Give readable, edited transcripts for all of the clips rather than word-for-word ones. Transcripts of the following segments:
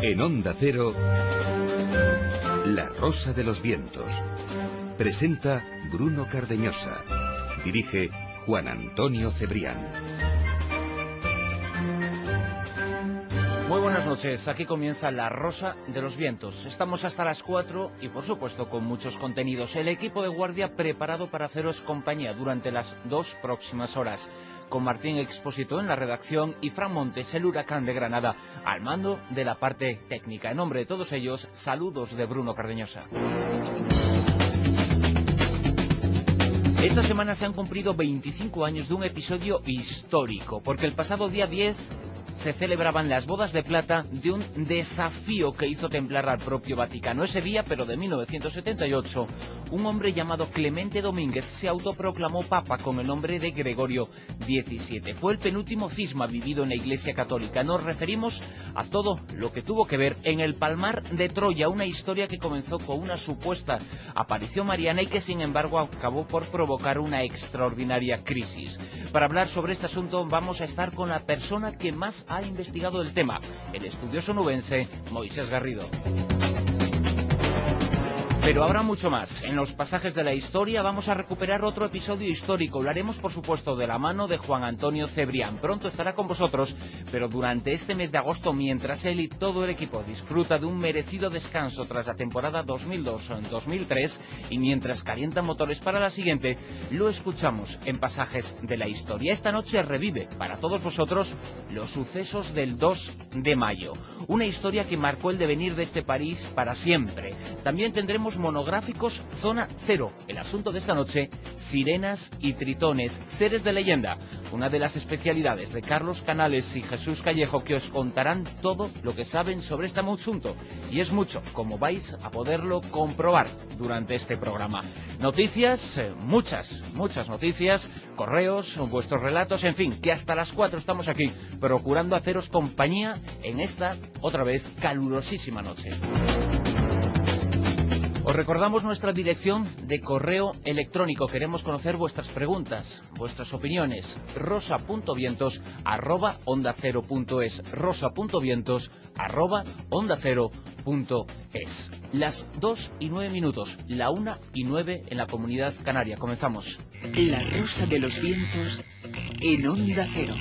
En Onda Cero, La Rosa de los Vientos. Presenta Bruno Cardeñosa. Dirige Juan Antonio Cebrián. Muy buenas noches, aquí comienza La Rosa de los Vientos. Estamos hasta las 4 y por supuesto con muchos contenidos. El equipo de guardia preparado para haceros compañía durante las 2 próximas horas. Con Martín Expósito en la redacción y Fran Montes, el huracán de Granada, al mando de la parte técnica. En nombre de todos ellos, saludos de Bruno Cardeñosa. Esta semana se han cumplido 25 años de un episodio histórico, porque el pasado día 10 se celebraban las bodas de plata de un desafío que hizo temblar al propio Vaticano. Ese día, pero de 1978, un hombre llamado Clemente Domínguez se autoproclamó papa con el nombre de Gregorio XVII. Fue el penúltimo cisma vivido en la Iglesia Católica. Nos referimos a todo lo que tuvo que ver en el Palmar de Troya, una historia que comenzó con una supuesta aparición mariana y que sin embargo acabó por provocar una extraordinaria crisis. Para hablar sobre este asunto vamos a estar con la persona que más ha investigado el tema, el estudioso nubense Moisés Garrido. Pero habrá mucho más. En los pasajes de la historia vamos a recuperar otro episodio histórico. Lo haremos, por supuesto, de la mano de Juan Antonio Cebrián. Pronto estará con vosotros, pero durante este mes de agosto, mientras él y todo el equipo disfruta de un merecido descanso tras la temporada 2002-2003 y mientras calientan motores para la siguiente, lo escuchamos en pasajes de la historia. Esta noche revive para todos vosotros los sucesos del 2 de mayo. Una historia que marcó el devenir de este país para siempre. También tendremos monográficos Zona Cero. El asunto de esta noche, sirenas y tritones, seres de leyenda. Una de las especialidades de Carlos Canales y Jesús Callejo, que os contarán todo lo que saben sobre este asunto. Y es mucho, como vais a poderlo comprobar durante este programa. Noticias, muchas noticias, correos, vuestros relatos, en fin, que hasta las 4 estamos aquí, procurando haceros compañía en esta, otra vez, calurosísima noche. Os recordamos nuestra dirección de correo electrónico. Queremos conocer vuestras preguntas, vuestras opiniones. rosa.vientos@ondacero.es. rosa.vientos@ondacero.es. Las 2:09, la 1:09 en la Comunidad Canaria. Comenzamos. La Rosa de los Vientos en Onda Cero.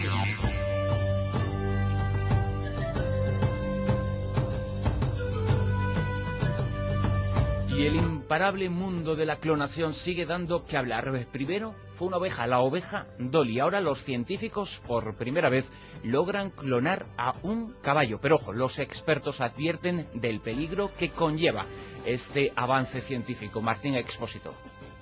Y el imparable mundo de la clonación sigue dando que hablar. Primero fue una oveja, la oveja Dolly. Ahora los científicos, por primera vez, logran clonar a un caballo. Pero ojo, los expertos advierten del peligro que conlleva este avance científico. Martín Expósito.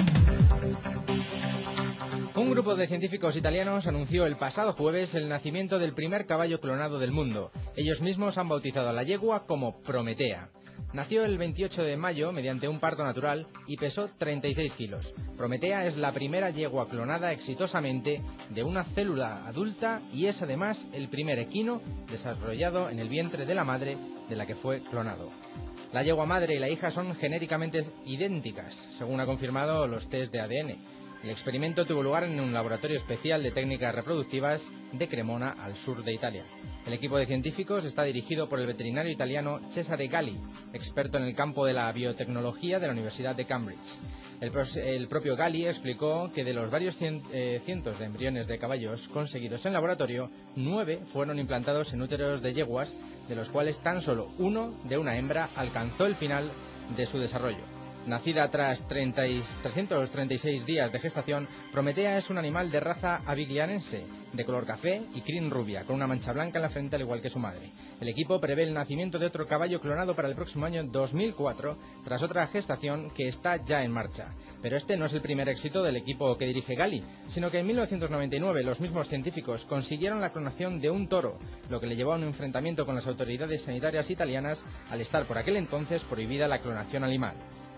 Un grupo de científicos italianos anunció el pasado jueves el nacimiento del primer caballo clonado del mundo. Ellos mismos han bautizado a la yegua como Prometea. Nació el 28 de mayo mediante un parto natural y pesó 36 kilos. Prometea es la primera yegua clonada exitosamente de una célula adulta y es además el primer equino desarrollado en el vientre de la madre de la que fue clonado. La yegua madre y la hija son genéticamente idénticas, según ha confirmado los test de ADN. El experimento tuvo lugar en un laboratorio especial de técnicas reproductivas de Cremona, al sur de Italia. El equipo de científicos está dirigido por el veterinario italiano Cesare Galli, experto en el campo de la biotecnología de la Universidad de Cambridge. El propio Galli explicó que de los varios cientos de embriones de caballos conseguidos en laboratorio, 9 fueron implantados en úteros de yeguas, de los cuales tan solo uno, de una hembra, alcanzó el final de su desarrollo. Nacida tras 336 días de gestación, Prometea es un animal de raza aviglianense, de color café y crin rubia, con una mancha blanca en la frente al igual que su madre. El equipo prevé el nacimiento de otro caballo clonado para el próximo año 2004, tras otra gestación que está ya en marcha. Pero este no es el primer éxito del equipo que dirige Galli, sino que en 1999 los mismos científicos consiguieron la clonación de un toro, lo que le llevó a un enfrentamiento con las autoridades sanitarias italianas al estar por aquel entonces prohibida la clonación animal.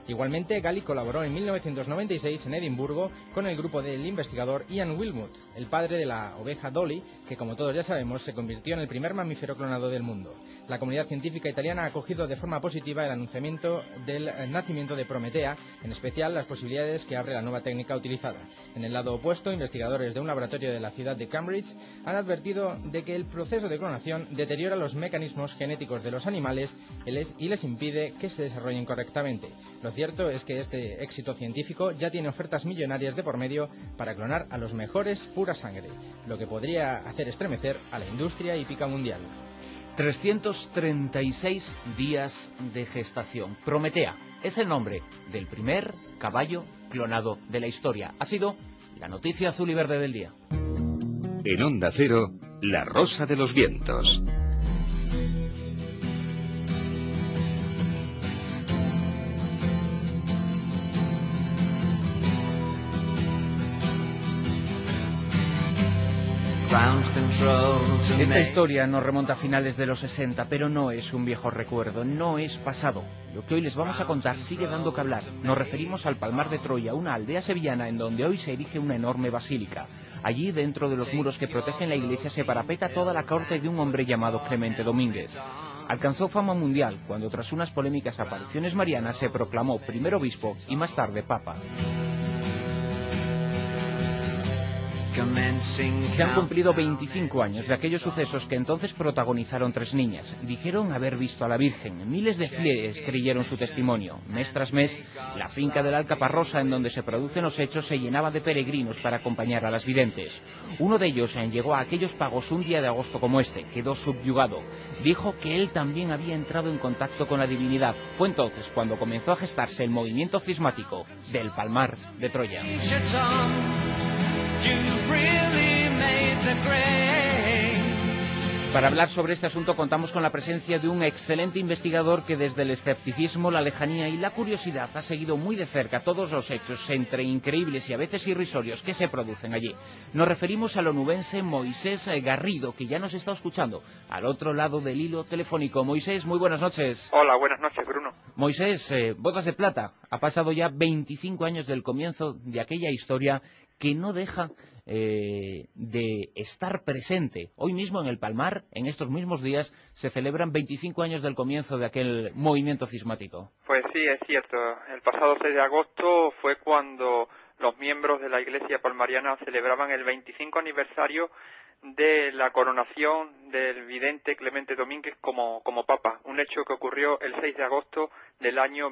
Igualmente, Gali colaboró en 1996 en Edimburgo con el grupo del investigador Ian Wilmut, el padre de la oveja Dolly, que como todos ya sabemos se convirtió en el primer mamífero clonado del mundo. La comunidad científica italiana ha acogido de forma positiva el anunciamiento del nacimiento de Prometea, en especial las posibilidades que abre la nueva técnica utilizada. En el lado opuesto, investigadores de un laboratorio de la ciudad de Cambridge han advertido de que el proceso de clonación deteriora los mecanismos genéticos de los animales y les impide que se desarrollen correctamente. Lo cierto es que este éxito científico ya tiene ofertas millonarias de por medio para clonar a los mejores pura sangre, lo que podría hacer estremecer a la industria hípica mundial. 336 días de gestación. Prometea es el nombre del primer caballo clonado de la historia. Ha sido la noticia azul y verde del día. En Onda Cero, La Rosa de los Vientos. Esta historia nos remonta a finales de los 60, pero no es un viejo recuerdo, no es pasado. Lo que hoy les vamos a contar sigue dando que hablar. Nos referimos al Palmar de Troya, una aldea sevillana en donde hoy se erige una enorme basílica. Allí, dentro de los muros que protegen la iglesia, se parapeta toda la corte de un hombre llamado Clemente Domínguez. Alcanzó fama mundial cuando, tras unas polémicas apariciones marianas, se proclamó primero obispo y más tarde papa. Se han cumplido 25 años de aquellos sucesos que entonces protagonizaron 3 niñas. Dijeron haber visto a la Virgen. Miles de fieles creyeron su testimonio. Mes tras mes, la finca del Alcaparrosa, en donde se producen los hechos, se llenaba de peregrinos para acompañar a las videntes. Uno de ellos llegó a aquellos pagos un día de agosto como este. Quedó subyugado. Dijo que él también había entrado en contacto con la divinidad. Fue entonces cuando comenzó a gestarse el movimiento cismático del Palmar de Troya. Para hablar sobre este asunto contamos con la presencia de un excelente investigador que desde el escepticismo, la lejanía y la curiosidad ha seguido muy de cerca todos los hechos, entre increíbles y a veces irrisorios, que se producen allí. Nos referimos al onubense Moisés Garrido, que ya nos está escuchando al otro lado del hilo telefónico. Moisés, muy buenas noches. Hola, buenas noches, Bruno. Moisés, bodas de plata. Ha pasado ya 25 años del comienzo de aquella historia que no deja de estar presente. Hoy mismo en el Palmar, en estos mismos días, se celebran 25 años del comienzo de aquel movimiento cismático. Pues sí, es cierto. El pasado 6 de agosto fue cuando los miembros de la Iglesia palmariana celebraban el 25 aniversario de la coronación del vidente Clemente Domínguez como papa, un hecho que ocurrió el 6 de agosto del año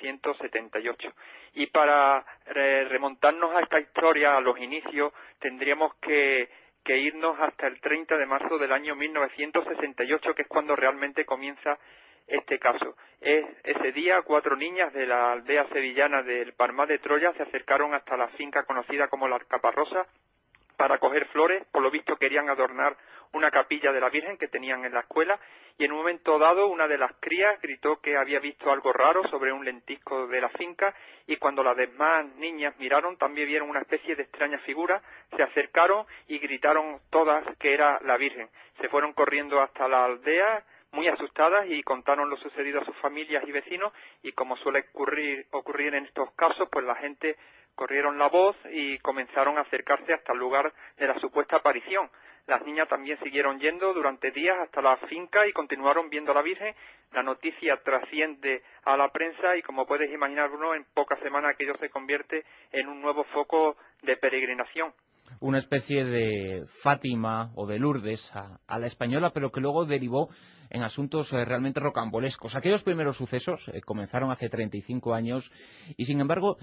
1978. Y para remontarnos a esta historia, a los inicios, tendríamos que irnos hasta el 30 de marzo del año 1968, que es cuando realmente comienza este caso. Ese día, 4 niñas de la aldea sevillana del Palmar de Troya se acercaron hasta la finca conocida como la Alcaparrosa para coger flores. Por lo visto querían adornar una capilla de la Virgen que tenían en la escuela, y en un momento dado una de las crías gritó que había visto algo raro sobre un lentisco de la finca, y cuando las demás niñas miraron también vieron una especie de extraña figura, se acercaron y gritaron todas que era la Virgen. Se fueron corriendo hasta la aldea muy asustadas y contaron lo sucedido a sus familias y vecinos, y como suele ocurrir en estos casos, pues la gente corrieron la voz y comenzaron a acercarse hasta el lugar de la supuesta aparición. Las niñas también siguieron yendo durante días hasta la finca y continuaron viendo a la Virgen. La noticia trasciende a la prensa y, como puedes imaginar, Bruno, en pocas semanas aquello se convierte en un nuevo foco de peregrinación. Una especie de Fátima o de Lourdes a la española, pero que luego derivó en asuntos realmente rocambolescos. Aquellos primeros sucesos comenzaron hace 35 años y, sin embargo,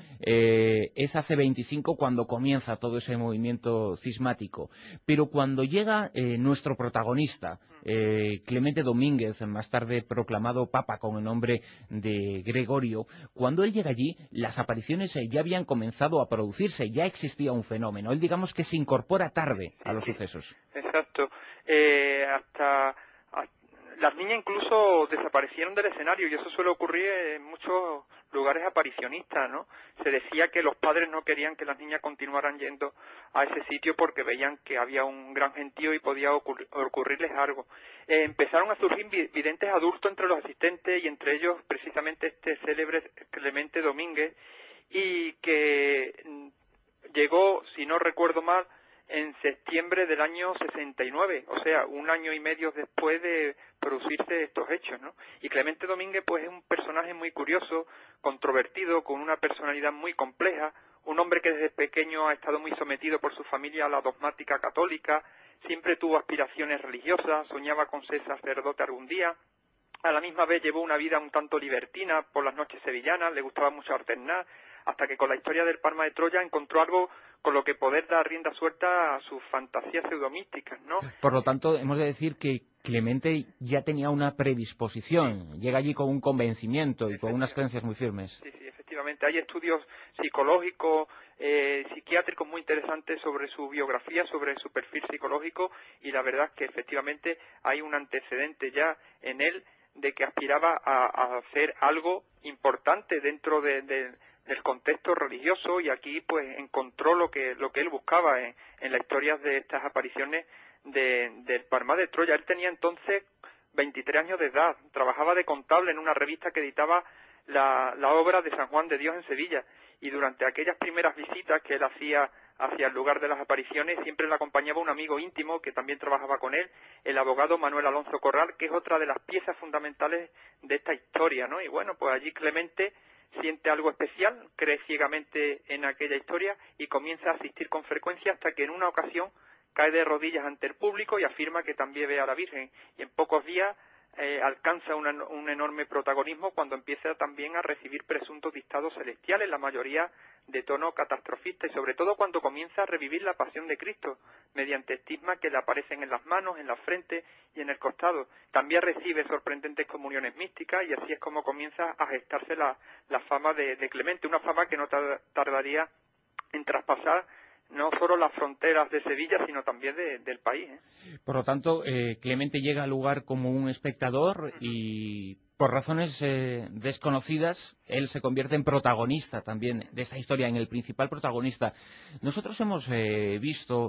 es hace 25 cuando comienza todo ese movimiento cismático. Pero cuando llega nuestro protagonista, Clemente Domínguez, más tarde proclamado papa con el nombre de Gregorio, cuando él llega allí, las apariciones ya habían comenzado a producirse, ya existía un fenómeno. Él, digamos que se incorpora tarde a los sucesos. Exacto. Las niñas incluso desaparecieron del escenario, y eso suele ocurrir en muchos lugares aparicionistas, ¿no? Se decía que los padres no querían que las niñas continuaran yendo a ese sitio porque veían que había un gran gentío y podía ocurrirles algo. Empezaron a surgir videntes adultos entre los asistentes y entre ellos precisamente este célebre Clemente Domínguez, y que llegó, si no recuerdo mal, en septiembre del año 69, o sea, un año y medio después de producirse estos hechos, ¿no? Y Clemente Domínguez, pues, es un personaje muy curioso, controvertido, con una personalidad muy compleja, un hombre que desde pequeño ha estado muy sometido por su familia a la dogmática católica, siempre tuvo aspiraciones religiosas, soñaba con ser sacerdote algún día, a la misma vez llevó una vida un tanto libertina por las noches sevillanas, le gustaba mucho alternar, hasta que con la historia del Palma de Troya encontró algo con lo que poder dar rienda suelta a sus fantasías pseudomísticas, ¿no? Por lo tanto, hemos de decir que Clemente ya tenía una predisposición, llega allí con un convencimiento y con unas creencias muy firmes. Sí, sí, efectivamente. Hay estudios psicológicos, psiquiátricos muy interesantes sobre su biografía, sobre su perfil psicológico, y la verdad es que efectivamente hay un antecedente ya en él de que aspiraba a hacer algo importante dentro del contexto religioso, y aquí pues encontró lo que él buscaba en las historias de estas apariciones del Palmar de Troya. Él tenía entonces 23 años de edad, trabajaba de contable en una revista que editaba la obra de San Juan de Dios en Sevilla, y durante aquellas primeras visitas que él hacía hacia el lugar de las apariciones siempre le acompañaba un amigo íntimo que también trabajaba con él, el abogado Manuel Alonso Corral, que es otra de las piezas fundamentales de esta historia, ¿no? Y bueno, pues allí Clemente siente algo especial, cree ciegamente en aquella historia y comienza a asistir con frecuencia hasta que en una ocasión cae de rodillas ante el público y afirma que también ve a la Virgen, y en pocos días alcanza un enorme protagonismo cuando empieza también a recibir presuntos dictados celestiales, la mayoría de tono catastrofista, y sobre todo cuando comienza a revivir la pasión de Cristo mediante estigmas que le aparecen en las manos, en la frente y en el costado. También recibe sorprendentes comuniones místicas, y así es como comienza a gestarse la fama de Clemente, una fama que no tardaría en traspasar no solo las fronteras de Sevilla, sino también del país. Por lo tanto, Clemente llega al lugar como un espectador y por razones desconocidas, él se convierte en protagonista también de esta historia, en el principal protagonista. Nosotros hemos visto,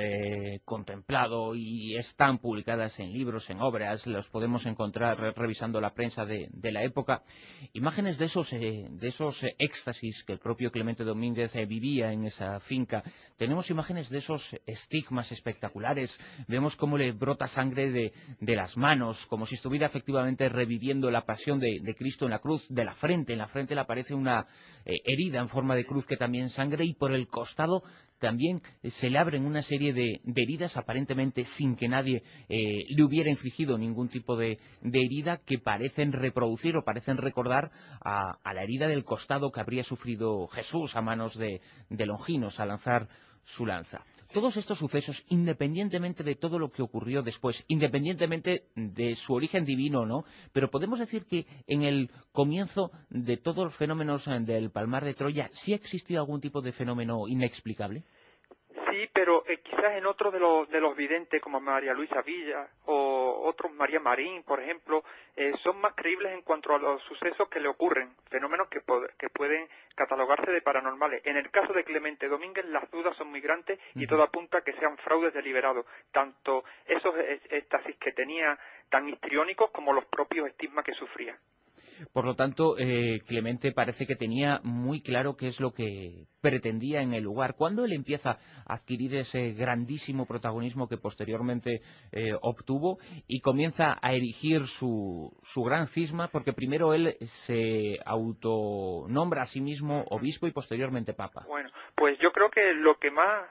contemplado y están publicadas en libros, en obras, los podemos encontrar revisando la prensa de la época, imágenes de esos éxtasis que el propio Clemente Domínguez vivía en esa finca. Tenemos imágenes de esos estigmas espectaculares, vemos cómo le brota sangre de las manos, como si estuviera efectivamente reviviendo la pasión de Cristo en la cruz, de la frente. En la frente le aparece una herida en forma de cruz que también sangre, y por el costado también se le abren una serie de heridas, aparentemente sin que nadie le hubiera infligido ningún tipo de herida, que parecen reproducir o parecen recordar a la herida del costado que habría sufrido Jesús a manos de Longinos al lanzar su lanza. Todos estos sucesos, independientemente de todo lo que ocurrió después, independientemente de su origen divino o no, pero podemos decir que en el comienzo de todos los fenómenos del Palmar de Troya, ¿sí ha existido algún tipo de fenómeno inexplicable? Sí, pero quizás en otros de los videntes como María Luisa Villa o otros, María Marín, por ejemplo, son más creíbles en cuanto a los sucesos que le ocurren, fenómenos que pueden catalogarse de paranormales. En el caso de Clemente Domínguez las dudas son muy grandes y todo apunta a que sean fraudes deliberados, tanto esos éxtasis que tenía tan histriónicos como los propios estigmas que sufría. Por lo tanto, Clemente parece que tenía muy claro qué es lo que pretendía en el lugar. ¿Cuándo él empieza a adquirir ese grandísimo protagonismo que posteriormente obtuvo y comienza a erigir su gran cisma? Porque primero él se autonombra a sí mismo obispo y posteriormente papa. Bueno, pues yo creo que lo que más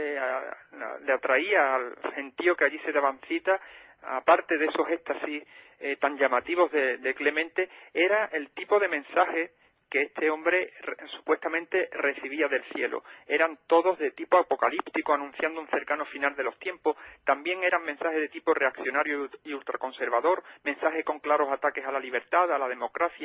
le atraía al gentío que allí se daban cita, aparte de esos éxtasis tan llamativos de Clemente, era el tipo de mensaje que este hombre supuestamente recibía del cielo. Eran todos de tipo apocalíptico, anunciando un cercano final de los tiempos. También eran mensajes de tipo reaccionario y ultraconservador, mensajes con claros ataques a la libertad, a la democracia,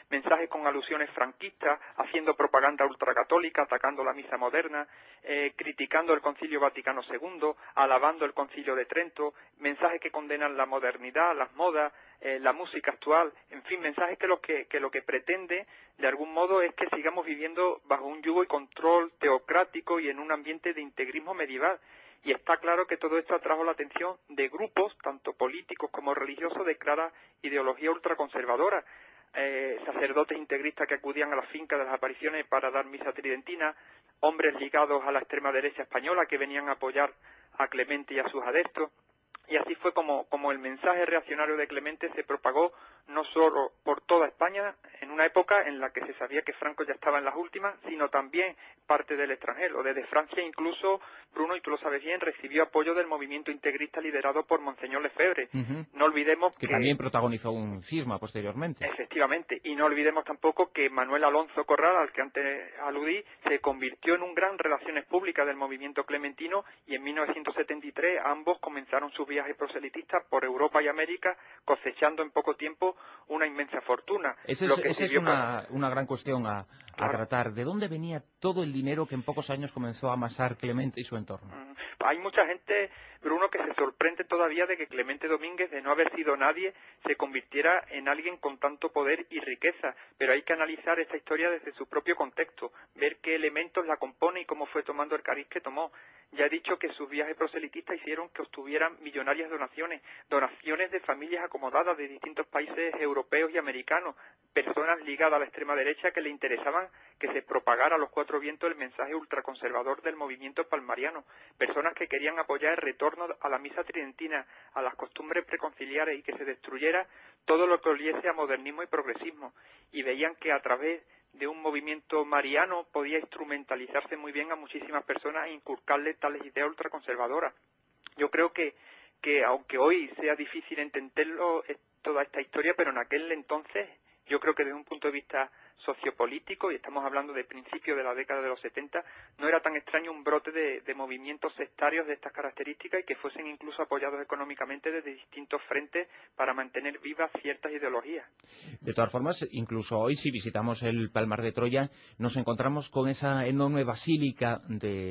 mensajes con alusiones franquistas, haciendo propaganda ultracatólica, atacando la misa moderna, criticando el Concilio Vaticano II, alabando el Concilio de Trento, mensajes que condenan la modernidad, las modas, la música actual, en fin, mensajes que lo que pretende de algún modo es que sigamos viviendo bajo un yugo y control teocrático y en un ambiente de integrismo medieval. Y está claro que todo esto atrajo la atención de grupos, tanto políticos como religiosos, de clara ideología ultraconservadora. Sacerdotes integristas que acudían a las fincas de las apariciones para dar misa tridentina, hombres ligados a la extrema derecha española que venían a apoyar a Clemente y a sus adeptos. Y así fue como el mensaje reaccionario de Clemente se propagó no solo por toda España, en una época en la que se sabía que Franco ya estaba en las últimas, sino también parte del extranjero. Desde Francia incluso, Bruno, y tú lo sabes bien, recibió apoyo del movimiento integrista liderado por Monseñor Lefebvre. No olvidemos que también protagonizó un cisma posteriormente. Efectivamente, y no olvidemos tampoco que Manuel Alonso Corral, al que antes aludí, se convirtió en un gran relaciones públicas del movimiento clementino, y en 1973 ambos comenzaron sus viajes proselitistas por Europa y América, cosechando en poco tiempo una inmensa fortuna. Esa es una gran cuestión a tratar. ¿De dónde venía todo el dinero que en pocos años comenzó a amasar Clemente y su entorno? Hay mucha gente, Bruno, que se sorprende todavía de que Clemente Domínguez, de no haber sido nadie, se convirtiera en alguien con tanto poder y riqueza, pero hay que analizar esta historia desde su propio contexto, ver qué elementos la compone y cómo fue tomando el cariz que tomó. Ya he dicho que sus viajes proselitistas hicieron que obtuvieran millonarias donaciones de familias acomodadas de distintos países europeos y americanos, personas ligadas a la extrema derecha que le interesaban que se propagara a los cuatro vientos el mensaje ultraconservador del movimiento palmariano, personas que querían apoyar el retorno a la misa tridentina, a las costumbres preconciliares y que se destruyera todo lo que oliese a modernismo y progresismo, y veían que a través de un movimiento mariano podía instrumentalizarse muy bien a muchísimas personas e inculcarle tales ideas ultraconservadoras. Yo creo que aunque hoy sea difícil entenderlo, toda esta historia, pero en aquel entonces, yo creo que desde un punto de vista sociopolítico, y estamos hablando de principios de la década de los 70, no era tan extraño un brote de movimientos sectarios de estas características y que fuesen incluso apoyados económicamente desde distintos frentes para mantener vivas ciertas ideologías. De todas formas, incluso hoy, si visitamos el Palmar de Troya, nos encontramos con esa enorme basílica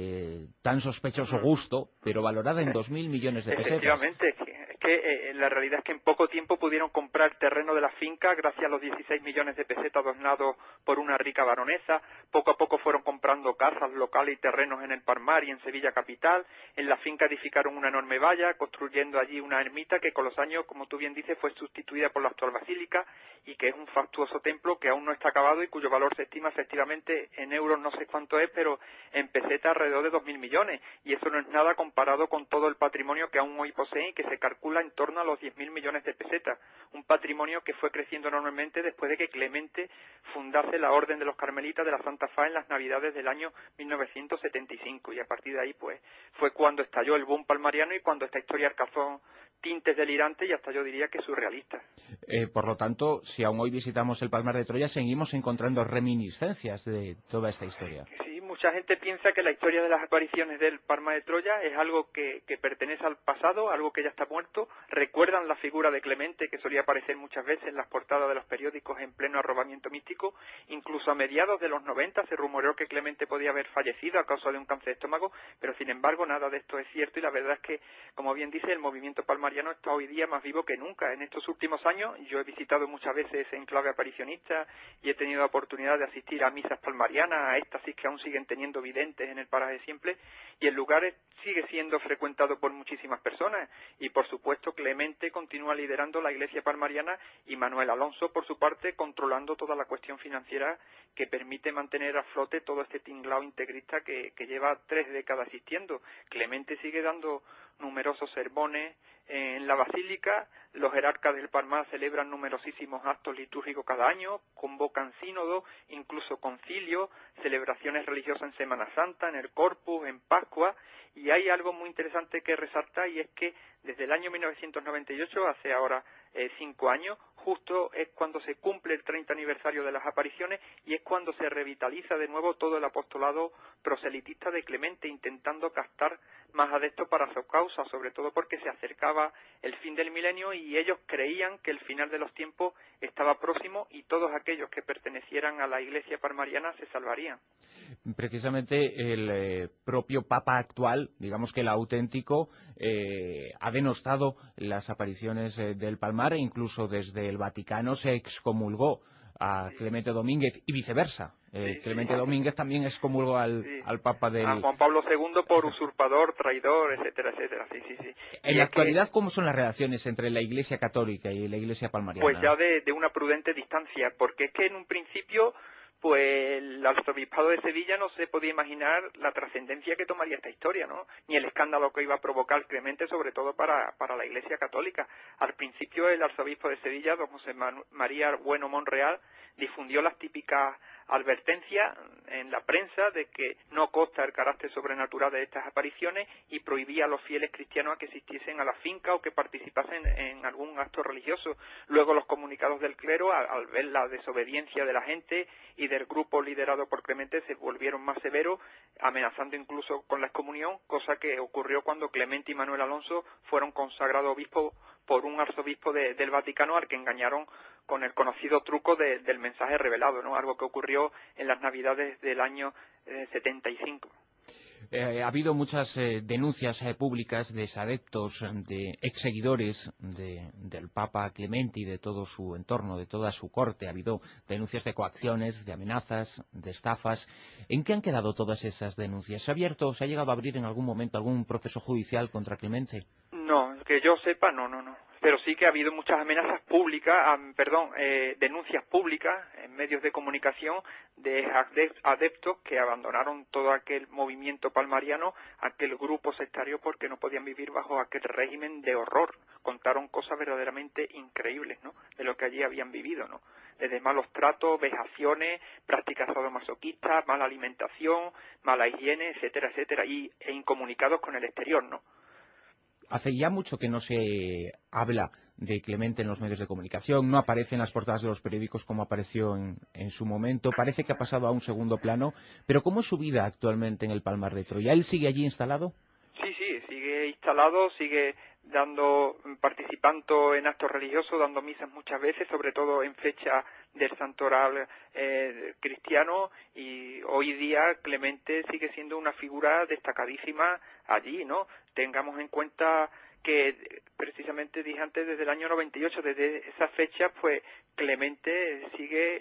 de tan sospechoso gusto, pero valorada en 2.000 millones de pesetas. Efectivamente, la realidad es que en poco tiempo pudieron comprar terreno de la finca gracias a los 16 millones de pesetas donados por una rica baronesa. Poco a poco fueron comprando casas, locales y terrenos en el Palmar y en Sevilla capital. En la finca edificaron una enorme valla, construyendo allí una ermita que con los años, como tú bien dices, fue sustituida por la actual basílica, y que es un fastuoso templo que aún no está acabado y cuyo valor se estima efectivamente en euros, no sé cuánto es, pero en pesetas alrededor de 2.000 millones. Y eso no es nada comparado con todo el patrimonio que aún hoy poseen y que se calcula en torno a los 10.000 millones de pesetas. Un patrimonio que fue creciendo enormemente después de que Clemente fundase la Orden de los Carmelitas de la Santa Fa en las Navidades del año 1975. Y a partir de ahí, pues, fue cuando estalló el boom palmariano y cuando esta historia alcanzó tintes delirantes y hasta yo diría que surrealistas. Por lo tanto, si aún hoy visitamos el Palmar de Troya, seguimos encontrando reminiscencias de toda esta historia. Sí, mucha gente piensa que la historia de las apariciones del Palmar de Troya es algo que pertenece al pasado, algo que ya está muerto. Recuerdan la figura de Clemente, que solía aparecer muchas veces en las portadas de los periódicos en pleno arrobamiento místico. Incluso a mediados de los 90 se rumoreó que Clemente podía haber fallecido a causa de un cáncer de estómago, pero sin embargo nada de esto es cierto, y la verdad es que, como bien dice, el movimiento palmariano está hoy día más vivo que nunca. En estos últimos años yo he visitado muchas veces ese enclave aparicionista y he tenido la oportunidad de asistir a misas palmarianas, a éxtasis que aún siguen teniendo videntes en el paraje siempre, y el lugar sigue siendo frecuentado por muchísimas personas, y por supuesto Clemente continúa liderando la iglesia palmariana y Manuel Alonso por su parte controlando toda la cuestión financiera que permite mantener a flote todo este tinglao integrista que lleva 3 décadas existiendo. Clemente sigue dando numerosos sermones en la basílica, los jerarcas del Palmar celebran numerosísimos actos litúrgicos cada año, convocan sínodos, incluso concilios, celebraciones religiosas en Semana Santa, en el Corpus, en Pascua, y hay algo muy interesante que resaltar, y es que desde el año 1998, hace ahora 5 años, justo es cuando se cumple el 30 aniversario de las apariciones y es cuando se revitaliza de nuevo todo el apostolado proselitista de Clemente, intentando captar más adeptos para su causa, sobre todo porque se acercaba el fin del milenio y ellos creían que el final de los tiempos estaba próximo y todos aquellos que pertenecieran a la Iglesia palmariana se salvarían. Precisamente el propio Papa actual, digamos que el auténtico, ha denostado las apariciones del Palmar e incluso desde el Vaticano se excomulgó a Clemente Domínguez y viceversa. Clemente Domínguez también excomulgó al Papa del... A Juan Pablo II por usurpador, traidor, etcétera, etcétera. Sí. En la actualidad, ¿cómo son las relaciones entre la Iglesia Católica y la Iglesia palmariana? Pues ya de una prudente distancia, porque es que en un principio pues el arzobispado de Sevilla no se podía imaginar la trascendencia que tomaría esta historia, ¿no? Ni el escándalo que iba a provocar Clemente, sobre todo para la Iglesia Católica. Al principio el arzobispo de Sevilla, don José María Bueno Monreal, difundió las típicas advertencias en la prensa de que no consta el carácter sobrenatural de estas apariciones y prohibía a los fieles cristianos a que asistiesen a la finca o que participasen en algún acto religioso. Luego los comunicados del clero, al ver la desobediencia de la gente y del grupo liderado por Clemente, se volvieron más severos, amenazando incluso con la excomunión, cosa que ocurrió cuando Clemente y Manuel Alonso fueron consagrados obispos por un arzobispo del Vaticano al que engañaron con el conocido truco del mensaje revelado, ¿no? Algo que ocurrió en las Navidades del año 75. Ha habido muchas denuncias públicas de adeptos, de exseguidores del Papa Clemente y de todo su entorno, de toda su corte. Ha habido denuncias de coacciones, de amenazas, de estafas. ¿En qué han quedado todas esas denuncias? ¿Se ha llegado a abrir en algún momento algún proceso judicial contra Clemente? No, que yo sepa, no. Pero sí que ha habido muchas amenazas públicas, denuncias públicas en medios de comunicación de adeptos que abandonaron todo aquel movimiento palmariano, aquel grupo sectario, porque no podían vivir bajo aquel régimen de horror. Contaron cosas verdaderamente increíbles, ¿no?, de lo que allí habían vivido, ¿no? Desde malos tratos, vejaciones, prácticas sadomasoquistas, mala alimentación, mala higiene, etcétera, etcétera, e incomunicados con el exterior, ¿no? Hace ya mucho que no se habla de Clemente en los medios de comunicación, no aparece en las portadas de los periódicos como apareció en su momento, parece que ha pasado a un segundo plano, pero ¿cómo es su vida actualmente en el Palmar de Troya? ¿Él sigue allí instalado? Sí, sigue instalado, sigue participando en actos religiosos, dando misas muchas veces, sobre todo en fecha del santoral cristiano, y hoy día Clemente sigue siendo una figura destacadísima allí, ¿no? Tengamos en cuenta que precisamente dije antes, desde el año 98, desde esa fecha, pues Clemente sigue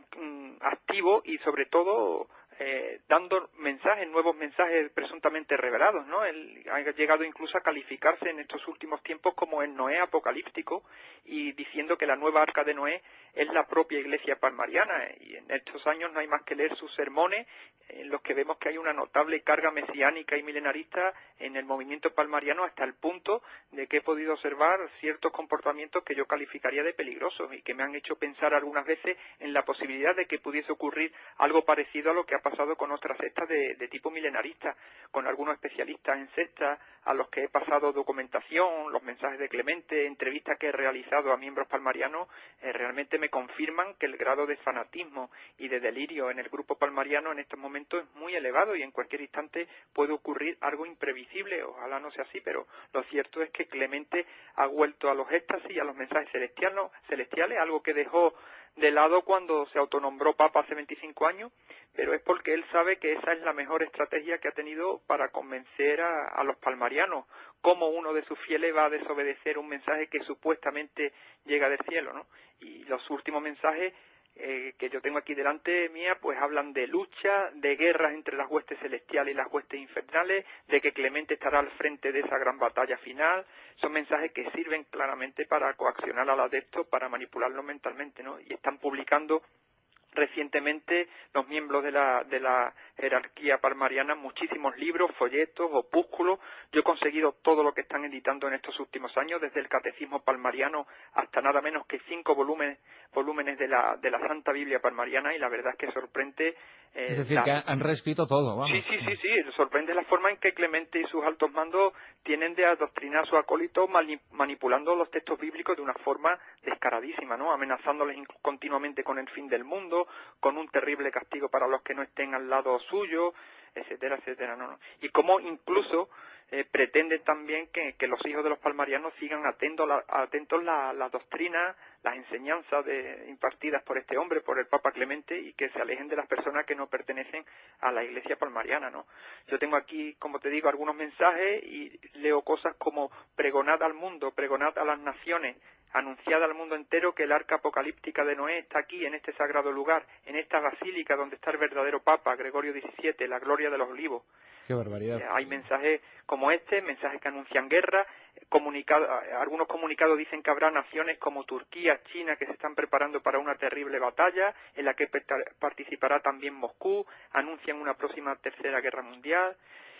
activo y sobre todo dando nuevos mensajes presuntamente revelados, ¿no? Él ha llegado incluso a calificarse en estos últimos tiempos como el Noé apocalíptico y diciendo que la nueva arca de Noé es la propia Iglesia palmariana, y en estos años no hay más que leer sus sermones en los que vemos que hay una notable carga mesiánica y milenarista en el movimiento palmariano, hasta el punto de que he podido observar ciertos comportamientos que yo calificaría de peligrosos y que me han hecho pensar algunas veces en la posibilidad de que pudiese ocurrir algo parecido a lo que ha pasado con otras sectas de tipo milenarista, con algunos especialistas en sectas a los que he pasado documentación, los mensajes de Clemente, entrevistas que he realizado a miembros palmarianos, realmente me confirman que el grado de fanatismo y de delirio en el grupo palmariano en estos momentos es muy elevado y en cualquier instante puede ocurrir algo imprevisible. Ojalá no sea así, pero lo cierto es que Clemente ha vuelto a los éxtasis y a los mensajes celestiales, algo que dejó de lado cuando se autonombró Papa hace 25 años, pero es porque él sabe que esa es la mejor estrategia que ha tenido para convencer a los palmarianos. Cómo uno de sus fieles va a desobedecer un mensaje que supuestamente llega del cielo, ¿no? Y los últimos mensajes que yo tengo aquí delante mía, pues hablan de lucha, de guerras entre las huestes celestiales y las huestes infernales, de que Clemente estará al frente de esa gran batalla final. Son mensajes que sirven claramente para coaccionar al adepto, para manipularlo mentalmente, ¿no? Y están publicando recientemente los miembros de la jerarquía palmariana muchísimos libros, folletos, opúsculos. Yo he conseguido todo lo que están editando en estos últimos años, desde el Catecismo palmariano hasta nada menos que 5 volúmenes de la Santa Biblia palmariana, y la verdad es que sorprende Es decir, que han reescrito todo, vamos. Sí. Sorprende la forma en que Clemente y sus altos mandos tienen de adoctrinar a sus acólitos manipulando los textos bíblicos de una forma descaradísima, ¿no? Amenazándoles continuamente con el fin del mundo, con un terrible castigo para los que no estén al lado suyo, etcétera, ¿no? Y cómo incluso pretenden también que los hijos de los palmarianos sigan atentos la doctrina, las enseñanzas impartidas por este hombre, por el Papa Clemente, y que se alejen de las personas que no pertenecen a la Iglesia palmariana, ¿no? Yo tengo aquí, como te digo, algunos mensajes y leo cosas como: pregonad al mundo, pregonad a las naciones, anunciad al mundo entero que el arca apocalíptica de Noé está aquí, en este sagrado lugar, en esta basílica donde está el verdadero Papa, Gregorio XVII, la gloria de los olivos. Qué barbaridad. Hay mensajes como mensajes que anuncian guerra, algunos comunicados dicen que habrá naciones como Turquía, China, que se están preparando para una terrible batalla, en la que participará también Moscú, anuncian una próxima tercera guerra mundial.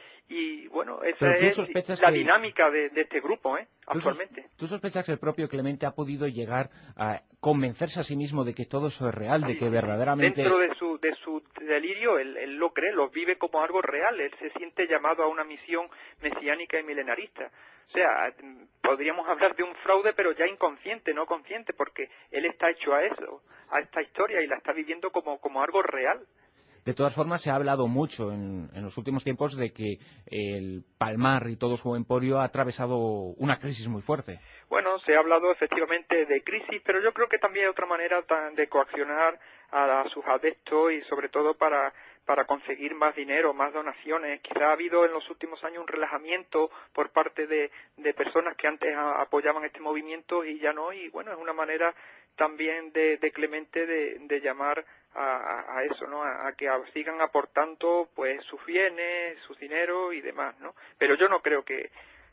Y bueno, esa es la dinámica de este grupo, actualmente. ¿Tú sospechas que el propio Clemente ha podido llegar a convencerse a sí mismo de que todo eso es real, de que verdaderamente... Dentro de su delirio, él lo cree, lo vive como algo real, él se siente llamado a una misión mesiánica y milenarista. O sea, podríamos hablar de un fraude, pero ya inconsciente, no consciente, porque él está hecho a eso, a esta historia, y la está viviendo como algo real. De todas formas, se ha hablado mucho en los últimos tiempos de que el Palmar y todo su emporio ha atravesado una crisis muy fuerte. Bueno, se ha hablado efectivamente de crisis, pero yo creo que también hay otra manera de coaccionar a sus adeptos, y sobre todo para conseguir más dinero, más donaciones. Quizá ha habido en los últimos años un relajamiento por parte de personas que antes apoyaban este movimiento y ya no, y bueno, es una manera también de Clemente de llamar a eso, ¿no? A que sigan aportando pues sus bienes, sus dinero y demás, ¿no? Pero yo no creo que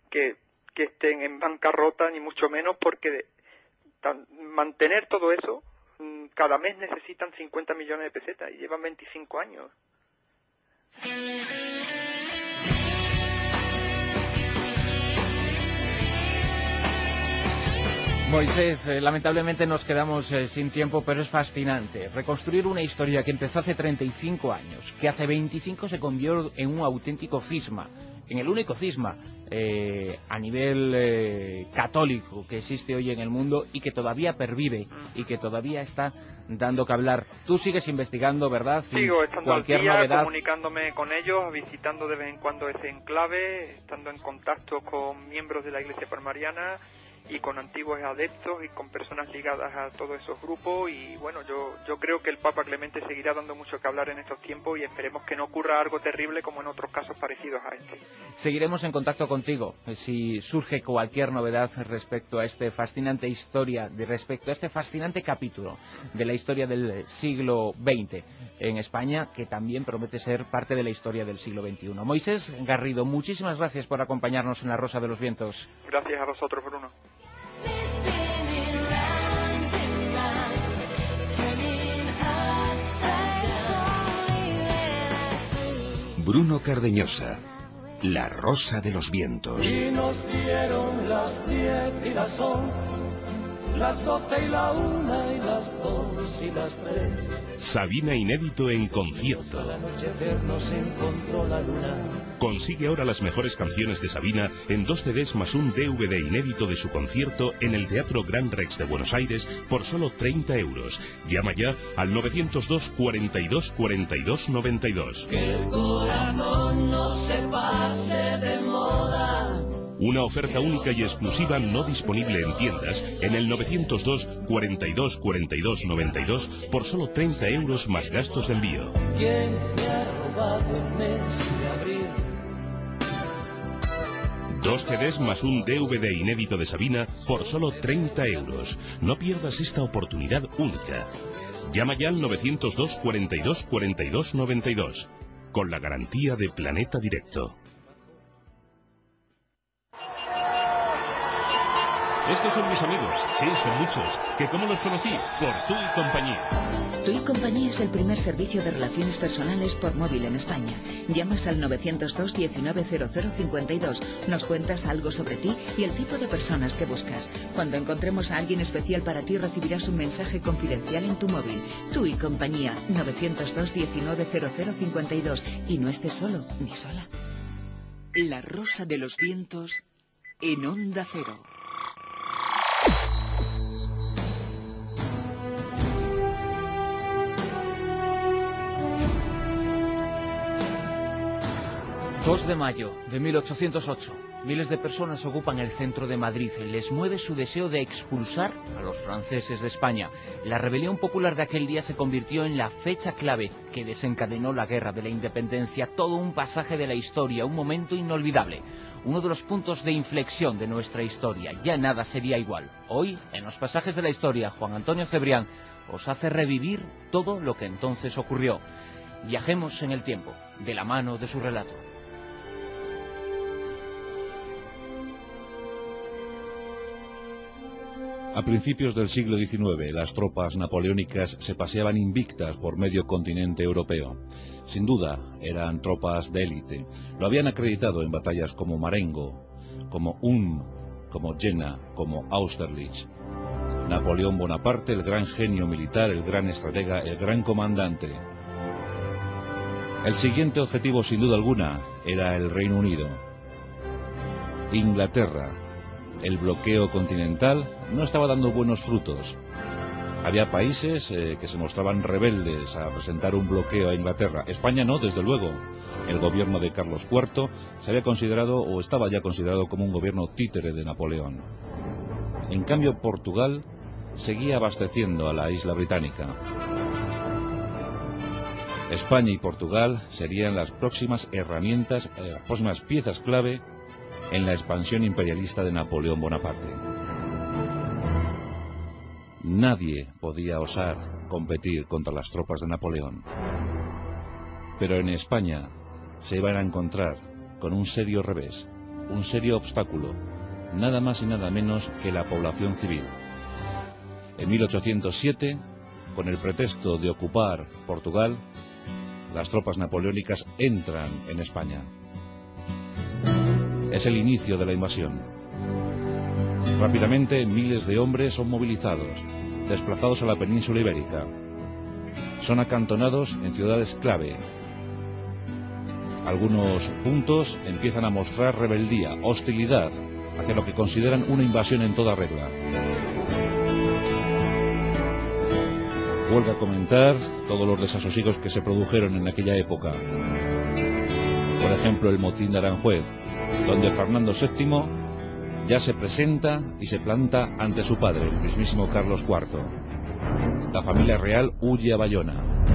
estén en bancarrota, ni mucho menos, porque mantener todo eso, cada mes necesitan 50 millones de pesetas y llevan 25 años. Moisés, lamentablemente nos quedamos sin tiempo, pero es fascinante. Reconstruir una historia que empezó hace 35 años, que hace 25 se convirtió en un auténtico cisma, en el único cisma a nivel católico que existe hoy en el mundo y que todavía pervive y que todavía está dando que hablar. Tú sigues investigando, ¿verdad? Sigo estando cualquier al día, novedad, comunicándome con ellos, visitando de vez en cuando ese enclave, estando en contacto con miembros de la Iglesia palmariana y con antiguos adeptos y con personas ligadas a todos esos grupos. Y bueno, yo creo que el Papa Clemente seguirá dando mucho que hablar en estos tiempos, y esperemos que no ocurra algo terrible como en otros casos parecidos a este. Seguiremos en contacto contigo si surge cualquier novedad respecto a esta fascinante historia, respecto a este fascinante capítulo de la historia del siglo XX en España, que también promete ser parte de la historia del siglo XXI. Moisés Garrido, muchísimas gracias por acompañarnos en La Rosa de los Vientos. Gracias a vosotros, Bruno. Bruno Cardeñosa, La Rosa de los Vientos. Y nos dieron las 10 y las 11, las 12 y la 1 y las 2 y las 3. Sabina inédito en concierto. Al anochecer nos encontró la luna. Consigue ahora las mejores canciones de Sabina en 2 CDs más un DVD inédito de su concierto en el Teatro Gran Rex de Buenos Aires por solo 30 euros. Llama ya al 902 42 42 92. Que el corazón no se pase de moda. Una oferta única y exclusiva no disponible en tiendas en el 902 42 42 92 por solo 30 euros más gastos de envío. ¿Quién me ha robado el mes de abril? 2 CDs más un DVD inédito de Sabina por solo 30 euros. No pierdas esta oportunidad única. Llama ya al 902 42 42 92 con la garantía de Planeta Directo. Estos son mis amigos, sí, son muchos. ¿Que cómo los conocí? Por Tú y Compañía. Tú y Compañía es el primer servicio de relaciones personales por móvil en España. Llamas al 902 190052, nos cuentas algo sobre ti y el tipo de personas que buscas. Cuando encontremos a alguien especial para ti, recibirás un mensaje confidencial en tu móvil. Tú y Compañía, 902 190052. Y no estés solo ni sola. La Rosa de los Vientos en Onda Cero. ...2 de mayo de 1808... miles de personas ocupan el centro de Madrid. Les mueve su deseo de expulsar a los franceses de España. La rebelión popular de aquel día se convirtió en la fecha clave que desencadenó la Guerra de la Independencia. Todo un pasaje de la historia, un momento inolvidable. Uno de los puntos de inflexión de nuestra historia. Ya nada sería igual. Hoy, en los pasajes de la historia, Juan Antonio Cebrián os hace revivir todo lo que entonces ocurrió. Viajemos en el tiempo, de la mano de su relato. A principios del siglo XIX, las tropas napoleónicas se paseaban invictas por medio continente europeo. Sin duda, eran tropas de élite. Lo habían acreditado en batallas como Marengo, como Ulm, como Jena, como Austerlitz. Napoleón Bonaparte, el gran genio militar, el gran estratega, el gran comandante. El siguiente objetivo, sin duda alguna, era el Reino Unido. Inglaterra. El bloqueo continental no estaba dando buenos frutos. Había países que se mostraban rebeldes a presentar un bloqueo a Inglaterra. España no, desde luego. El gobierno de Carlos IV se había considerado, o estaba ya considerado, como un gobierno títere de Napoleón. En cambio, Portugal seguía abasteciendo a la isla británica. España y Portugal serían las próximas herramientas, las próximas piezas clave en la expansión imperialista de Napoleón Bonaparte. Nadie podía osar competir contra las tropas de Napoleón. Pero en España se iban a encontrar con un serio revés, un serio obstáculo, nada más y nada menos que la población civil. En 1807, con el pretexto de ocupar Portugal, las tropas napoleónicas entran en España. Es el inicio de la invasión. Rápidamente, miles de hombres son movilizados, desplazados a la península ibérica. Son acantonados en ciudades clave. Algunos puntos empiezan a mostrar rebeldía, hostilidad hacia lo que consideran una invasión en toda regla. Huelga a comentar todos los desasosiegos que se produjeron en aquella época. Por ejemplo, el motín de Aranjuez, donde Fernando VII ya se presenta y se planta ante su padre, el mismísimo Carlos IV. La familia real huye a Bayona.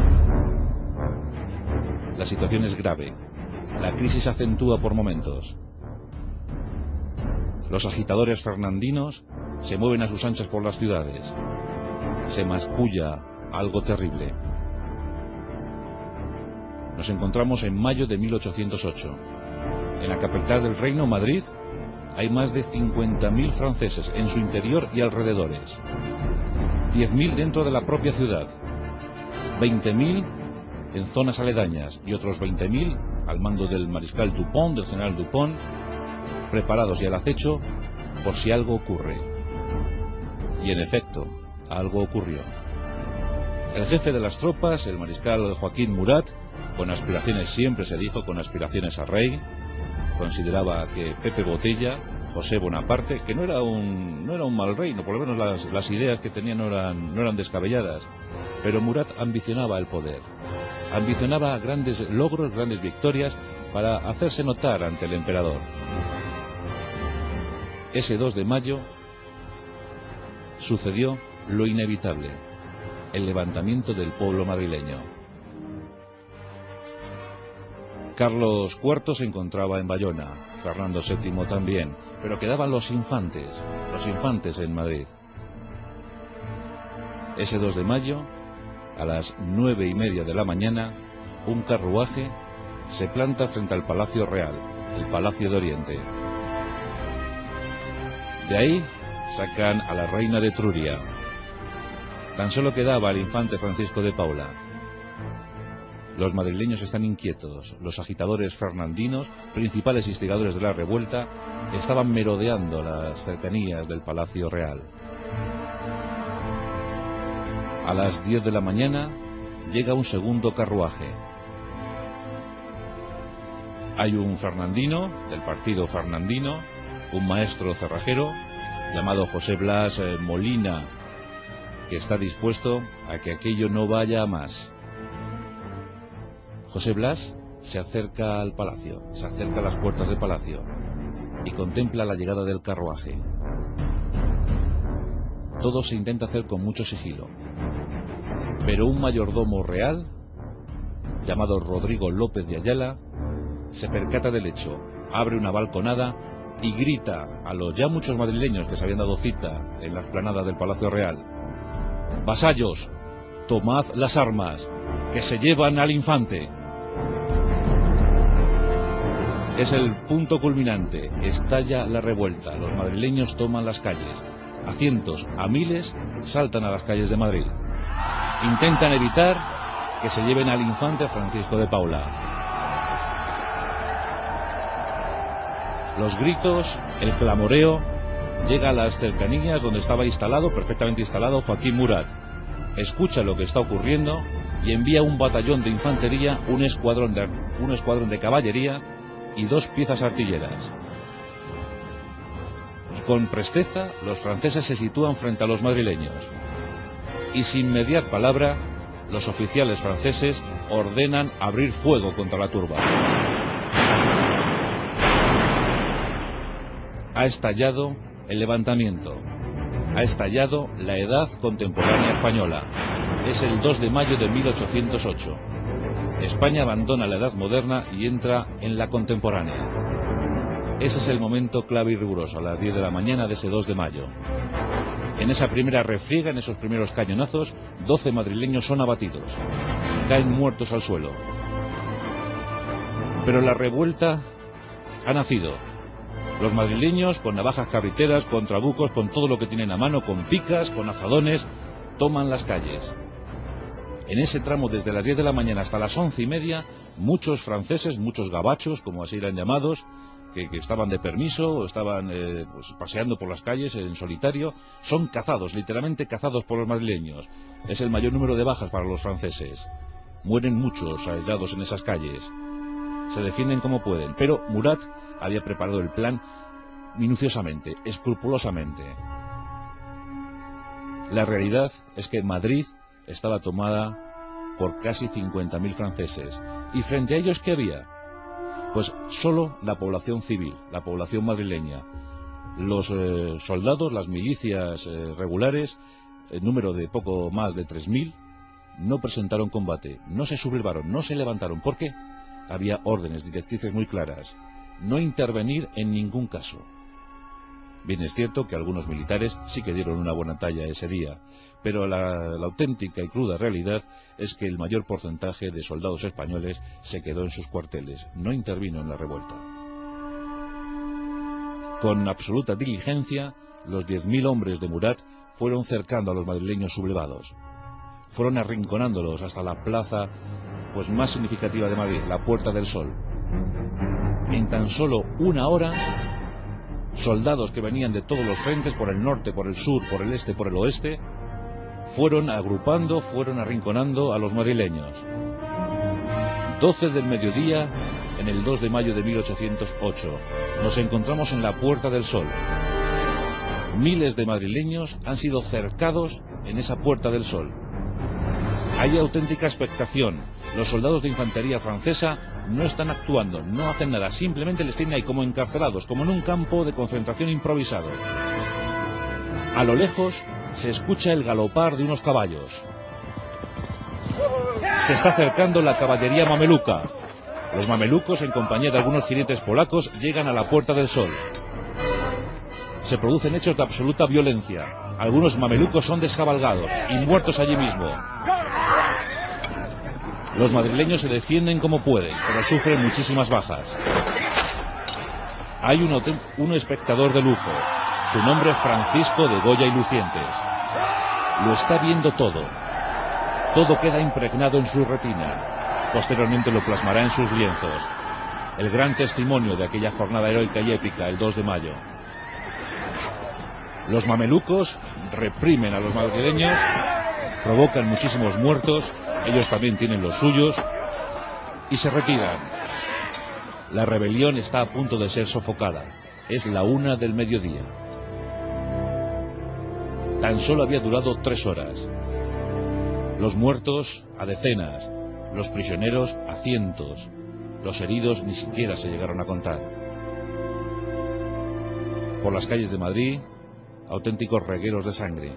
La situación es grave. La crisis se acentúa por momentos. Los agitadores fernandinos se mueven a sus anchas por las ciudades. Se masculla algo terrible. Nos encontramos en mayo de 1808. En la capital del reino, Madrid, hay más de 50.000 franceses en su interior y alrededores. 10.000 dentro de la propia ciudad. 20.000 en zonas aledañas y otros 20.000 al mando del mariscal Dupont, del general Dupont, preparados y al acecho por si algo ocurre. Y en efecto, algo ocurrió. El jefe de las tropas, el mariscal Joaquín Murat, con aspiraciones, siempre se dijo, con aspiraciones a rey, consideraba que Pepe Botella, José Bonaparte, que no era un mal rey, no, por lo menos las ideas que tenía no eran descabelladas, pero Murat ambicionaba el poder, ambicionaba grandes logros, grandes victorias para hacerse notar ante el emperador. Ese 2 de mayo sucedió lo inevitable, el levantamiento del pueblo madrileño. Carlos IV se encontraba en Bayona, Fernando VII también, pero quedaban los infantes en Madrid. Ese 2 de mayo, a las 9:30 de la mañana, un carruaje se planta frente al Palacio Real, el Palacio de Oriente. De ahí sacan a la reina de Etruria. Tan solo quedaba el infante Francisco de Paula. Los madrileños están inquietos. Los agitadores fernandinos, principales instigadores de la revuelta, estaban merodeando las cercanías del Palacio Real. A las 10 de la mañana llega un segundo carruaje. Hay un fernandino, del partido fernandino, un maestro cerrajero, llamado José Blas Molina, que está dispuesto a que aquello no vaya a más. José Blas se acerca al palacio, se acerca a las puertas del palacio y contempla la llegada del carruaje. Todo se intenta hacer con mucho sigilo, pero un mayordomo real, llamado Rodrigo López de Ayala, se percata del hecho, abre una balconada y grita a los ya muchos madrileños que se habían dado cita en la explanada del Palacio Real: vasallos, tomad las armas, que se llevan al infante. Es el punto culminante, estalla la revuelta, los madrileños toman las calles, a cientos, a miles, saltan a las calles de Madrid. Intentan evitar que se lleven al infante Francisco de Paula. Los gritos, el clamoreo, llega a las cercanías donde estaba instalado, perfectamente instalado, Joaquín Murat. Escucha lo que está ocurriendo y envía un batallón de infantería, un escuadrón de caballería y 2 piezas artilleras. Y con presteza los franceses se sitúan frente a los madrileños. Y sin mediar palabra, los oficiales franceses ordenan abrir fuego contra la turba. Ha estallado el levantamiento. Ha estallado la edad contemporánea española. Es el 2 de mayo de 1808. España abandona la edad moderna y entra en la contemporánea. Ese es el momento clave y riguroso, a las 10 de la mañana de ese 2 de mayo. En esa primera refriega, en esos primeros cañonazos, 12 madrileños son abatidos. Caen muertos al suelo. Pero la revuelta ha nacido. Los madrileños, con navajas carriteras, con trabucos, con todo lo que tienen a mano, con picas, con azadones, toman las calles. En ese tramo, desde las 10 de la mañana hasta las 11:30, muchos franceses, muchos gabachos, como así eran llamados, que estaban de permiso o estaban pues, paseando por las calles en solitario, son cazados, literalmente cazados por los madrileños. Es el mayor número de bajas para los franceses. Mueren muchos aislados en esas calles. Se defienden como pueden, pero Murat había preparado el plan minuciosamente, escrupulosamente. La realidad es que Madrid estaba tomada por casi 50.000 franceses. ¿Y frente a ellos qué había? Pues solo la población civil, la población madrileña. Los soldados, las milicias regulares, el número de poco más de 3.000, no presentaron combate, no se sublevaron, no se levantaron. ¿Por qué? Había órdenes, directrices muy claras. No intervenir en ningún caso. Bien, es cierto que algunos militares sí que dieron una buena talla ese día, pero la auténtica y cruda realidad es que el mayor porcentaje de soldados españoles se quedó en sus cuarteles, no intervino en la revuelta. Con absoluta diligencia, los 10.000 hombres de Murat fueron cercando a los madrileños sublevados. Fueron arrinconándolos hasta la plaza pues más significativa de Madrid, la Puerta del Sol. En tan solo una hora, soldados que venían de todos los frentes, por el norte, por el sur, por el este, por el oeste, fueron agrupando, fueron arrinconando a los madrileños. 12 del mediodía, en el 2 de mayo de 1808, nos encontramos en la Puerta del Sol. Miles de madrileños han sido cercados en esa Puerta del Sol. Hay auténtica expectación. Los soldados de infantería francesa no están actuando, no hacen nada, simplemente les tienen ahí como encarcelados, como en un campo de concentración improvisado. A lo lejos se escucha el galopar de unos caballos. Se está acercando la caballería mameluca. Los mamelucos, en compañía de algunos jinetes polacos, llegan a la Puerta del Sol. Se producen hechos de absoluta violencia. Algunos mamelucos son descabalgados y muertos allí mismo. Los madrileños se defienden como pueden, pero sufren muchísimas bajas. Hay un espectador de lujo. Su nombre, Francisco de Goya y Lucientes. Lo está viendo todo. Todo queda impregnado en su retina. Posteriormente lo plasmará en sus lienzos. El gran testimonio de aquella jornada heroica y épica, el 2 de mayo. Los mamelucos reprimen a los madrileños, provocan muchísimos muertos, ellos también tienen los suyos, y se retiran. La rebelión está a punto de ser sofocada. Es la 1 del mediodía. Tan solo había durado 3 horas. Los muertos a decenas, los prisioneros a cientos, los heridos ni siquiera se llegaron a contar. Por las calles de Madrid, auténticos regueros de sangre.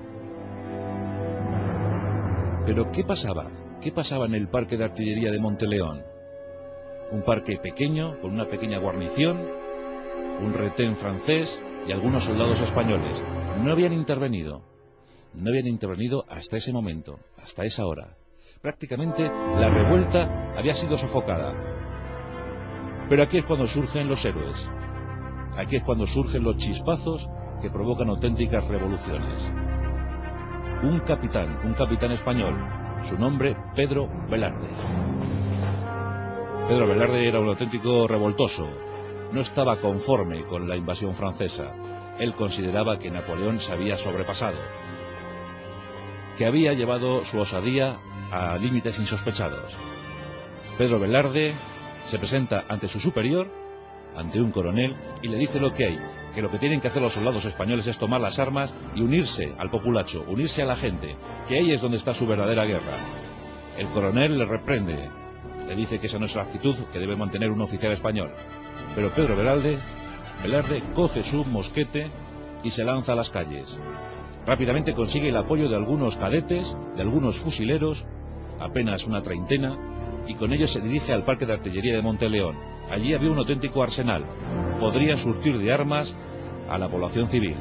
Pero ¿qué pasaba? ¿Qué pasaba en el parque de artillería de Monteleón? Un parque pequeño, con una pequeña guarnición, un retén francés y algunos soldados españoles. No habían intervenido hasta ese momento, hasta esa hora. Prácticamente la revuelta había sido sofocada. Pero aquí es cuando surgen los héroes. Aquí es cuando surgen los chispazos que provocan auténticas revoluciones. Un capitán español, su nombre Pedro Velarde. Pedro Velarde era un auténtico revoltoso. No estaba conforme con la invasión francesa. Él consideraba que Napoleón se había sobrepasado, que había llevado su osadía a límites insospechados. Pedro Velarde se presenta ante su superior, ante un coronel, y le dice lo que hay, que lo que tienen que hacer los soldados españoles es tomar las armas y unirse al populacho, unirse a la gente, que ahí es donde está su verdadera guerra. El coronel le reprende, le dice que esa no es la actitud que debe mantener un oficial español. Pero Pedro Velarde coge su mosquete y se lanza a las calles. Rápidamente consigue el apoyo de algunos cadetes, de algunos fusileros, apenas una treintena, y con ellos se dirige al parque de artillería de Monteleón. Allí había un auténtico arsenal. Podría surtir de armas a la población civil.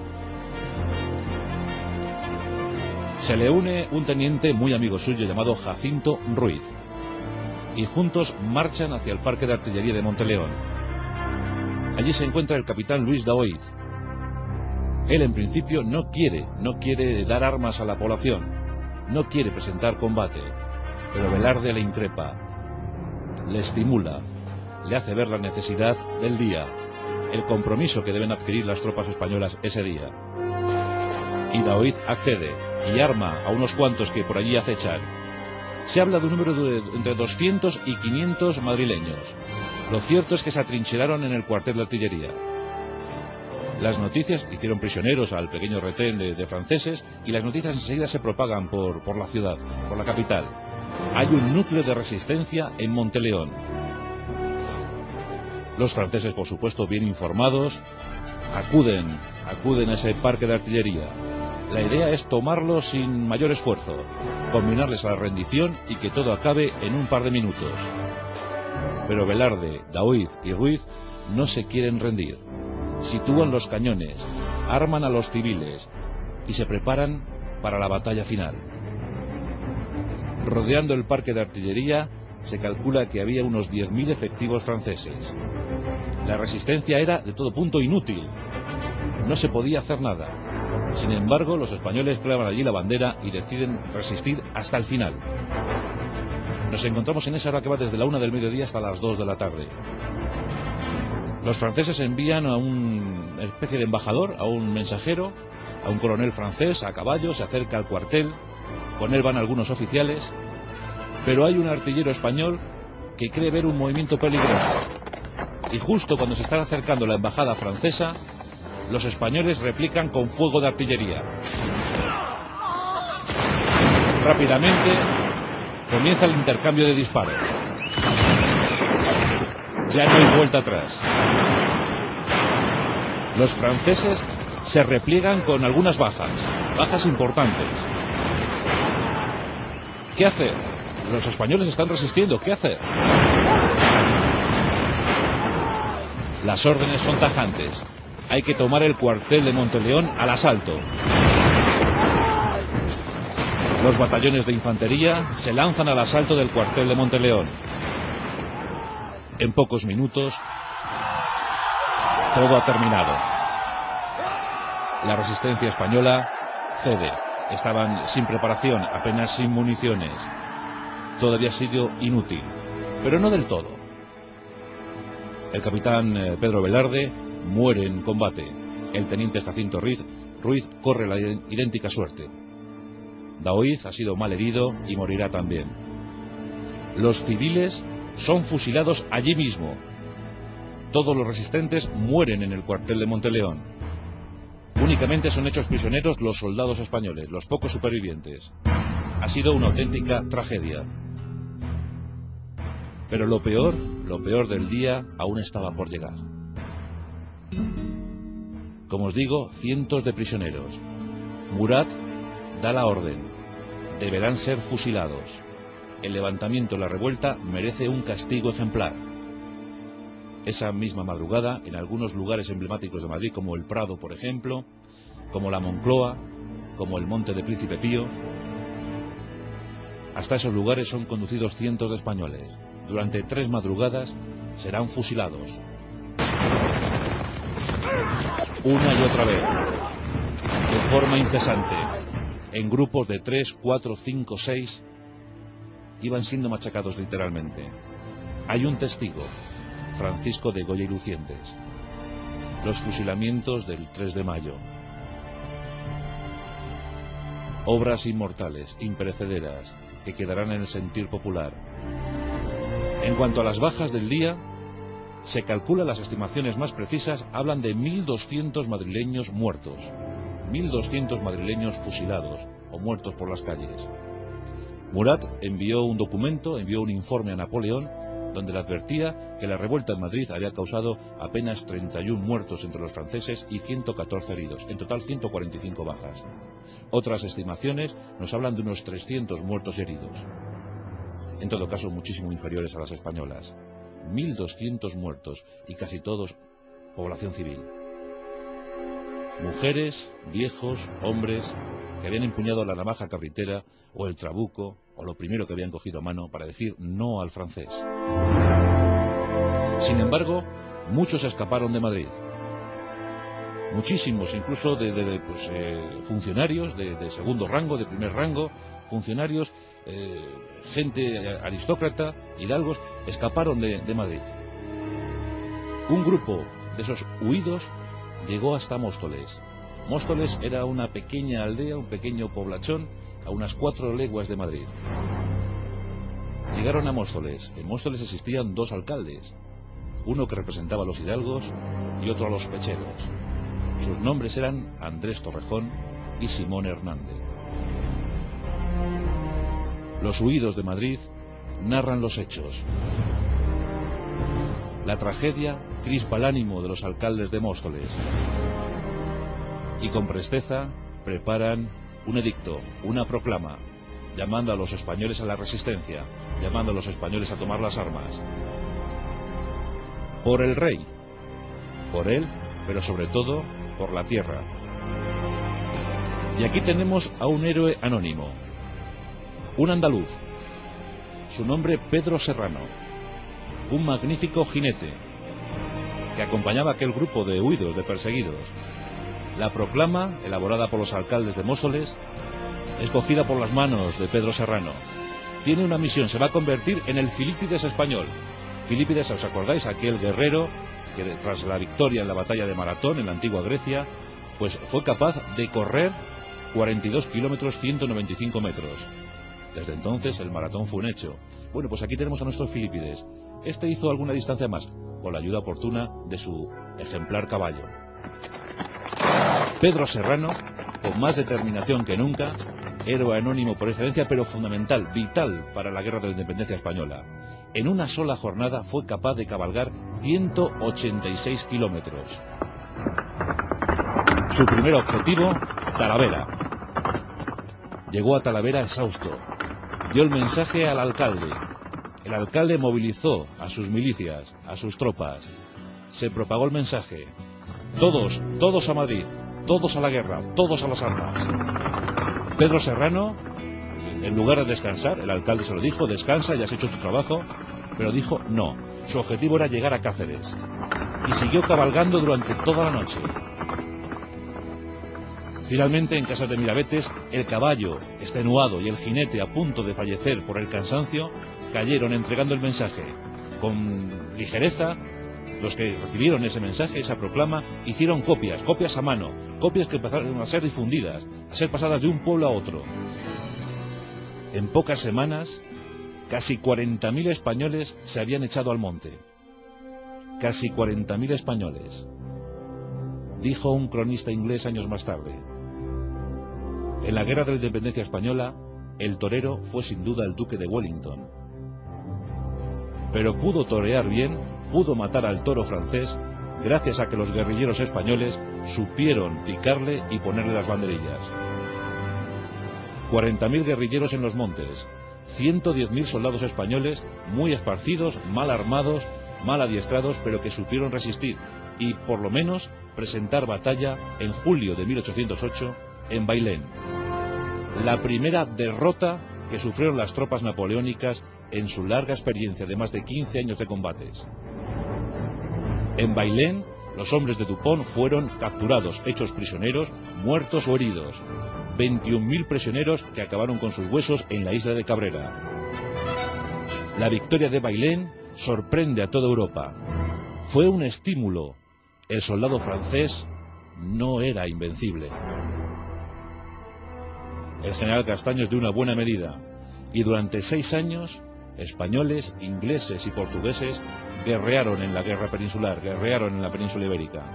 Se le une un teniente muy amigo suyo llamado Jacinto Ruiz, y juntos marchan hacia el parque de artillería de Monteleón. Allí se encuentra el capitán Luis Daoiz. Él en principio no quiere dar armas a la población, no quiere presentar combate, pero Velarde le increpa, le estimula, le hace ver la necesidad del día, el compromiso que deben adquirir las tropas españolas ese día. Y Daoiz accede y arma a unos cuantos que por allí acechan. Se habla de un número de entre 200 y 500 madrileños. Lo cierto es que se atrincheraron en el cuartel de artillería. Las noticias hicieron prisioneros al pequeño retén de franceses, y las noticias enseguida se propagan por la ciudad, por la capital. Hay un núcleo de resistencia en Monteleón. Los franceses, por supuesto, bien informados, acuden a ese parque de artillería. La idea es tomarlo sin mayor esfuerzo, combinarles a la rendición y que todo acabe en un par de minutos. Pero Velarde, Daoiz y Ruiz no se quieren rendir. Sitúan los cañones, arman a los civiles y se preparan para la batalla final. Rodeando el parque de artillería se calcula que había unos 10.000 efectivos franceses. La resistencia era de todo punto inútil. No se podía hacer nada. Sin embargo, los españoles clavan allí la bandera y deciden resistir hasta el final. Nos encontramos en esa hora que va desde la 1 del mediodía hasta las 2 de la tarde. Los franceses envían a una especie de embajador, a un mensajero, a un coronel francés a caballo, se acerca al cuartel, con él van algunos oficiales, pero hay un artillero español que cree ver un movimiento peligroso. Y justo cuando se están acercando la embajada francesa, los españoles replican con fuego de artillería. Rápidamente comienza el intercambio de disparos. Ya no hay vuelta atrás. Los franceses se repliegan con algunas bajas importantes. ¿Qué hacer? Los españoles están resistiendo. ¿Qué hacer? Las órdenes son tajantes. Hay que tomar el cuartel de Monteleón al asalto. Los batallones de infantería se lanzan al asalto del cuartel de Monteleón. En pocos minutos, todo ha terminado. La resistencia española cede. Estaban sin preparación, apenas sin municiones. Todo había sido inútil, pero no del todo. El capitán Pedro Velarde muere en combate. El teniente Jacinto Ruiz corre la idéntica suerte. Daoíz ha sido mal herido y morirá también. Los civiles son fusilados allí mismo. Todos los resistentes mueren en el cuartel de Monteleón. Únicamente son hechos prisioneros los soldados españoles, los pocos supervivientes. Ha sido una auténtica tragedia. Pero lo peor del día aún estaba por llegar. Como os digo, cientos de prisioneros. Murat da la orden. Deberán ser fusilados. El levantamiento de la revuelta merece un castigo ejemplar. Esa misma madrugada, en algunos lugares emblemáticos de Madrid, como el Prado, por ejemplo, como la Moncloa, como el Monte de Príncipe Pío, hasta esos lugares son conducidos cientos de españoles. Durante 3 madrugadas serán fusilados. Una y otra vez, de forma incesante, en grupos de 3, 4, 5, 6, iban siendo machacados literalmente. Hay un testigo, Francisco de Goya y Lucientes. Los fusilamientos del 3 de mayo. Obras inmortales, imperecederas, que quedarán en el sentir popular. En cuanto a las bajas del día, se calcula, las estimaciones más precisas hablan de 1.200 madrileños muertos. 1.200 madrileños fusilados o muertos por las calles. Murat envió un documento, envió un informe a Napoleón, donde le advertía que la revuelta en Madrid había causado apenas 31 muertos entre los franceses y 114 heridos, en total 145 bajas. Otras estimaciones nos hablan de unos 300 muertos y heridos, en todo caso muchísimo inferiores a las españolas. 1.200 muertos y casi todos población civil. Mujeres, viejos, hombres que habían empuñado la navaja carretera o el trabuco o lo primero que habían cogido a mano para decir no al francés. Sin embargo, muchos escaparon de Madrid. Muchísimos, incluso de funcionarios de segundo rango, de primer rango, funcionarios, gente aristócrata, hidalgos, escaparon de Madrid. Un grupo de esos huidos llegó hasta Móstoles. Móstoles era una pequeña aldea, un pequeño poblachón, a unas 4 leguas de Madrid. Llegaron a Móstoles. En Móstoles existían 2 alcaldes, uno que representaba a los hidalgos y otro a los pecheros. Sus nombres eran Andrés Torrejón y Simón Hernández. Los huidos de Madrid narran los hechos. La tragedia crispa el ánimo de los alcaldes de Móstoles y con presteza preparan un edicto, una proclama, llamando a los españoles a la resistencia, llamando a los españoles a tomar las armas. Por el rey, por él, pero sobre todo por la tierra. Y aquí tenemos a un héroe anónimo, un andaluz, su nombre Pedro Serrano, un magnífico jinete que acompañaba a aquel grupo de huidos, de perseguidos. La proclama, elaborada por los alcaldes de Móstoles, escogida por las manos de Pedro Serrano, tiene una misión: se va a convertir en el Filipides español. Filipides, ¿os acordáis? Aquel guerrero que tras la victoria en la batalla de Maratón en la antigua Grecia, pues fue capaz de correr 42 kilómetros, 195 metros. Desde entonces el maratón fue un hecho. Bueno, pues aquí tenemos a nuestro Filipides. Este hizo alguna distancia más, con la ayuda oportuna de su ejemplar caballo. Pedro Serrano, con más determinación que nunca, héroe anónimo por excelencia, pero fundamental, vital para la guerra de la independencia española. En una sola jornada fue capaz de cabalgar 186 kilómetros. Su primer objetivo, Talavera. Llegó a Talavera exhausto. Dio el mensaje al alcalde. El alcalde movilizó a sus milicias, a sus tropas. Se propagó el mensaje: todos a Madrid, todos a la guerra, todos a las armas. Pedro Serrano, en lugar de descansar, el alcalde se lo dijo: descansa, ya has hecho tu trabajo, pero dijo no. Su objetivo era llegar a Cáceres y siguió cabalgando durante toda la noche. Finalmente, en casa de Mirabetes, el caballo extenuado y el jinete a punto de fallecer por el cansancio cayeron entregando el mensaje. Con ligereza, los que recibieron ese mensaje, esa proclama, hicieron copias a mano, copias que empezaron a ser difundidas, a ser pasadas de un pueblo a otro. En pocas semanas, casi 40.000 españoles se habían echado al monte. Casi 40.000 españoles, dijo un cronista inglés años más tarde. En la guerra de la independencia española, el torero fue sin duda el duque de Wellington. Pero pudo torear bien, pudo matar al toro francés, gracias a que los guerrilleros españoles supieron picarle y ponerle las banderillas. 40.000 guerrilleros en los montes, 110.000 soldados españoles, muy esparcidos, mal armados, mal adiestrados, pero que supieron resistir y, por lo menos, presentar batalla en julio de 1808 en Bailén. La primera derrota que sufrieron las tropas napoleónicas en su larga experiencia de más de 15 años de combates. En Bailén, los hombres de Dupont fueron capturados, hechos prisioneros, muertos o heridos. 21.000 prisioneros que acabaron con sus huesos en la isla de Cabrera. La victoria de Bailén sorprende a toda Europa. Fue un estímulo. El soldado francés no era invencible. El general Castaños dio una buena medida, y durante 6 años, españoles, ingleses y portugueses guerrearon en la guerra peninsular, guerrearon en la península ibérica.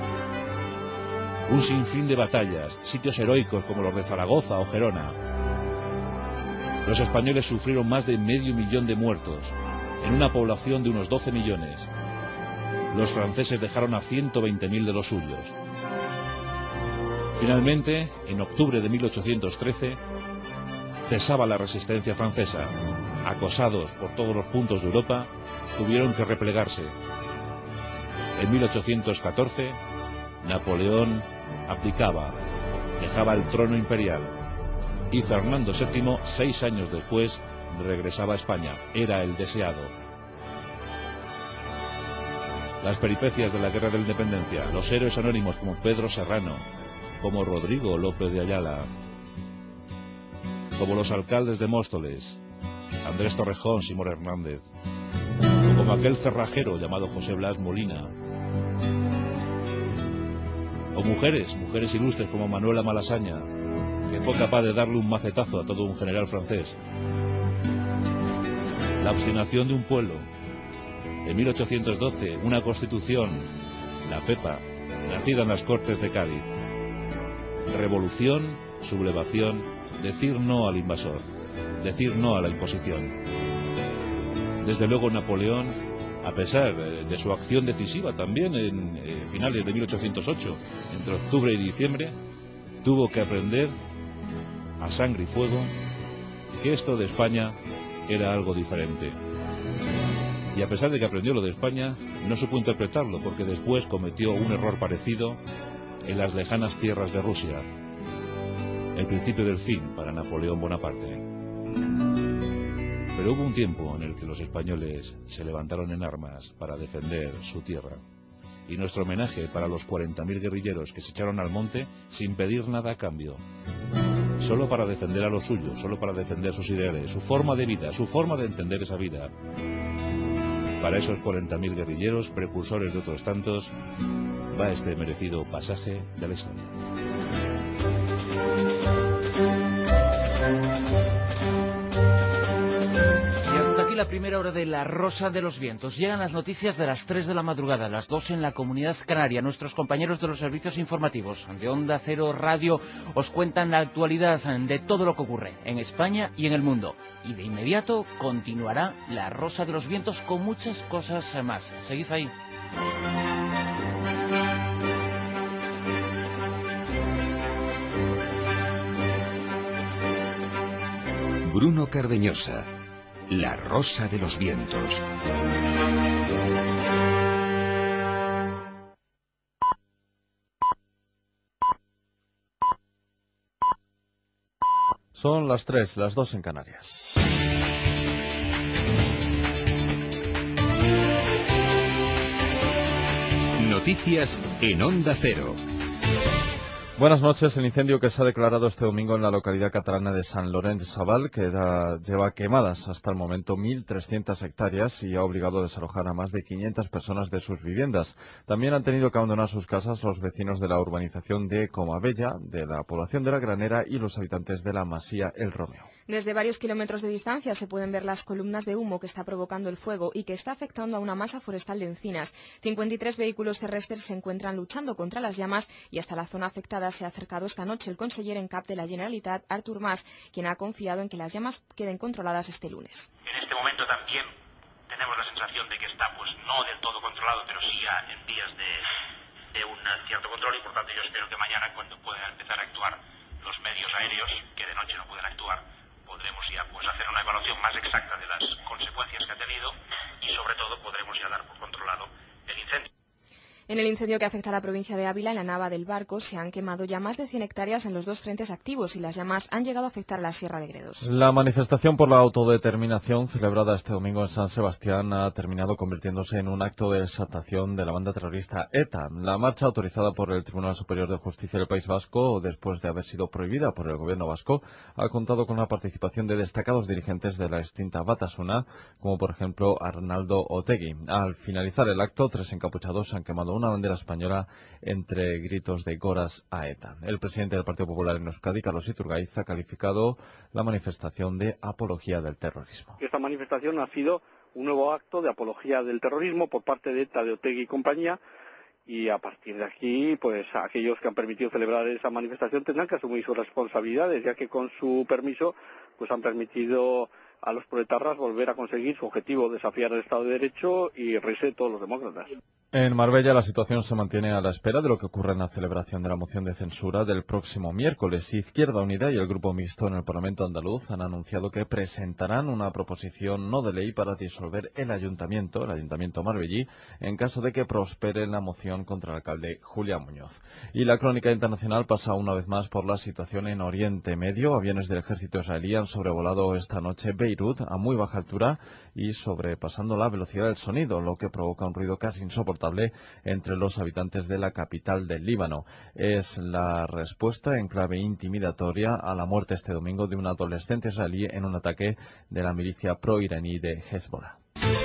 Un sinfín de batallas, sitios heroicos como los de Zaragoza o Gerona. Los españoles sufrieron más de 500.000 de muertos, en una población de unos 12 millones. Los franceses dejaron a 120.000 de los suyos. Finalmente, en octubre de 1813, cesaba la resistencia francesa. Acosados por todos los puntos de Europa, tuvieron que replegarse. En 1814, Napoleón abdicaba, dejaba el trono imperial, y Fernando VII, 6 años después, regresaba a España. Era el deseado. Las peripecias de la Guerra de la Independencia, los héroes anónimos como Pedro Serrano, como Rodrigo López de Ayala, como los alcaldes de Móstoles, Andrés Torrejón, Simón Hernández, o como aquel cerrajero llamado José Blas Molina, o mujeres ilustres como Manuela Malasaña, que fue capaz de darle un macetazo a todo un general francés. La obstinación de un pueblo. En 1812, una constitución, la Pepa, nacida en las Cortes de Cádiz. Revolución, sublevación, decir no al invasor, decir no a la imposición. Desde luego Napoleón, a pesar de su acción decisiva también en finales de 1808, entre octubre y diciembre, tuvo que aprender a sangre y fuego que esto de España era algo diferente. Y a pesar de que aprendió lo de España, no supo interpretarlo, porque después cometió un error parecido en las lejanas tierras de Rusia. El principio del fin para Napoleón Bonaparte. Pero hubo un tiempo en el que los españoles se levantaron en armas para defender su tierra. Y nuestro homenaje para los 40.000 guerrilleros que se echaron al monte sin pedir nada a cambio. Solo para defender a los suyos, solo para defender sus ideales, su forma de vida, su forma de entender esa vida. Para esos 40.000 guerrilleros, precursores de otros tantos, va este merecido pasaje de la historia. Y hasta aquí la primera hora de La Rosa de los Vientos. Llegan las noticias de las 3 de la madrugada, las 2 en la Comunidad Canaria. Nuestros compañeros de los servicios informativos de Onda Cero Radio os cuentan la actualidad de todo lo que ocurre en España y en el mundo. Y de inmediato continuará La Rosa de los Vientos con muchas cosas más. Seguid ahí. Bruno Cardeñosa, La Rosa de los Vientos. Son las 3, las 2 en Canarias. Noticias en Onda Cero. Buenas noches. El incendio que se ha declarado este domingo en la localidad catalana de Sant Llorenç Savall lleva quemadas hasta el momento 1.300 hectáreas y ha obligado a desalojar a más de 500 personas de sus viviendas. También han tenido que abandonar sus casas los vecinos de la urbanización de Comabella, de la población de La Granera y los habitantes de la Masía El Romeo. Desde varios kilómetros de distancia se pueden ver las columnas de humo que está provocando el fuego y que está afectando a una masa forestal de encinas. 53 vehículos terrestres se encuentran luchando contra las llamas y hasta la zona afectada se ha acercado esta noche el conseller en cap de la Generalitat, Artur Mas, quien ha confiado en que las llamas queden controladas este lunes. En este momento también tenemos la sensación de que está, pues no del todo controlado, pero sí ya en vías de un cierto control, y por tanto yo espero que mañana, cuando puedan empezar a actuar los medios aéreos, que de noche no pueden actuar, podremos ya pues hacer una evaluación más exacta de las consecuencias que ha tenido y sobre todo podremos ya dar por controlado el incendio. En el incendio que afecta a la provincia de Ávila, en la nava del Barco, se han quemado ya más de 100 hectáreas en los dos frentes activos y las llamas han llegado a afectar a la Sierra de Gredos. La manifestación por la autodeterminación celebrada este domingo en San Sebastián ha terminado convirtiéndose en un acto de exaltación de la banda terrorista ETA. La marcha, autorizada por el Tribunal Superior de Justicia del País Vasco, después de haber sido prohibida por el gobierno vasco, ha contado con la participación de destacados dirigentes de la extinta Batasuna, como por ejemplo Arnaldo Otegi. Al finalizar el acto, 3 encapuchados han quemado una bandera española entre gritos de goras a ETA. El presidente del Partido Popular en Euskadi, Carlos Iturgaiz, ha calificado la manifestación de apología del terrorismo. Esta manifestación ha sido un nuevo acto de apología del terrorismo por parte de ETA, de Otegi y compañía, y a partir de aquí, pues aquellos que han permitido celebrar esa manifestación tendrán que asumir sus responsabilidades, ya que con su permiso pues han permitido a los proetarras volver a conseguir su objetivo, desafiar el Estado de Derecho y reírse de todos los demócratas. En Marbella la situación se mantiene a la espera de lo que ocurra en la celebración de la moción de censura del próximo miércoles. Izquierda Unida y el Grupo Mixto en el Parlamento andaluz han anunciado que presentarán una proposición no de ley para disolver el ayuntamiento marbellí, en caso de que prospere la moción contra el alcalde Julián Muñoz. Y la crónica internacional pasa una vez más por la situación en Oriente Medio. Aviones del ejército israelí han sobrevolado esta noche Beirut a muy baja altura y sobrepasando la velocidad del sonido, lo que provoca un ruido casi insoportable entre los habitantes de la capital del Líbano. Es la respuesta en clave intimidatoria a la muerte este domingo de un adolescente israelí en un ataque de la milicia pro-iraní de Hezbollah.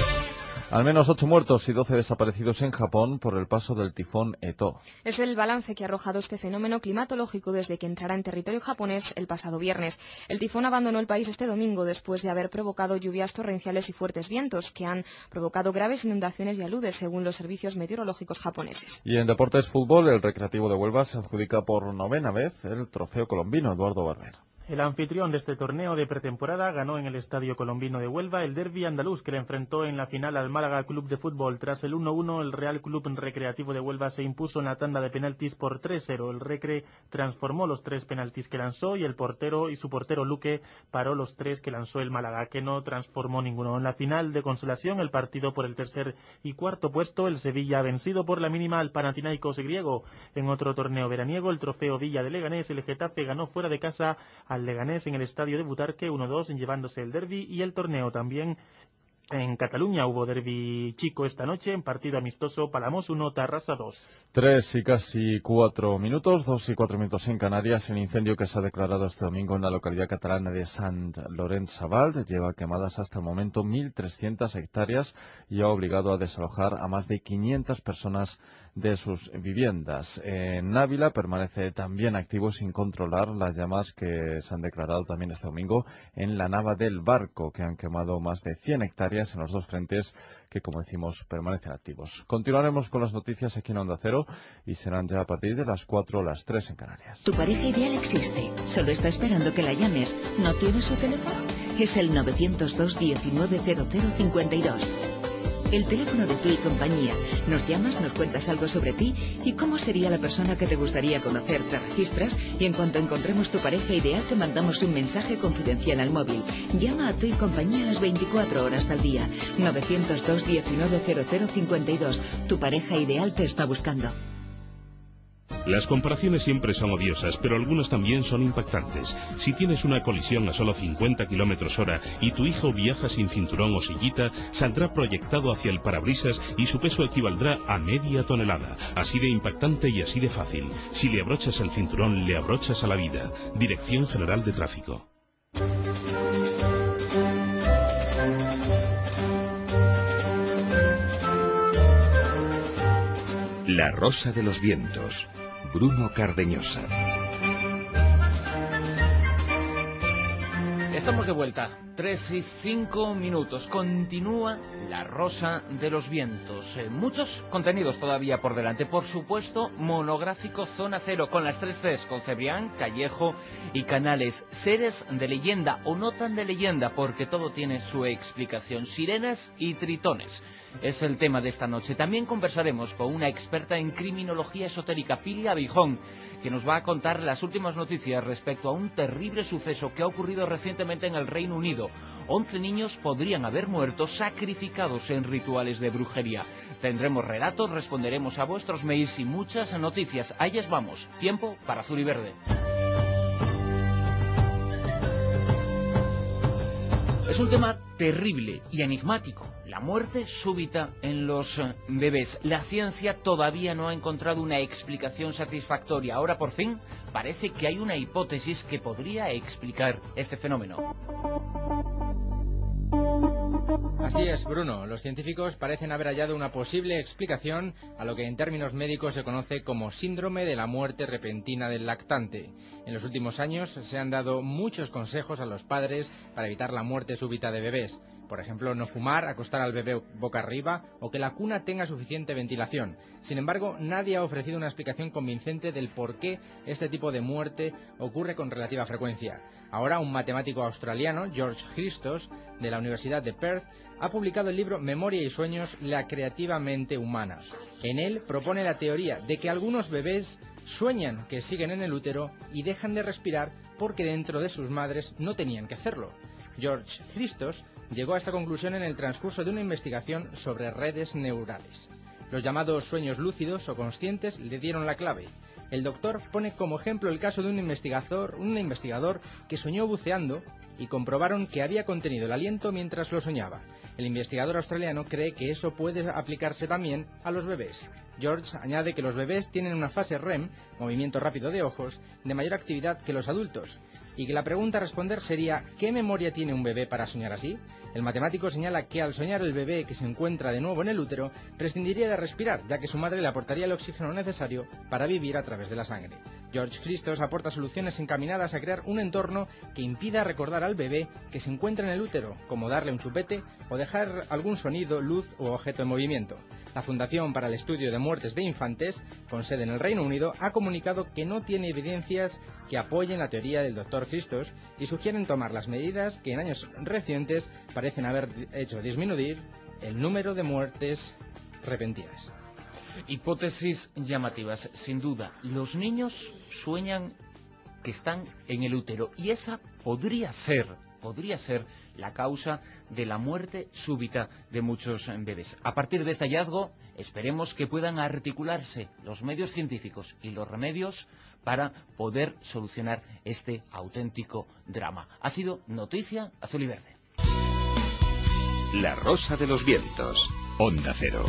Al menos 8 muertos y 12 desaparecidos en Japón por el paso del tifón Eto. Es el balance que ha arrojado este fenómeno climatológico desde que entrara en territorio japonés el pasado viernes. El tifón abandonó el país este domingo después de haber provocado lluvias torrenciales y fuertes vientos que han provocado graves inundaciones y aludes, según los servicios meteorológicos japoneses. Y en deportes fútbol, el Recreativo de Huelva se adjudica por 9ª vez el trofeo colombino. Eduardo Barber. El anfitrión de este torneo de pretemporada ganó en el Estadio Colombino de Huelva el derbi andaluz, que le enfrentó en la final al Málaga Club de Fútbol. Tras el 1-1, el Real Club Recreativo de Huelva se impuso en la tanda de penaltis por 3-0. El Recre transformó los 3 penaltis que lanzó y su portero Luque paró los 3 que lanzó el Málaga, que no transformó ninguno. En la final de consolación, el partido por el tercer y cuarto puesto, el Sevilla ha vencido por la mínima al Panathinaikos griego. En otro torneo veraniego, el trofeo Villa de Leganés, el Getafe ganó fuera de casa al Leganés en el estadio de Butarque 1-2, llevándose el derbi y el torneo. También en Cataluña hubo derbi chico esta noche, en partido amistoso Palamós 1, Tarrasa 2. 3 y casi 4 minutos, 2 y 4 minutos en Canarias. El incendio que se ha declarado este domingo en la localidad catalana de Sant Llorenç Savall lleva quemadas hasta el momento 1.300 hectáreas y ha obligado a desalojar a más de 500 personas de sus viviendas. En Ávila permanece también activo sin controlar las llamas que se han declarado también este domingo en la nava del Barco, que han quemado más de 100 hectáreas en los dos frentes que, como decimos, permanecen activos. Continuaremos con las noticias aquí en Onda Cero y serán ya a partir de las 4 o las 3 en Canarias. Tu pareja ideal existe, solo está esperando que la llames. ¿No tienes su teléfono? Es el 902 19 0052. El teléfono de Tu y Compañía. Nos llamas, nos cuentas algo sobre ti y cómo sería la persona que te gustaría conocer. Te registras y en cuanto encontremos tu pareja ideal te mandamos un mensaje confidencial al móvil. Llama a Tu y Compañía las 24 horas al día. 902 19 0052. Tu pareja ideal te está buscando. Las comparaciones siempre son odiosas, pero algunas también son impactantes. Si tienes una colisión a solo 50 km/h y tu hijo viaja sin cinturón o sillita, saldrá proyectado hacia el parabrisas y su peso equivaldrá a media tonelada. Así de impactante y así de fácil. Si le abrochas el cinturón, le abrochas a la vida. Dirección General de Tráfico. La Rosa de los Vientos. Bruno Cardeñosa. Estamos de vuelta, 3:05. Continúa La Rosa de los Vientos. Muchos contenidos todavía por delante. Por supuesto, monográfico Zona Cero con las 3 Cs, con Cebrián, Callejo y Canales. Seres de leyenda o no tan de leyenda, porque todo tiene su explicación. Sirenas y tritones. Es el tema de esta noche. También conversaremos con una experta en criminología esotérica, Pilia Abijón, que nos va a contar las últimas noticias respecto a un terrible suceso que ha ocurrido recientemente en el Reino Unido. 11 niños podrían haber muerto sacrificados en rituales de brujería. Tendremos relatos, responderemos a vuestros mails y muchas noticias. Allá vamos. Tiempo para Azul y Verde. Es un tema terrible y enigmático, la muerte súbita en los bebés. La ciencia todavía no ha encontrado una explicación satisfactoria. Ahora por fin parece que hay una hipótesis que podría explicar este fenómeno. Así es, Bruno. Los científicos parecen haber hallado una posible explicación a lo que en términos médicos se conoce como síndrome de la muerte repentina del lactante. En los últimos años se han dado muchos consejos a los padres para evitar la muerte súbita de bebés. Por ejemplo, no fumar, acostar al bebé boca arriba o que la cuna tenga suficiente ventilación. Sin embargo, nadie ha ofrecido una explicación convincente del por qué este tipo de muerte ocurre con relativa frecuencia. Ahora, un matemático australiano, George Christos, de la Universidad de Perth, ha publicado el libro Memoria y Sueños, la creativa mente humana. En él propone la teoría de que algunos bebés sueñan que siguen en el útero y dejan de respirar porque dentro de sus madres no tenían que hacerlo. George Christos llegó a esta conclusión en el transcurso de una investigación sobre redes neurales. Los llamados sueños lúcidos o conscientes le dieron la clave. El doctor pone como ejemplo el caso de un investigador que soñó buceando y comprobaron que había contenido el aliento mientras lo soñaba. El investigador australiano cree que eso puede aplicarse también a los bebés. George añade que los bebés tienen una fase REM, movimiento rápido de ojos, de mayor actividad que los adultos, y que la pregunta a responder sería ¿qué memoria tiene un bebé para soñar así? El matemático señala que al soñar el bebé que se encuentra de nuevo en el útero prescindiría de respirar, ya que su madre le aportaría el oxígeno necesario para vivir a través de la sangre. George Christos aporta soluciones encaminadas a crear un entorno que impida recordar al bebé que se encuentra en el útero, como darle un chupete o dejar algún sonido, luz u objeto en movimiento. La Fundación para el Estudio de Muertes de Infantes, con sede en el Reino Unido, ha comunicado que no tiene evidencias que apoyen la teoría del Dr. Christos y sugieren tomar las medidas que en años recientes parecen haber hecho disminuir el número de muertes repentinas. Hipótesis llamativas, sin duda. Los niños sueñan que están en el útero y esa podría ser la causa de la muerte súbita de muchos bebés. A partir de este hallazgo, esperemos que puedan articularse los medios científicos y los remedios para poder solucionar este auténtico drama. Ha sido Noticia Azul y Verde. La Rosa de los Vientos, Onda Cero.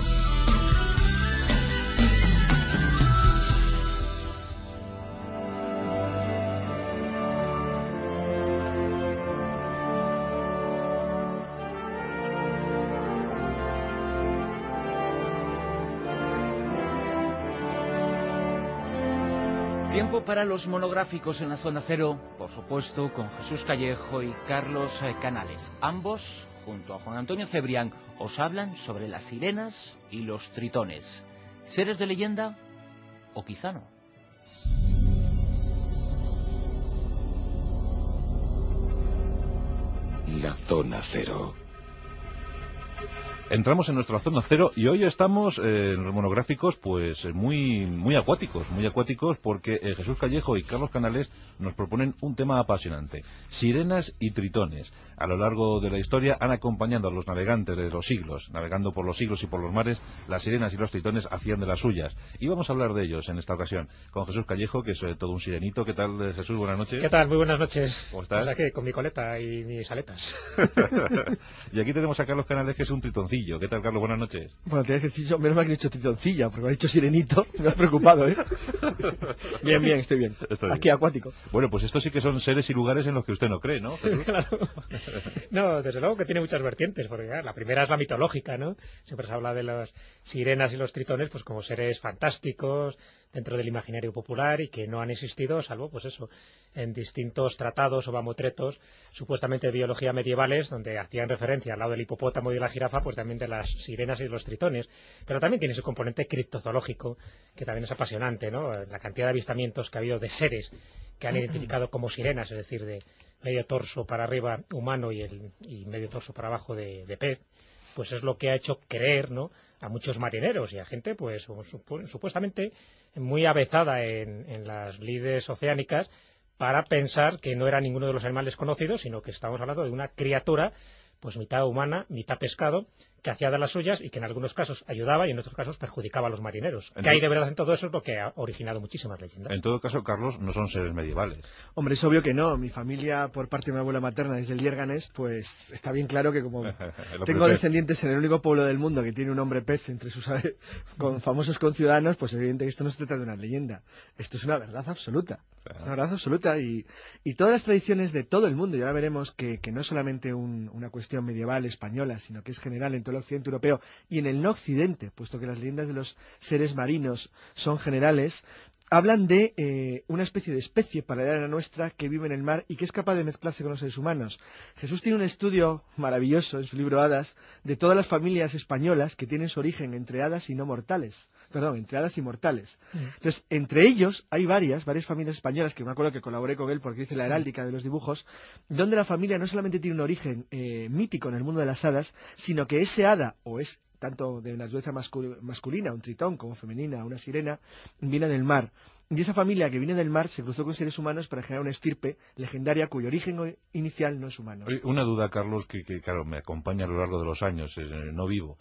Tiempo para los monográficos en la Zona Cero, por supuesto, con Jesús Callejo y Carlos Canales. Ambos, junto a Juan Antonio Cebrián, os hablan sobre las sirenas y los tritones. ¿Seres de leyenda o quizá no? La Zona Cero. Entramos en nuestra zona cero y hoy estamos en los monográficos pues muy acuáticos porque Jesús Callejo y Carlos Canales nos proponen un tema apasionante: sirenas y tritones. A lo largo de la historia han acompañado a los navegantes de los siglos, navegando por los siglos y por los mares. Las sirenas y los tritones hacían de las suyas, y vamos a hablar de ellos en esta ocasión con Jesús Callejo, que es todo un sirenito. ¿Qué tal, Jesús? Buenas noches. ¿Qué tal? Muy buenas noches. ¿Cómo estás? Pues aquí, con mi coleta y mis aletas. Y aquí tenemos a Carlos Canales, que es un tritoncillo. ¿Qué tal, Carlos? Buenas noches. Bueno, tienes que decir yo, menos mal que he dicho tritoncilla, porque me ha dicho sirenito, me has preocupado, ¿eh? Bien, estoy bien. Aquí acuático. Bueno, pues estos sí que son seres y lugares en los que usted no cree, ¿no, Jesús? Claro. No, desde luego que tiene muchas vertientes, porque la primera es la mitológica, ¿no? Siempre se habla de las sirenas y los tritones pues como seres fantásticos dentro del imaginario popular y que no han existido, salvo, pues eso, en distintos tratados o mamotretos supuestamente de biología medievales, donde hacían referencia al lado del hipopótamo y de la jirafa, pues también de las sirenas y de los tritones. Pero también tiene ese componente criptozoológico, que también es apasionante, ¿no? La cantidad de avistamientos que ha habido de seres que han identificado como sirenas, es decir, de medio torso para arriba humano y medio torso para abajo de pez, pues es lo que ha hecho creer, ¿no?, a muchos marineros y a gente pues supuestamente muy avezada en las lides oceánicas, para pensar que no era ninguno de los animales conocidos, sino que estamos hablando de una criatura pues mitad humana, mitad pescado, que hacía de las suyas y que en algunos casos ayudaba y en otros casos perjudicaba a los marineros. ¿Qué hay de verdad en todo eso? Es lo que ha originado muchísimas leyendas. En todo caso, Carlos, no son seres medievales. Hombre, es obvio que no. Mi familia, por parte de mi abuela materna, desde el Liérganes, pues está bien claro que como tengo descendientes en el único pueblo del mundo que tiene un hombre pez entre sus con famosos conciudadanos, pues evidente que esto no se trata de una leyenda. Esto es una verdad absoluta. Es una verdad absoluta y todas las tradiciones de todo el mundo, y ahora veremos que no es solamente una cuestión medieval española, sino que es general en todo el occidente europeo y en el no occidente, puesto que las leyendas de los seres marinos son generales, hablan de una especie de especie paralela a la nuestra que vive en el mar y que es capaz de mezclarse con los seres humanos. Jesús tiene un estudio maravilloso en su libro Hadas de todas las familias españolas que tienen su origen entre hadas y no mortales. Perdón, entre hadas y mortales. Entonces, entre ellos hay varias familias españolas, que me acuerdo que colaboré con él porque hice la heráldica de los dibujos, donde la familia no solamente tiene un origen mítico en el mundo de las hadas, sino que ese hada, o es tanto de naturaleza masculina, un tritón, como femenina, una sirena, viene del mar. Y esa familia que viene del mar se cruzó con seres humanos para generar una estirpe legendaria cuyo origen inicial no es humano. Una duda, Carlos, que claro, me acompaña a lo largo de los años, no vivo.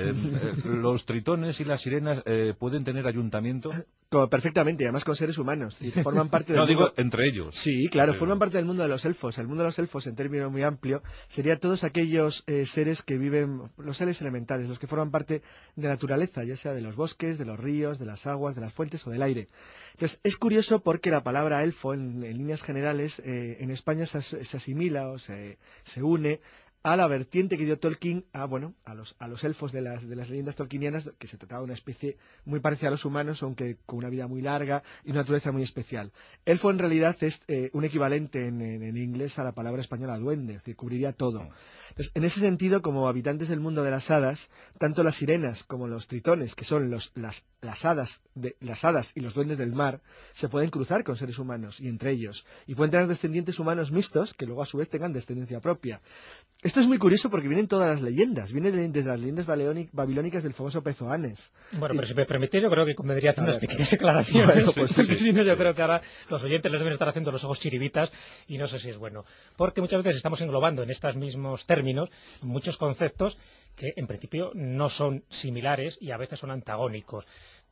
¿Los tritones y las sirenas pueden tener ayuntamiento? Perfectamente, además con seres humanos. Y forman parte del no, mundo... digo entre ellos. Sí, claro, forman parte del mundo de los elfos. El mundo de los elfos, en términos muy amplio, sería todos aquellos seres que viven, los seres elementales, los que forman parte de la naturaleza, ya sea de los bosques, de los ríos, de las aguas, de las fuentes o del aire. Entonces, es curioso porque la palabra elfo, en líneas generales, en España se asimila o se une a la vertiente que dio Tolkien a los elfos de las leyendas tolkienianas, que se trataba de una especie muy parecida a los humanos, aunque con una vida muy larga y una naturaleza muy especial. Elfo en realidad es un equivalente en inglés a la palabra española duende, es decir, cubriría todo. Entonces, en ese sentido, como habitantes del mundo de las hadas, tanto las sirenas como los tritones, que son las hadas y los duendes del mar, se pueden cruzar con seres humanos y entre ellos, y pueden tener descendientes humanos mixtos que luego a su vez tengan descendencia propia. Esto es muy curioso porque vienen todas las leyendas, vienen desde las leyendas babilónicas del famoso pez Oanes. Bueno, pero si me permitís, yo creo que convendría hacer unas pequeñas aclaraciones, bueno, pues porque si no yo creo que ahora los oyentes les deben estar haciendo los ojos chiribitas y no sé si es bueno. Porque muchas veces estamos englobando en estos mismos términos muchos conceptos que en principio no son similares y a veces son antagónicos.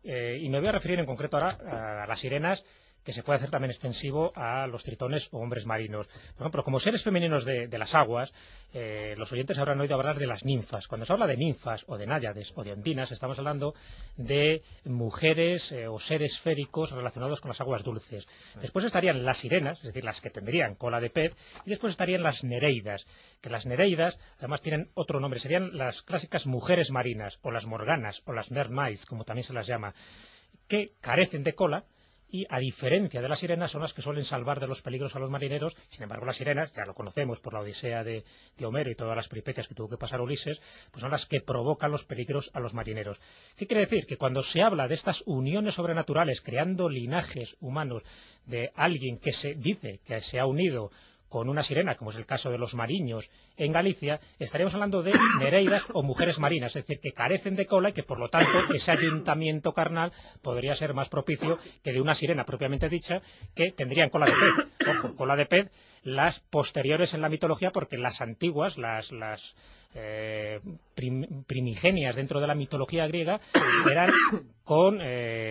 Y me voy a referir en concreto ahora a las sirenas, que se puede hacer también extensivo a los tritones o hombres marinos. Por ejemplo, como seres femeninos de las aguas, los oyentes habrán oído hablar de las ninfas. Cuando se habla de ninfas o de náyades o de ondinas, estamos hablando de mujeres o seres féricos relacionados con las aguas dulces. Después estarían las sirenas, es decir, las que tendrían cola de pez, y después estarían las nereidas, que las nereidas además tienen otro nombre, serían las clásicas mujeres marinas, o las morganas, o las mermaids, como también se las llama, que carecen de cola, y a diferencia de las sirenas son las que suelen salvar de los peligros a los marineros. Sin embargo, las sirenas, ya lo conocemos por la Odisea de Homero y todas las peripecias que tuvo que pasar Ulises, pues son las que provocan los peligros a los marineros. ¿Qué quiere decir? Que cuando se habla de estas uniones sobrenaturales, creando linajes humanos de alguien que se dice que se ha unido con una sirena, como es el caso de los mariños en Galicia, estaríamos hablando de nereidas o mujeres marinas, es decir, que carecen de cola y que por lo tanto ese ayuntamiento carnal podría ser más propicio que de una sirena propiamente dicha, que tendrían cola de pez. Ojo, cola de pez, las posteriores en la mitología, porque las antiguas, las primigenias dentro de la mitología griega eran con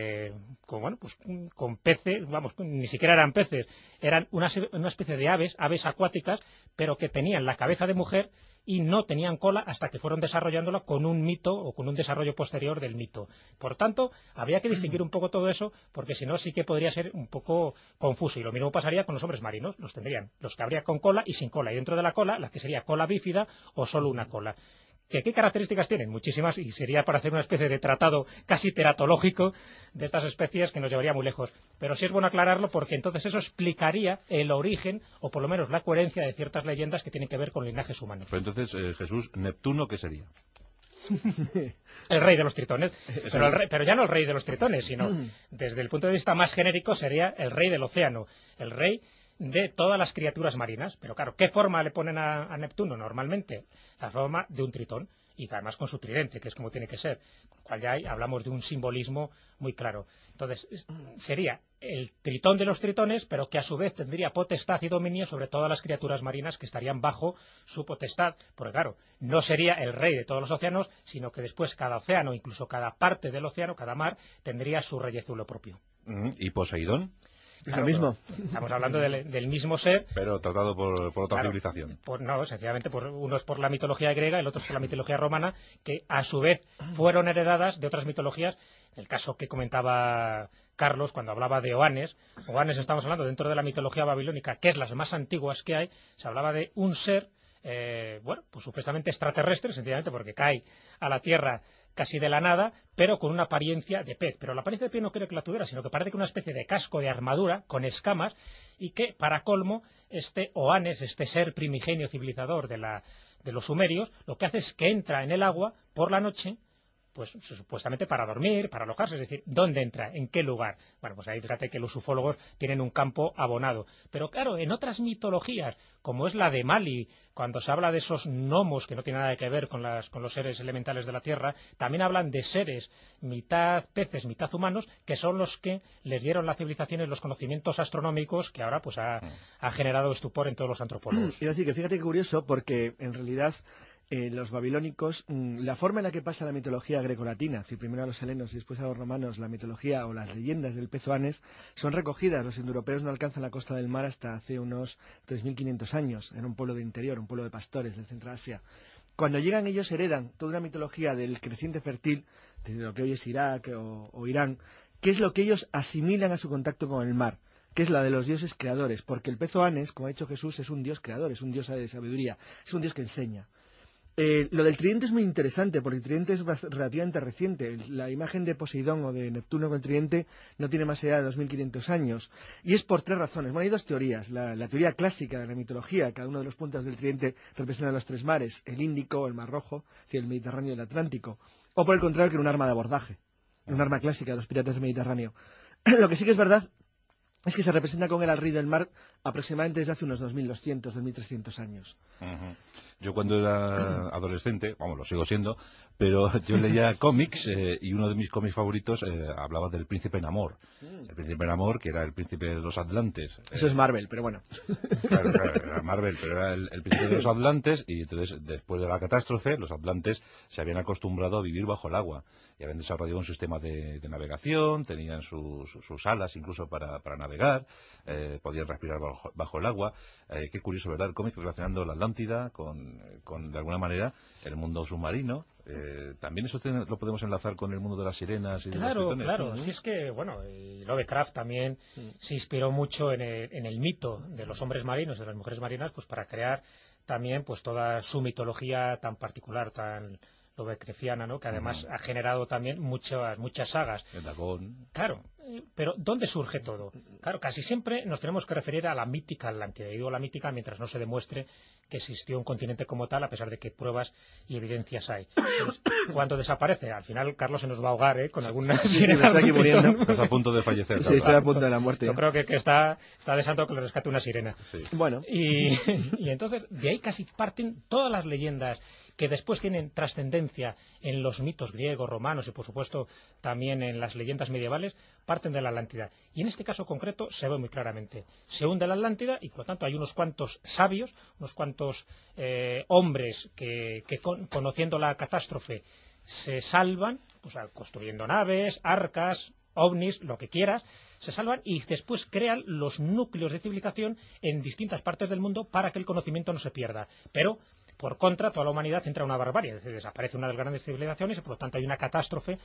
peces, vamos, ni siquiera eran peces, eran una especie de aves acuáticas, pero que tenían la cabeza de mujer y no tenían cola hasta que fueron desarrollándola con un mito o con un desarrollo posterior del mito. Por tanto, habría que distinguir un poco todo eso, porque si no sí que podría ser un poco confuso. Y lo mismo pasaría con los hombres marinos, los tendrían, los que habría con cola y sin cola. Y dentro de la cola, la que sería cola bífida o solo una cola. ¿Qué características tienen? Muchísimas, y sería para hacer una especie de tratado casi teratológico de estas especies que nos llevaría muy lejos. Pero sí es bueno aclararlo porque entonces eso explicaría el origen, o por lo menos la coherencia de ciertas leyendas que tienen que ver con linajes humanos. Pero entonces, Jesús, ¿Neptuno qué sería? El rey de los tritones, pero ya no el rey de los tritones, sino desde el punto de vista más genérico sería el rey del océano, el rey de todas las criaturas marinas. Pero claro, ¿qué forma le ponen a Neptuno normalmente? La forma de un tritón, y además con su tridente, que es como tiene que ser, con lo cual ya hablamos de un simbolismo muy claro. Entonces, sería el tritón de los tritones, pero que a su vez tendría potestad y dominio sobre todas las criaturas marinas que estarían bajo su potestad, porque claro, no sería el rey de todos los océanos, sino que después cada océano, incluso cada parte del océano, cada mar, tendría su reyezuelo propio. ¿Y Poseidón? Claro, lo mismo. Estamos hablando del mismo ser. Pero tratado por otra civilización. No, sencillamente, uno es por la mitología griega, el otro es por la mitología romana, que a su vez fueron heredadas de otras mitologías. El caso que comentaba Carlos cuando hablaba de Oanes. Oanes, estamos hablando dentro de la mitología babilónica, que es las más antiguas que hay. Se hablaba de un ser, pues supuestamente extraterrestre, sencillamente porque cae a la tierra casi de la nada, pero con una apariencia de pez. Pero la apariencia de pez no creo que la tuviera, sino que parece que una especie de casco de armadura con escamas, y que, para colmo, este Oanes, este ser primigenio civilizador de los sumerios, lo que hace es que entra en el agua por la noche, pues supuestamente para dormir, para alojarse, es decir, ¿dónde entra? ¿En qué lugar? Bueno, pues ahí fíjate que los ufólogos tienen un campo abonado. Pero claro, en otras mitologías, como es la de Mali, cuando se habla de esos gnomos que no tienen nada que ver con los seres elementales de la Tierra, también hablan de seres mitad peces, mitad humanos, que son los que les dieron la civilización y los conocimientos astronómicos que ahora pues ha generado estupor en todos los antropólogos. Quiero decir que fíjate qué curioso, porque en realidad los babilónicos, la forma en la que pasa la mitología grecolatina, es decir, primero a los helenos y después a los romanos, la mitología o las leyendas del pez Oanes, son recogidas. Los indoeuropeos no alcanzan la costa del mar hasta hace unos 3.500 años, en un pueblo de interior, un pueblo de pastores de Centro Asia. Cuando llegan ellos heredan toda una mitología del creciente fértil, de lo que hoy es Irak o Irán, que es lo que ellos asimilan a su contacto con el mar, que es la de los dioses creadores, porque el pez Oanes, como ha dicho Jesús, es un dios creador, es un dios de sabiduría, es un dios que enseña. Lo del tridente es muy interesante, porque el tridente es relativamente reciente. La imagen de Poseidón o de Neptuno con el tridente no tiene más allá de 2.500 años. Y es por tres razones. Bueno, hay dos teorías. La teoría clásica de la mitología, cada uno de los puntos del tridente representa los tres mares, el Índico, el Mar Rojo, el Mediterráneo y el Atlántico. O por el contrario, que era un arma de abordaje, un arma clásica de los piratas del Mediterráneo. Lo que sí que es verdad es que se representa con el al rey del mar aproximadamente desde hace unos 2.200, 2.300 años. Yo cuando era adolescente, vamos, lo sigo siendo, pero yo leía cómics y uno de mis cómics favoritos hablaba del príncipe Namor. El príncipe Namor, que era el príncipe de los Atlantes. Eso es Marvel, pero bueno. Claro, era Marvel, pero era el príncipe de los Atlantes, y entonces, después de la catástrofe, los Atlantes se habían acostumbrado a vivir bajo el agua y habían desarrollado un sistema de navegación, tenían sus alas incluso para navegar, podían respirar bajo el agua. Qué curioso, ¿verdad? El cómic relacionando la Atlántida con de alguna manera, el mundo submarino. También eso lo podemos enlazar con el mundo de las sirenas y de los tritones. Claro. Si es que, bueno, Lovecraft también se inspiró mucho en el mito de los hombres marinos y de las mujeres marinas, pues para crear también pues toda su mitología tan particular, tan lovecraftiana, ¿no? Que además ha generado también muchas sagas. El dragón. Claro, Pero ¿dónde surge todo? Claro, casi siempre nos tenemos que referir a la mítica Atlántida. Y digo la mítica mientras no se demuestre que existió un continente como tal, a pesar de que pruebas y evidencias hay. Entonces, cuando desaparece, al final Carlos se nos va a ahogar con alguna sirena. Está aquí muriendo. Estás a punto de fallecer. Sí, estoy a punto de la muerte. Yo creo que está deseando que le rescate una sirena. Sí. Bueno. Y entonces, de ahí casi parten todas las leyendas que después tienen trascendencia en los mitos griegos, romanos y, por supuesto, también en las leyendas medievales, parten de la Atlántida. Y en este caso concreto se ve muy claramente. Se hunde la Atlántida y, por lo tanto, hay unos cuantos sabios, unos cuantos hombres que conociendo la catástrofe, se salvan, pues, construyendo naves, arcas, ovnis, lo que quieras, se salvan y después crean los núcleos de civilización en distintas partes del mundo para que el conocimiento no se pierda. Pero por contra, toda la humanidad entra en una barbarie, es decir, desaparece una de las grandes civilizaciones y por lo tanto hay una catástrofe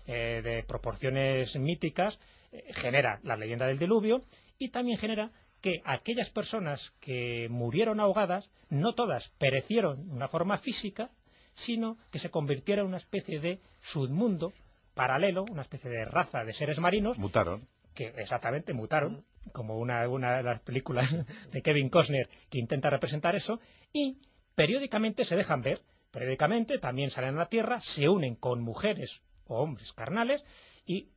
de proporciones míticas, genera la leyenda del diluvio y también genera que aquellas personas que murieron ahogadas, no todas perecieron de una forma física, sino que se convirtieron en una especie de submundo paralelo, una especie de raza de seres marinos. Mutaron. Que exactamente mutaron, como una de las películas de Kevin Costner que intenta representar eso, y periódicamente se dejan ver, periódicamente también salen a la Tierra, se unen con mujeres o hombres carnales y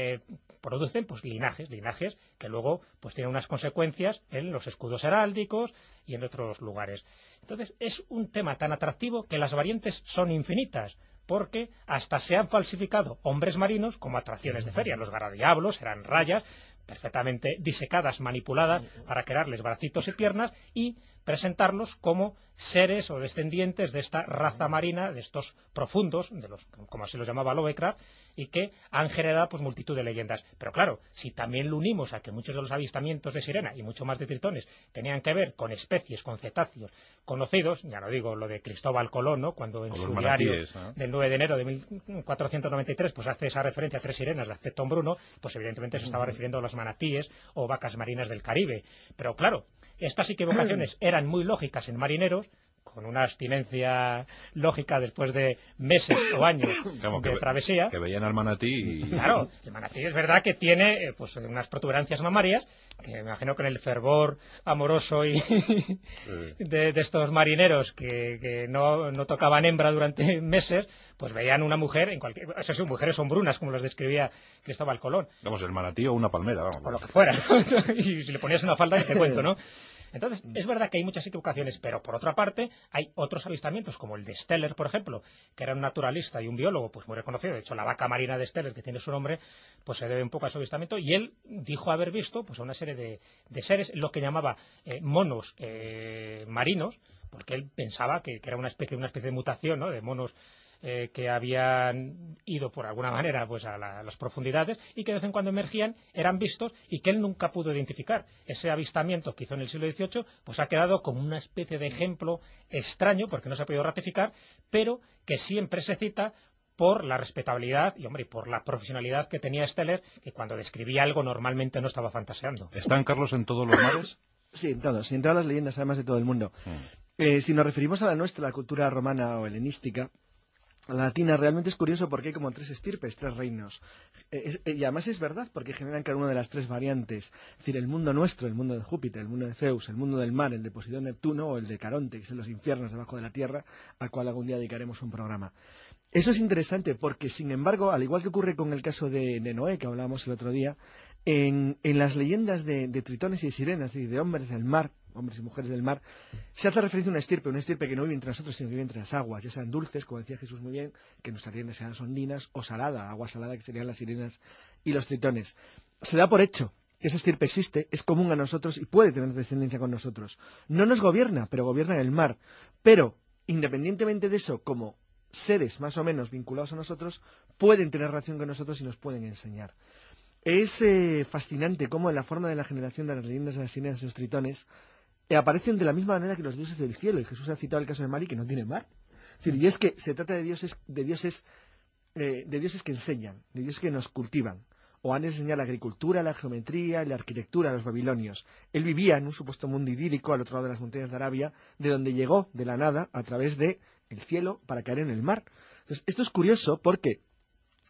producen pues linajes que luego pues tienen unas consecuencias en los escudos heráldicos y en otros lugares. Entonces es un tema tan atractivo que las variantes son infinitas, porque hasta se han falsificado hombres marinos como atracciones de feria. Los garadiablos eran rayas perfectamente disecadas, manipuladas para crearles bracitos y piernas y presentarlos como seres o descendientes de esta raza marina, de estos profundos, de los, como así los llamaba Lovecraft, y que han generado pues multitud de leyendas. Pero claro, si también lo unimos a que muchos de los avistamientos de sirena y mucho más de tritones tenían que ver con especies, con cetáceos conocidos, ya no digo lo de Cristóbal Colón, ¿no?, cuando en su diario del 9 de enero de 1493 pues hace esa referencia a 3 sirenas de aspecto Bruno, pues evidentemente se estaba refiriendo a los manatíes o vacas marinas del Caribe. Pero claro, estas equivocaciones eran muy lógicas en marineros, con una abstinencia lógica después de meses o años de travesía. Que veían al manatí y... Claro, el manatí es verdad que tiene pues unas protuberancias mamarias, que me imagino que en el fervor amoroso y de estos marineros que no tocaban hembra durante meses, pues veían una mujer, eso sí, mujeres sombrunas, como las describía Cristóbal Colón. Vamos, el manatí o una palmera, vamos. O lo que fuera, ¿no? Y si le ponías una falda, ni te cuento, ¿no? Entonces, es verdad que hay muchas equivocaciones, pero por otra parte hay otros avistamientos, como el de Steller, por ejemplo, que era un naturalista y un biólogo pues muy reconocido. De hecho, la vaca marina de Steller, que tiene su nombre, pues se debe un poco a su avistamiento, y él dijo haber visto pues a una serie de seres, lo que llamaba monos marinos, porque él pensaba que era una especie de mutación, ¿no?, de monos que habían ido por alguna manera pues a las profundidades y que de vez en cuando emergían, eran vistos y que él nunca pudo identificar. Ese avistamiento que hizo en el siglo XVIII pues ha quedado como una especie de ejemplo extraño, porque no se ha podido ratificar, pero que siempre se cita por la respetabilidad y, hombre, por la profesionalidad que tenía Steller, que cuando describía algo normalmente no estaba fantaseando. ¿Están, Carlos, en todos los mares? Sí, en todos, y en todas las leyendas, además de todo el mundo. Si nos referimos a la nuestra, la cultura romana o helenística, la latina, realmente es curioso porque hay como 3 estirpes, 3 reinos. Y además es verdad, porque generan cada una de las 3 variantes. Es decir, el mundo nuestro, el mundo de Júpiter, el mundo de Zeus, el mundo del mar, el de Poseidón, Neptuno, o el de Caronte, que son los infiernos debajo de la tierra, al cual algún día dedicaremos un programa. Eso es interesante porque, sin embargo, al igual que ocurre con el caso de Noé, que hablábamos el otro día, en las leyendas de tritones y de sirenas, y de hombres del mar, hombres y mujeres del mar, se hace referencia a una estirpe que no vive entre nosotros, sino que vive entre las aguas, ya sean dulces, como decía Jesús muy bien, que nuestras leyendas sean ondinas, o salada, agua salada, que serían las sirenas y los tritones. Se da por hecho que esa estirpe existe, es común a nosotros y puede tener descendencia con nosotros. No nos gobierna, pero gobierna en el mar. Pero, independientemente de eso, como seres más o menos vinculados a nosotros, pueden tener relación con nosotros y nos pueden enseñar. Es fascinante cómo en la forma de la generación de las leyendas de las sirenas y los tritones aparecen de la misma manera que los dioses del cielo, y Jesús ha citado el caso de Mari, que no tiene mar. Es decir, y es que se trata de dioses que enseñan, de dioses que nos cultivan, o han enseñado la agricultura, la geometría y la arquitectura a los babilonios. Él vivía en un supuesto mundo idílico al otro lado de las montañas de Arabia, de donde llegó de la nada a través de el cielo para caer en el mar. Entonces, esto es curioso porque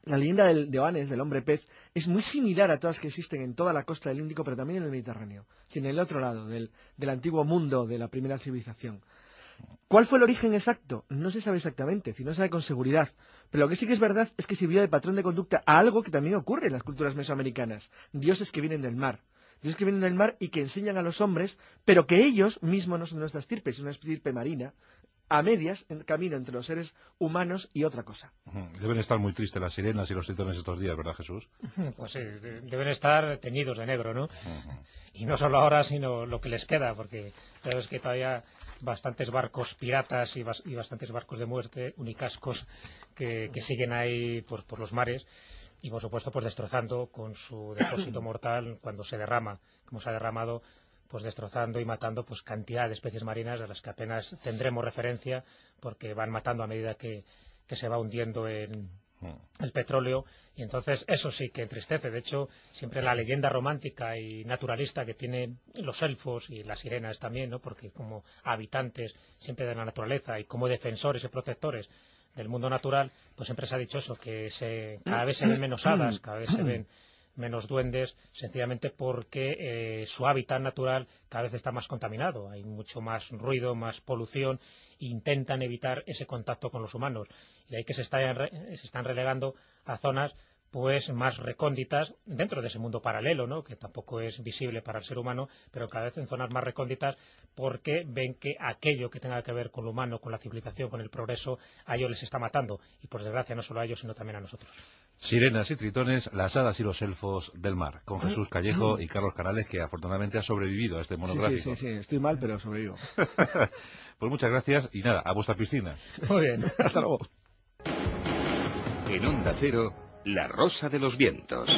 La leyenda de Oanes, del hombre pez, es muy similar a todas que existen en toda la costa del Índico, pero también en el Mediterráneo, en el otro lado del antiguo mundo de la primera civilización. ¿Cuál fue el origen exacto? No se sabe exactamente, no se sabe con seguridad. Pero lo que sí que es verdad es que sirvió de patrón de conducta a algo que también ocurre en las culturas mesoamericanas. Dioses que vienen del mar. Dioses que vienen del mar y que enseñan a los hombres, pero que ellos mismos no son nuestra estirpe, es una estirpe marina, a medias, en camino entre los seres humanos y otra cosa. Deben estar muy tristes las sirenas y los tritones estos días, ¿verdad, Jesús? Pues sí, deben estar teñidos de negro, ¿no? Y no solo ahora, sino lo que les queda, porque sabes que todavía bastantes barcos piratas y bastantes barcos de muerte, unicascos, que siguen ahí por los mares y, por supuesto, pues destrozando con su depósito mortal cuando se derrama, como se ha derramado, pues destrozando y matando pues cantidad de especies marinas de las que apenas tendremos referencia porque van matando a medida que se va hundiendo en el petróleo, y entonces eso sí que entristece. De hecho, siempre la leyenda romántica y naturalista que tienen los elfos y las sirenas también, ¿no? Porque como habitantes siempre de la naturaleza y como defensores y protectores del mundo natural, pues siempre se ha dicho eso, que cada vez se ven menos hadas, cada vez se ven menos duendes, sencillamente porque su hábitat natural cada vez está más contaminado, hay mucho más ruido, más polución, e intentan evitar ese contacto con los humanos, y de ahí que se están relegando a zonas pues más recónditas dentro de ese mundo paralelo, ¿no? Que tampoco es visible para el ser humano, pero cada vez en zonas más recónditas porque ven que aquello que tenga que ver con lo humano, con la civilización, con el progreso, a ellos les está matando, y por desgracia no solo a ellos, sino también a nosotros. Sirenas y tritones, las hadas y los elfos del mar, con Jesús Callejo y Carlos Canales, que afortunadamente ha sobrevivido a este monográfico. Sí, estoy mal, pero sobrevivo. Pues muchas gracias y nada, a vuestra piscina. Muy bien, hasta luego. En Onda Cero, La Rosa de los Vientos.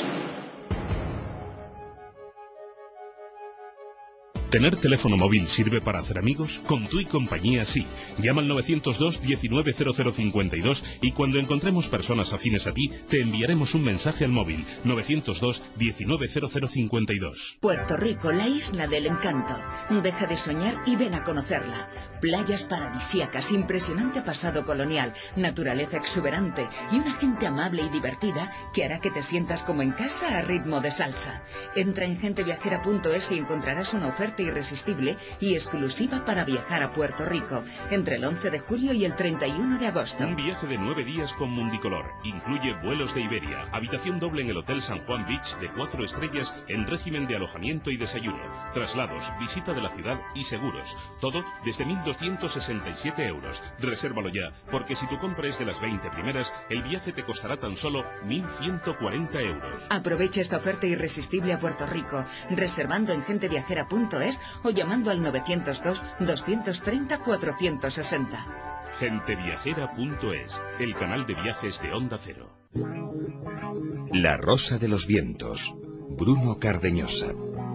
¿Tener teléfono móvil sirve para hacer amigos? Con Tu y Compañía sí. Llama al 902 190052 y cuando encontremos personas afines a ti, te enviaremos un mensaje al móvil 902 190052. Puerto Rico, la isla del encanto. Deja de soñar y ven a conocerla. Playas paradisíacas, impresionante pasado colonial, naturaleza exuberante y una gente amable y divertida que hará que te sientas como en casa a ritmo de salsa. Entra en genteviajera.es y encontrarás una oferta irresistible y exclusiva para viajar a Puerto Rico entre el 11 de julio y el 31 de agosto. Un viaje de 9 días con Mundicolor. Incluye vuelos de Iberia, habitación doble en el Hotel San Juan Beach de 4 estrellas en régimen de alojamiento y desayuno, traslados, visita de la ciudad y seguros. Todo desde 1.267 euros. Resérvalo ya, porque si tu compra es de las 20 primeras, el viaje te costará tan solo 1.140 euros. Aprovecha esta oferta irresistible a Puerto Rico, reservando en genteviajera.es o llamando al 902 230 460. Genteviajera.es, el canal de viajes de Onda Cero. La Rosa de los Vientos, Bruno Cardeñosa.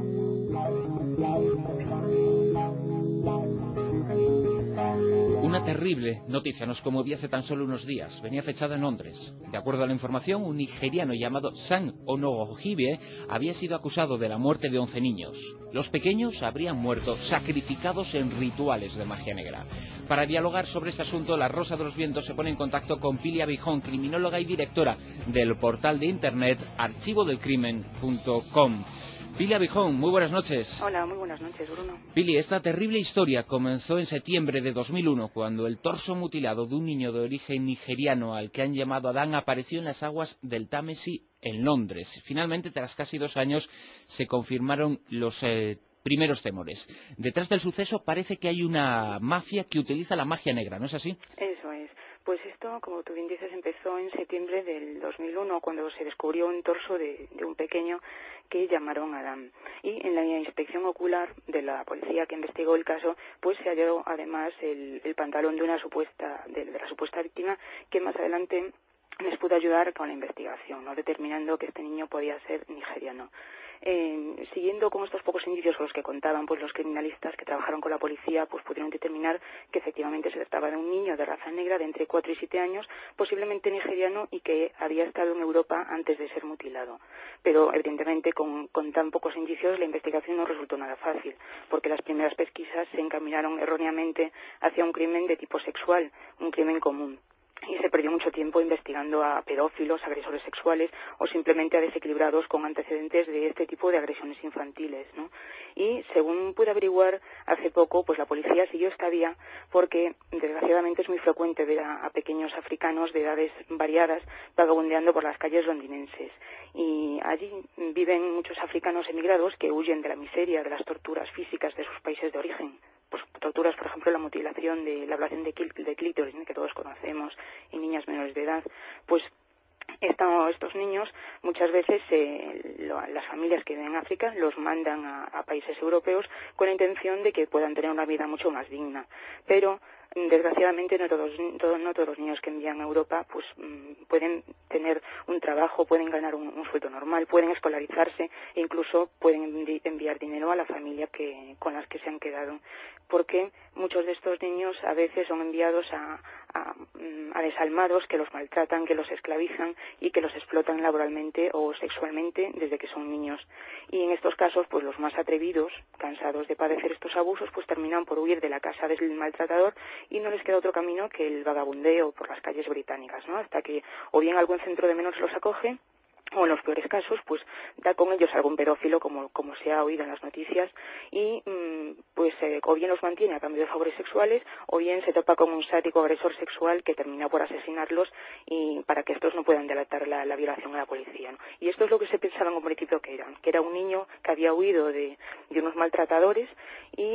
Una terrible noticia nos conmovió hace tan solo unos días. Venía fechada en Londres. De acuerdo a la información, un nigeriano llamado Sam Onoghibie había sido acusado de la muerte de 11 niños. Los pequeños habrían muerto sacrificados en rituales de magia negra. Para dialogar sobre este asunto, La Rosa de los Vientos se pone en contacto con Pili Abijón, criminóloga y directora del portal de internet archivodelcrimen.com. Pili Abijón, muy buenas noches. Hola, muy buenas noches, Bruno. Pili, esta terrible historia comenzó en septiembre de 2001, cuando el torso mutilado de un niño de origen nigeriano al que han llamado Adán apareció en las aguas del Támesis en Londres. Finalmente, tras casi 2 años, se confirmaron los primeros temores. Detrás del suceso parece que hay una mafia que utiliza la magia negra, ¿no es así? Eso es. Pues esto, como tú bien dices, empezó en septiembre del 2001, cuando se descubrió un torso de un pequeño que llamaron Adán. Y en la inspección ocular de la policía que investigó el caso, pues se halló además el pantalón de la supuesta víctima, que más adelante les pudo ayudar con la investigación, ¿no? Determinando que este niño podía ser nigeriano. Siguiendo con estos pocos indicios con los que contaban pues los criminalistas que trabajaron con la policía, pues pudieron determinar que efectivamente se trataba de un niño de raza negra de entre 4 y 7 años, posiblemente nigeriano, y que había estado en Europa antes de ser mutilado. Pero evidentemente con tan pocos indicios la investigación no resultó nada fácil, porque las primeras pesquisas se encaminaron erróneamente hacia un crimen de tipo sexual, un crimen común. y se perdió mucho tiempo investigando a pedófilos, agresores sexuales o simplemente a desequilibrados con antecedentes de este tipo de agresiones infantiles, ¿no? Y según pude averiguar hace poco, pues la policía siguió esta vía porque desgraciadamente es muy frecuente ver a pequeños africanos de edades variadas vagabundeando por las calles londinenses. Y allí viven muchos africanos emigrados que huyen de la miseria, de las torturas físicas de sus países de origen. Pues torturas, por ejemplo, la mutilación de la ablación de clítoris, que todos conocemos, en niñas menores de edad. Pues estos niños muchas veces las familias que viven en África los mandan a países europeos con la intención de que puedan tener una vida mucho más digna. Pero desgraciadamente no todos los niños que envían a Europa pues pueden tener un trabajo, pueden ganar un sueldo normal, pueden escolarizarse e incluso pueden enviar dinero a la familia con las que se han quedado, porque muchos de estos niños a veces son enviados a desalmados que los maltratan, que los esclavizan y que los explotan laboralmente o sexualmente desde que son niños. Y en estos casos, pues los más atrevidos, cansados de padecer estos abusos, pues terminan por huir de la casa del maltratador y no les queda otro camino que el vagabundeo por las calles británicas, ¿no? Hasta que o bien algún centro de menores los acoge, o en los peores casos, pues da con ellos algún pedófilo, como se ha oído en las noticias, y o bien los mantiene a cambio de favores sexuales, o bien se topa con un sádico agresor sexual que termina por asesinarlos y para que estos no puedan delatar la violación a la policía, ¿no? Y esto es lo que se pensaba en un principio que era un niño que había huido de unos maltratadores y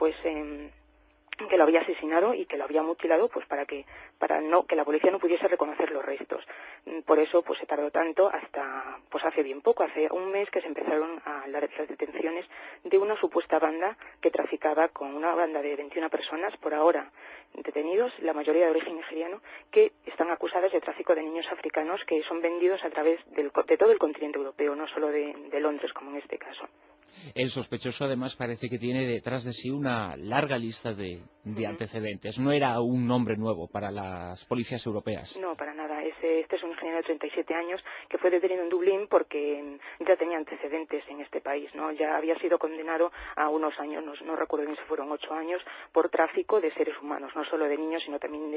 que lo había asesinado y que lo había mutilado pues para que la policía no pudiese reconocer los restos. Por eso pues se tardó tanto hasta pues hace bien poco, hace un mes que se empezaron las detenciones de una supuesta banda que traficaba con una banda de 21 personas por ahora detenidos, la mayoría de origen nigeriano, que están acusadas de tráfico de niños africanos que son vendidos a través de todo el continente europeo, no solo de Londres como en este caso. El sospechoso además parece que tiene detrás de sí una larga lista de antecedentes. No era un nombre nuevo para las policías europeas. No, para nada. Este es un ingeniero de 37 años que fue detenido en Dublín porque ya tenía antecedentes en este país, ¿no? Ya había sido condenado a unos años, no recuerdo bien si fueron 8 años, por tráfico de seres humanos, no solo de niños, sino también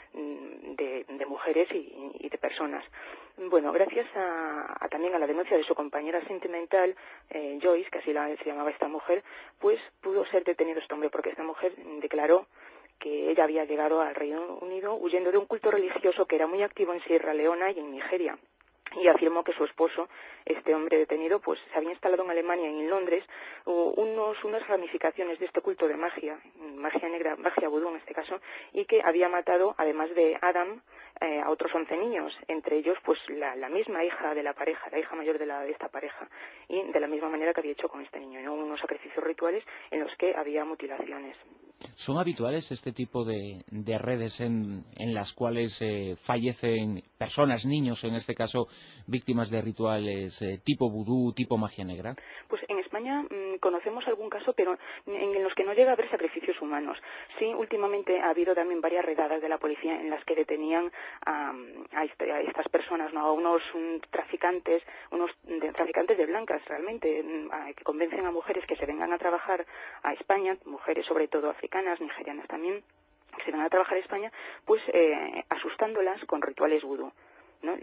de mujeres y de personas. Bueno, gracias también a la denuncia de su compañera sentimental, Joyce, que así se llamaba esta mujer, pues pudo ser detenido este hombre, porque esta mujer declaró que ella había llegado al Reino Unido huyendo de un culto religioso que era muy activo en Sierra Leona y en Nigeria. Y afirmó que su esposo, este hombre detenido, pues se había instalado en Alemania y en Londres unas ramificaciones de este culto de magia negra, magia vudú en este caso, y que había matado, además de Adam, a otros 11 niños, entre ellos pues la misma hija de la pareja, la hija mayor de esta pareja, y de la misma manera que había hecho con este niño, ¿no? Unos sacrificios rituales en los que había mutilaciones. ¿Son habituales este tipo de redes en las cuales fallecen personas, niños en este caso, víctimas de rituales tipo vudú, tipo magia negra? Pues en España conocemos algún caso, pero en los que no llega a haber sacrificios humanos. Sí, últimamente ha habido también varias redadas de la policía en las que detenían a estas personas, ¿no? A unos traficantes de blancas realmente, que convencen a mujeres que se vengan a trabajar a España, mujeres sobre todo africanas, nigerianas también, que se van a trabajar a España, pues asustándolas con rituales vudú, ¿no?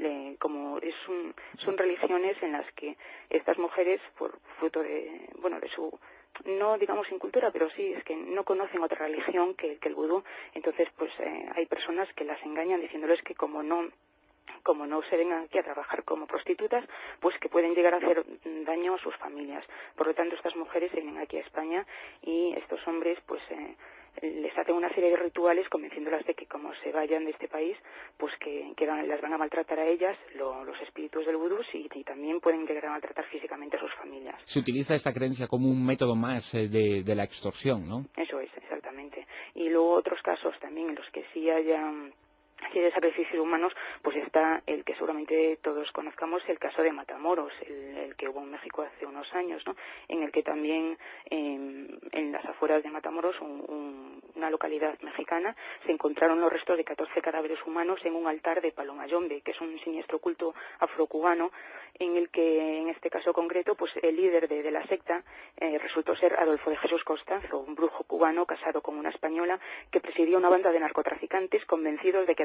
Son religiones en las que estas mujeres, por fruto de su, no digamos incultura, pero sí es que no conocen otra religión que el vudú, entonces pues hay personas que las engañan diciéndoles que como no se vengan aquí a trabajar como prostitutas, pues que pueden llegar a hacer daño a sus familias. Por lo tanto, estas mujeres vienen aquí a España y estos hombres pues les hacen una serie de rituales convenciéndolas de que como se vayan de este país, pues que las van a maltratar a ellas, los espíritus del vudú, y también pueden llegar a maltratar físicamente a sus familias. Se utiliza esta creencia como un método más de la extorsión, ¿no? Eso es, exactamente. Y luego otros casos también en los que sí haya de sacrificios humanos, pues está el que seguramente todos conozcamos, el caso de Matamoros, el que hubo en México hace unos años, ¿no? En el que también en las afueras de Matamoros, una localidad mexicana, se encontraron los restos de 14 cadáveres humanos en un altar de Palomayombe, que es un siniestro culto afrocubano, en el que en este caso concreto pues el líder de la secta resultó ser Adolfo de Jesús Costanzo, un brujo cubano casado con una española que presidía una banda de narcotraficantes convencidos de que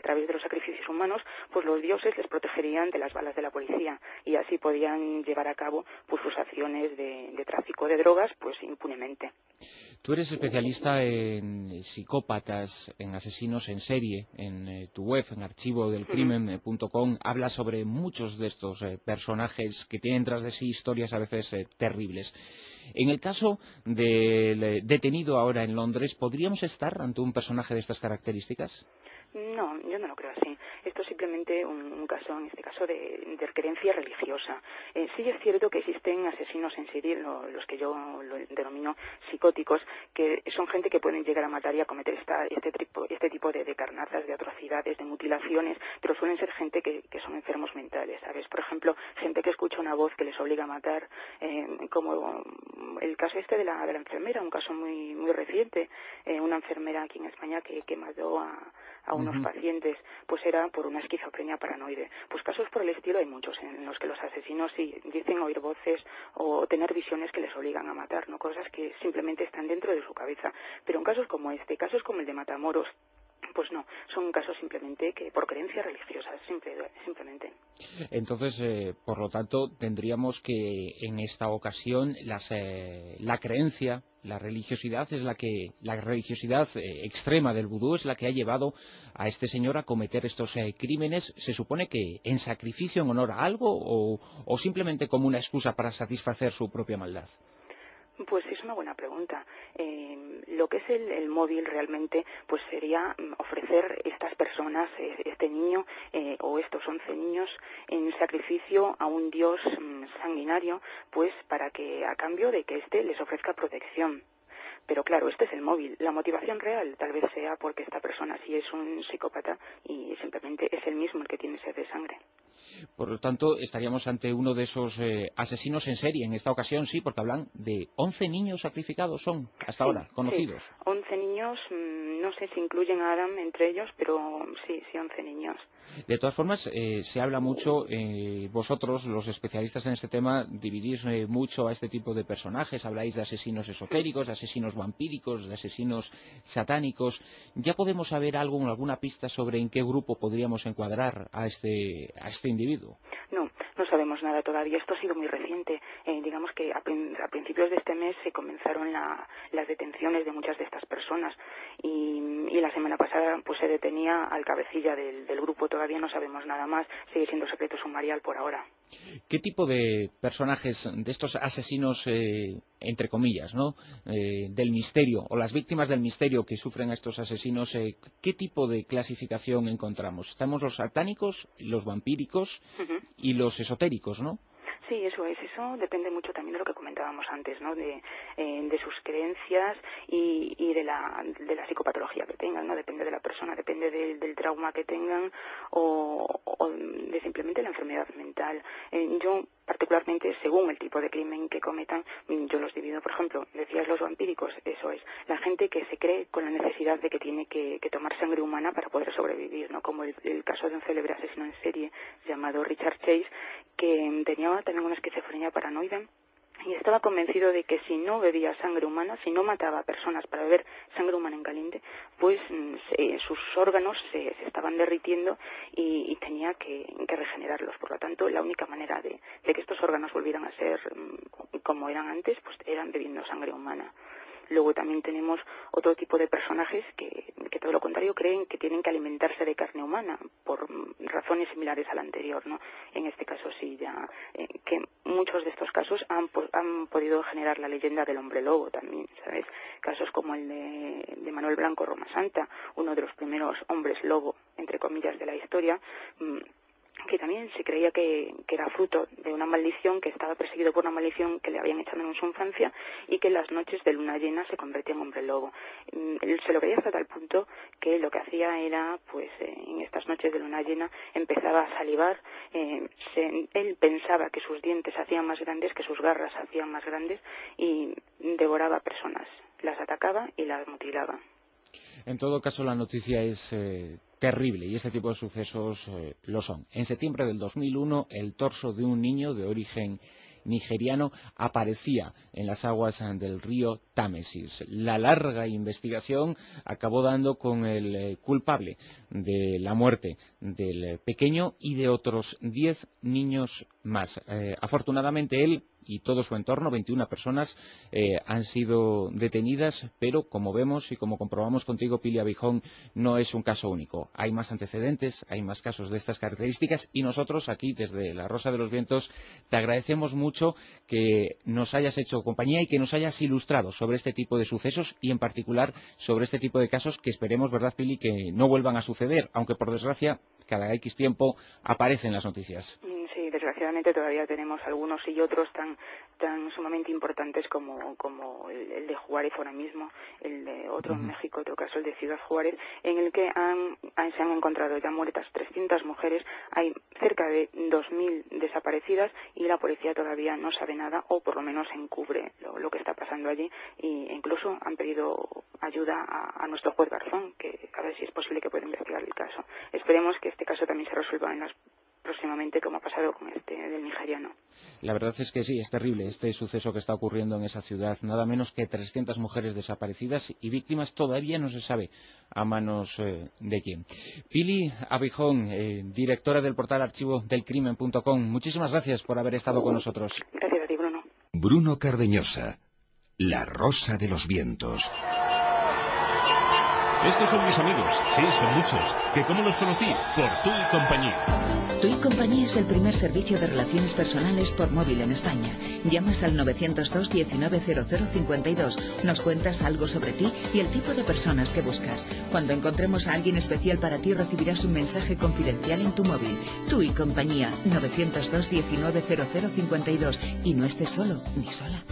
través de los sacrificios humanos, pues los dioses les protegerían de las balas de la policía y así podían llevar a cabo pues sus acciones de tráfico de drogas pues impunemente. Tú eres especialista en psicópatas, en asesinos en serie. En tu web, en archivodelcrimen.com, hablas sobre muchos de estos personajes que tienen tras de sí historias a veces terribles. En el caso del detenido ahora en Londres, ¿podríamos estar ante un personaje de estas características? No, yo no lo creo así. Esto es simplemente un caso, en este caso, de creencia religiosa. Sí es cierto que existen asesinos en serie, los que yo lo denomino psicóticos, que son gente que pueden llegar a matar y a cometer este tipo de carnazas, de atrocidades, de mutilaciones, pero suelen ser gente que son enfermos mentales, ¿sabes? Por ejemplo, gente que escucha una voz que les obliga a matar, como el caso este de la enfermera, un caso muy reciente, una enfermera aquí en España que mató a unos pacientes, pues era por una esquizofrenia paranoide. Pues casos por el estilo hay muchos en los que los asesinos sí dicen oír voces o tener visiones que les obligan a matar, no cosas que simplemente están dentro de su cabeza. Pero en casos como este, casos como el de Matamoros, pues no, son casos simplemente que por creencias religiosas, simplemente. Entonces, por lo tanto, tendríamos que en esta ocasión la creencia, la religiosidad extrema del vudú es la que ha llevado a este señor a cometer estos crímenes. ¿Se supone que en sacrificio, en honor a algo o simplemente como una excusa para satisfacer su propia maldad? Pues es una buena pregunta. Lo que es el móvil realmente pues sería ofrecer estas personas, este niño o estos 11 niños en sacrificio a un dios sanguinario, pues para que a cambio de que éste les ofrezca protección. Pero claro, este es el móvil. La motivación real tal vez sea porque esta persona sí es un psicópata y simplemente es él mismo el que tiene sed de sangre. Por lo tanto, estaríamos ante uno de esos asesinos en serie. En esta ocasión sí, porque hablan de 11 niños sacrificados, son hasta ahora conocidos. Sí, 11 niños, no sé si incluyen a Adam entre ellos, pero sí, 11 niños. De todas formas, se habla mucho, vosotros, los especialistas en este tema, dividís mucho a este tipo de personajes, habláis de asesinos esotéricos, de asesinos vampíricos, de asesinos satánicos. ¿Ya podemos saber algo, alguna pista sobre en qué grupo podríamos encuadrar a este individuo? No sabemos nada todavía. Esto ha sido muy reciente. Digamos que a principios de este mes se comenzaron las detenciones de muchas de estas personas y la semana pasada pues se detenía al cabecilla del grupo. Todavía no sabemos nada más. Sigue siendo secreto sumarial por ahora. ¿Qué tipo de personajes, de estos asesinos, entre comillas, ¿no? Del misterio, o las víctimas del misterio que sufren a estos asesinos, qué tipo de clasificación encontramos? Estamos los satánicos, los vampíricos y los esotéricos, ¿no? Sí, eso es. Eso depende mucho también de lo que comentábamos antes, ¿no? De sus creencias y de la psicopatología que tengan, ¿no? Depende de la persona, depende del trauma que tengan o de simplemente la enfermedad mental. Yo, particularmente, según el tipo de crimen que cometan, yo los divido. Por ejemplo, decías los vampíricos, eso es. La gente que se cree con la necesidad de que tiene que tomar sangre humana para poder sobrevivir, ¿no? Como el caso de un célebre asesino en serie llamado Richard Chase, que tenía también una esquizofrenia paranoide y estaba convencido de que si no bebía sangre humana, si no mataba a personas para beber sangre humana en caliente, pues sus órganos se estaban derritiendo y tenía que regenerarlos. Por lo tanto, la única manera de que estos órganos volvieran a ser como eran antes, pues eran bebiendo sangre humana. Luego también tenemos otro tipo de personajes que todo lo contrario creen que tienen que alimentarse de carne humana por razones similares a la anterior, ¿no? En este caso sí, ya que muchos de estos casos han podido generar la leyenda del hombre lobo también, ¿sabes? Casos como el de Manuel Blanco Roma Santa, uno de los primeros hombres lobo, entre comillas, de la historia, que también se creía que era fruto de una maldición, que estaba perseguido por una maldición que le habían echado en su infancia y que en las noches de luna llena se convertía en hombre lobo. Él se lo creía hasta tal punto que lo que hacía era, pues en estas noches de luna llena empezaba a salivar, él pensaba que sus dientes hacían más grandes, que sus garras hacían más grandes y devoraba personas, las atacaba y las mutilaba. En todo caso, la noticia es terrible y este tipo de sucesos lo son. En septiembre del 2001, el torso de un niño de origen nigeriano aparecía en las aguas del río Támesis. La larga investigación acabó dando con el culpable de la muerte del pequeño y de otros 10 niños más. Afortunadamente él y todo su entorno, 21 personas, han sido detenidas, pero como vemos y como comprobamos contigo, Pili Abijón, no es un caso único. Hay más antecedentes, hay más casos de estas características y nosotros aquí, desde La Rosa de los Vientos, te agradecemos mucho que nos hayas hecho compañía y que nos hayas ilustrado sobre este tipo de sucesos y en particular sobre este tipo de casos que esperemos, ¿verdad, Pili?, que no vuelvan a suceder, aunque por desgracia cada X tiempo aparecen las noticias. Sí, desgraciadamente todavía tenemos algunos y otros tan sumamente importantes como el de Juárez ahora mismo, el de otro en México, otro caso, el de Ciudad Juárez, en el que se han encontrado ya muertas 300 mujeres, hay cerca de 2.000 desaparecidas y la policía todavía no sabe nada o por lo menos encubre lo que está pasando allí e incluso han pedido ayuda a nuestro juez Garzón, que a ver si es posible que pueda investigar el caso. Esperemos que este caso también se resuelva próximamente, como ha pasado con este del nigeriano. La verdad es que sí, es terrible este suceso que está ocurriendo en esa ciudad. Nada menos que 300 mujeres desaparecidas y víctimas todavía no se sabe a manos de quién. Pili Abijón, directora del portal archivodelcrimen.com, muchísimas gracias por haber estado con nosotros. Gracias a ti, Bruno. Bruno Cardeñosa, La Rosa de los Vientos. Estos son mis amigos, sí, son muchos. ¿Que cómo los conocí? Por Tú y Compañía. Tú y Compañía es el primer servicio de relaciones personales por móvil en España. Llamas al 902 190052, nos cuentas algo sobre ti y el tipo de personas que buscas. Cuando encontremos a alguien especial para ti recibirás un mensaje confidencial en tu móvil. Tú y Compañía, 902 190052. Y no estés solo ni sola.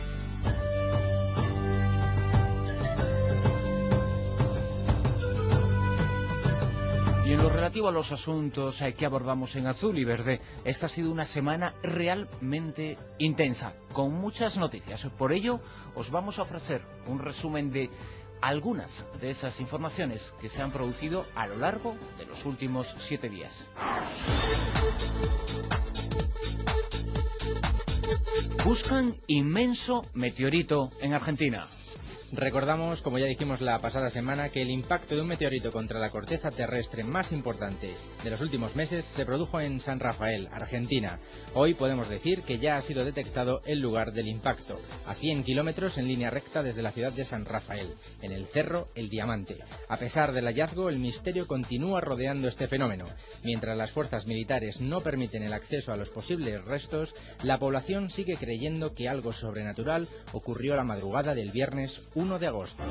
Y en lo relativo a los asuntos que abordamos en Azul y Verde, esta ha sido una semana realmente intensa, con muchas noticias. Por ello, os vamos a ofrecer un resumen de algunas de esas informaciones que se han producido a lo largo de los últimos 7 días. Buscan inmenso meteorito en Argentina. Recordamos, como ya dijimos la pasada semana, que el impacto de un meteorito contra la corteza terrestre más importante de los últimos meses se produjo en San Rafael, Argentina. Hoy podemos decir que ya ha sido detectado el lugar del impacto, a 100 kilómetros en línea recta desde la ciudad de San Rafael, en el cerro El Diamante. A pesar del hallazgo, el misterio continúa rodeando este fenómeno. Mientras las fuerzas militares no permiten el acceso a los posibles restos, la población sigue creyendo que algo sobrenatural ocurrió la madrugada del viernes 1 de agosto.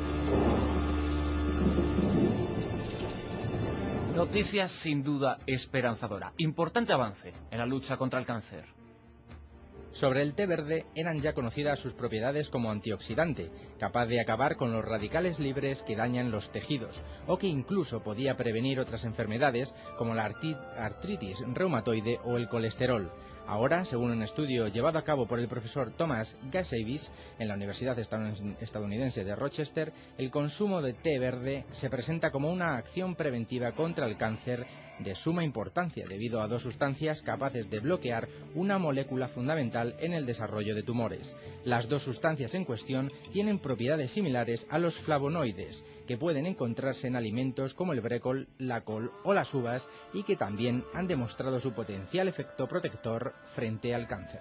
Noticias sin duda esperanzadora. Importante avance en la lucha contra el cáncer. Sobre el té verde eran ya conocidas sus propiedades como antioxidante, capaz de acabar con los radicales libres que dañan los tejidos, o que incluso podía prevenir otras enfermedades como la artritis reumatoide o el colesterol. Ahora, según un estudio llevado a cabo por el profesor Thomas Gasevis en la Universidad Estadounidense de Rochester, el consumo de té verde se presenta como una acción preventiva contra el cáncer de suma importancia debido a 2 sustancias capaces de bloquear una molécula fundamental en el desarrollo de tumores. Las 2 sustancias en cuestión tienen propiedades similares a los flavonoides, que pueden encontrarse en alimentos como el brécol, la col o las uvas y que también han demostrado su potencial efecto protector frente al cáncer.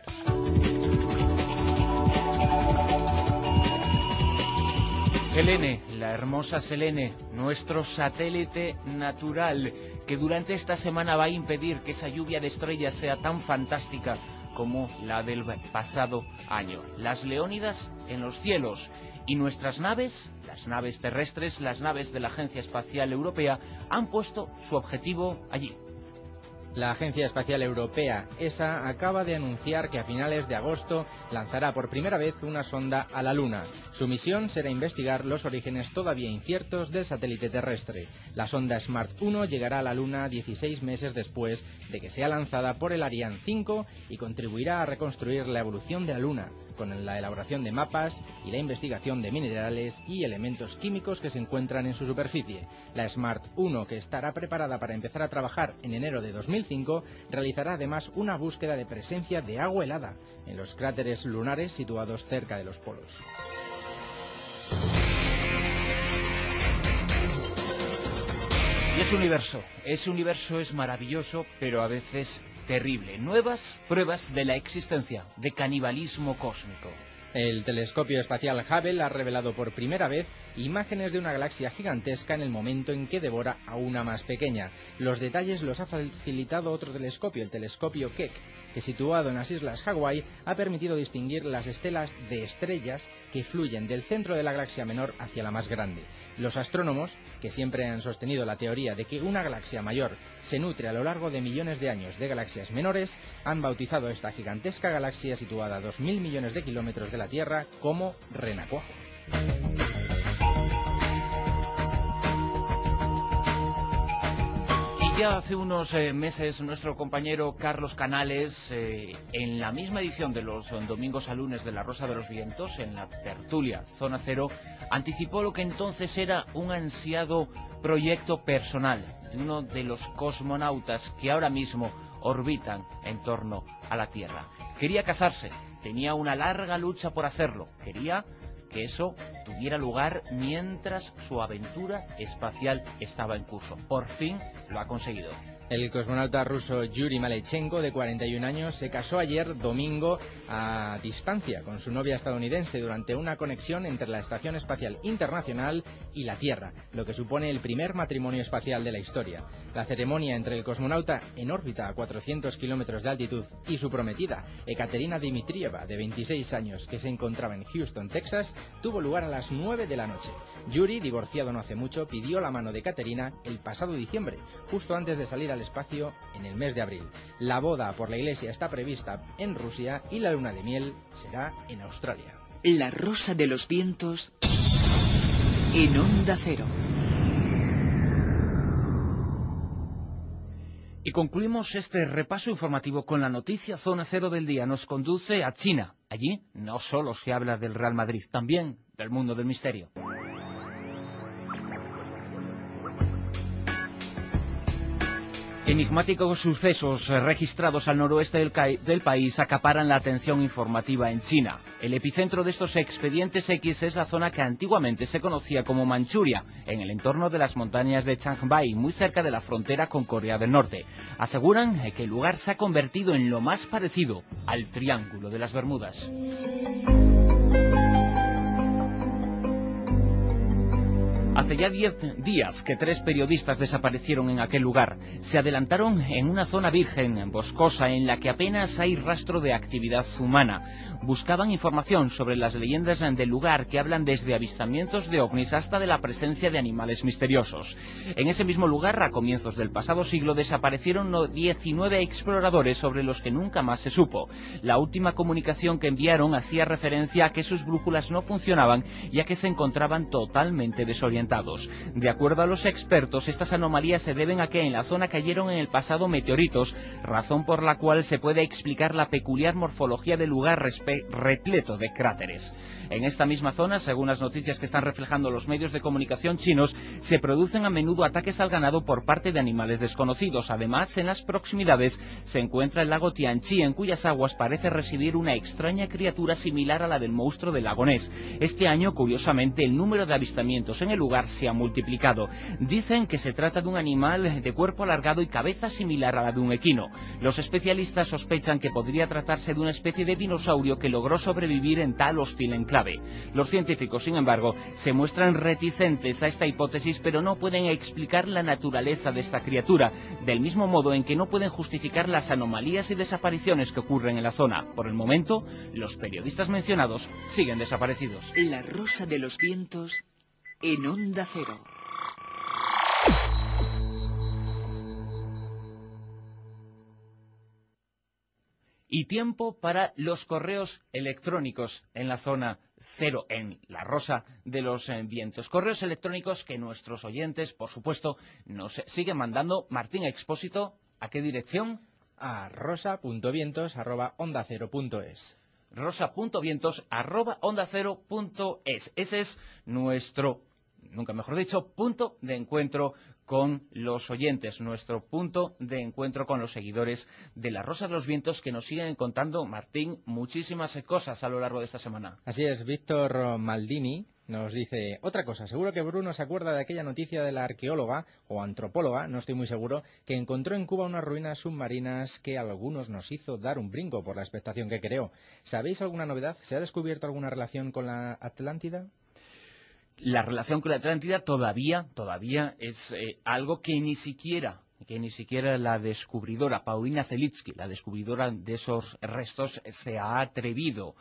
Selene, la hermosa Selene, nuestro satélite natural, que durante esta semana va a impedir que esa lluvia de estrellas sea tan fantástica como la del pasado año. Las Leónidas en los cielos y nuestras naves, las naves terrestres, las naves de la Agencia Espacial Europea, han puesto su objetivo allí. La Agencia Espacial Europea, ESA, acaba de anunciar que a finales de agosto lanzará por primera vez una sonda a la Luna. Su misión será investigar los orígenes todavía inciertos del satélite terrestre. La sonda Smart 1 llegará a la Luna 16 meses después de que sea lanzada por el Ariane 5 y contribuirá a reconstruir la evolución de la Luna, con la elaboración de mapas y la investigación de minerales y elementos químicos que se encuentran en su superficie. La SMART 1, que estará preparada para empezar a trabajar en enero de 2005, realizará además una búsqueda de presencia de agua helada en los cráteres lunares situados cerca de los polos. Y ese universo es maravilloso, pero a veces terrible. Nuevas pruebas de la existencia de canibalismo cósmico. El telescopio espacial Hubble ha revelado por primera vez imágenes de una galaxia gigantesca en el momento en que devora a una más pequeña. Los detalles los ha facilitado otro telescopio, el telescopio Keck, que situado en las islas Hawái ha permitido distinguir las estelas de estrellas que fluyen del centro de la galaxia menor hacia la más grande. Los astrónomos, que siempre han sostenido la teoría de que una galaxia mayor se nutre a lo largo de millones de años de galaxias menores, han bautizado esta gigantesca galaxia situada a 2.000 millones de kilómetros de la Tierra como Renacuajo. Ya hace unos meses nuestro compañero Carlos Canales, en la misma edición de los domingos a lunes de La Rosa de los Vientos, en la tertulia Zona Cero, anticipó lo que entonces era un ansiado proyecto personal de uno de los cosmonautas que ahora mismo orbitan en torno a la Tierra. Quería casarse, tenía una larga lucha por hacerlo, quería que eso tuviera lugar mientras su aventura espacial estaba en curso. Por fin lo ha conseguido. El cosmonauta ruso Yuri Maleychenko, de 41 años, se casó ayer domingo a distancia con su novia estadounidense durante una conexión entre la Estación Espacial Internacional y la Tierra, lo que supone el primer matrimonio espacial de la historia. La ceremonia entre el cosmonauta en órbita a 400 kilómetros de altitud y su prometida, Ekaterina Dmitrieva, de 26 años, que se encontraba en Houston, Texas, tuvo lugar a las 9 de la noche. Yuri, divorciado no hace mucho, pidió la mano de Ekaterina el pasado diciembre, justo antes de salir al espacio en el mes de abril. La boda por la iglesia está prevista en Rusia y la luna de miel será en Australia. La Rosa de los Vientos en Onda Cero. Y concluimos este repaso informativo con la noticia Zona Cero del día. Nos conduce a China. Allí no solo se habla del Real Madrid, también del mundo del misterio. Enigmáticos sucesos registrados al noroeste del país acaparan la atención informativa en China. El epicentro de estos expedientes X es la zona que antiguamente se conocía como Manchuria, en el entorno de las montañas de Chiangmai, muy cerca de la frontera con Corea del Norte. Aseguran que el lugar se ha convertido en lo más parecido al Triángulo de las Bermudas. Hace ya 10 días que 3 periodistas desaparecieron en aquel lugar. Se adelantaron en una zona virgen, boscosa, en la que apenas hay rastro de actividad humana. Buscaban información sobre las leyendas del lugar que hablan desde avistamientos de ovnis hasta de la presencia de animales misteriosos. En ese mismo lugar, a comienzos del pasado siglo, desaparecieron 19 exploradores sobre los que nunca más se supo. La última comunicación que enviaron hacía referencia a que sus brújulas no funcionaban y a que se encontraban totalmente desorientados. De acuerdo a los expertos, estas anomalías se deben a que en la zona cayeron en el pasado meteoritos, razón por la cual se puede explicar la peculiar morfología del lugar repleto de cráteres. En esta misma zona, según las noticias que están reflejando los medios de comunicación chinos, se producen a menudo ataques al ganado por parte de animales desconocidos. Además, en las proximidades se encuentra el lago Tianchi, en cuyas aguas parece residir una extraña criatura similar a la del monstruo del lago Ness. Este año, curiosamente, el número de avistamientos en el lugar se ha multiplicado. Dicen que se trata de un animal de cuerpo alargado y cabeza similar a la de un equino. Los especialistas sospechan que podría tratarse de una especie de dinosaurio que logró sobrevivir en tal hostil enclave. Los científicos, sin embargo, se muestran reticentes a esta hipótesis, pero no pueden explicar la naturaleza de esta criatura, del mismo modo en que no pueden justificar las anomalías y desapariciones que ocurren en la zona. Por el momento, los periodistas mencionados siguen desaparecidos. La Rosa de los Vientos en Onda Cero. Y tiempo para los correos electrónicos en la zona cero, en la Rosa de los Vientos. Correos electrónicos que nuestros oyentes, por supuesto, nos siguen mandando. Martín Expósito, ¿a qué dirección? A rosa.vientos@ondacero.es. rosa.vientos@ondacero.es. Ese es nuestro, nunca mejor dicho, punto de encuentro con los oyentes, nuestro punto de encuentro con los seguidores de La Rosa de los Vientos, que nos siguen contando, Martín, muchísimas cosas a lo largo de esta semana. Así es, Víctor Maldini nos dice otra cosa. Seguro que Bruno se acuerda de aquella noticia de la arqueóloga o antropóloga, no estoy muy seguro, que encontró en Cuba unas ruinas submarinas que a algunos nos hizo dar un brinco por la expectación que creó. ¿Sabéis alguna novedad? ¿Se ha descubierto alguna relación con la Atlántida? La relación con la Atlántida todavía es algo que ni siquiera la descubridora Paulina Zelitsky, la descubridora de esos restos, se ha atrevido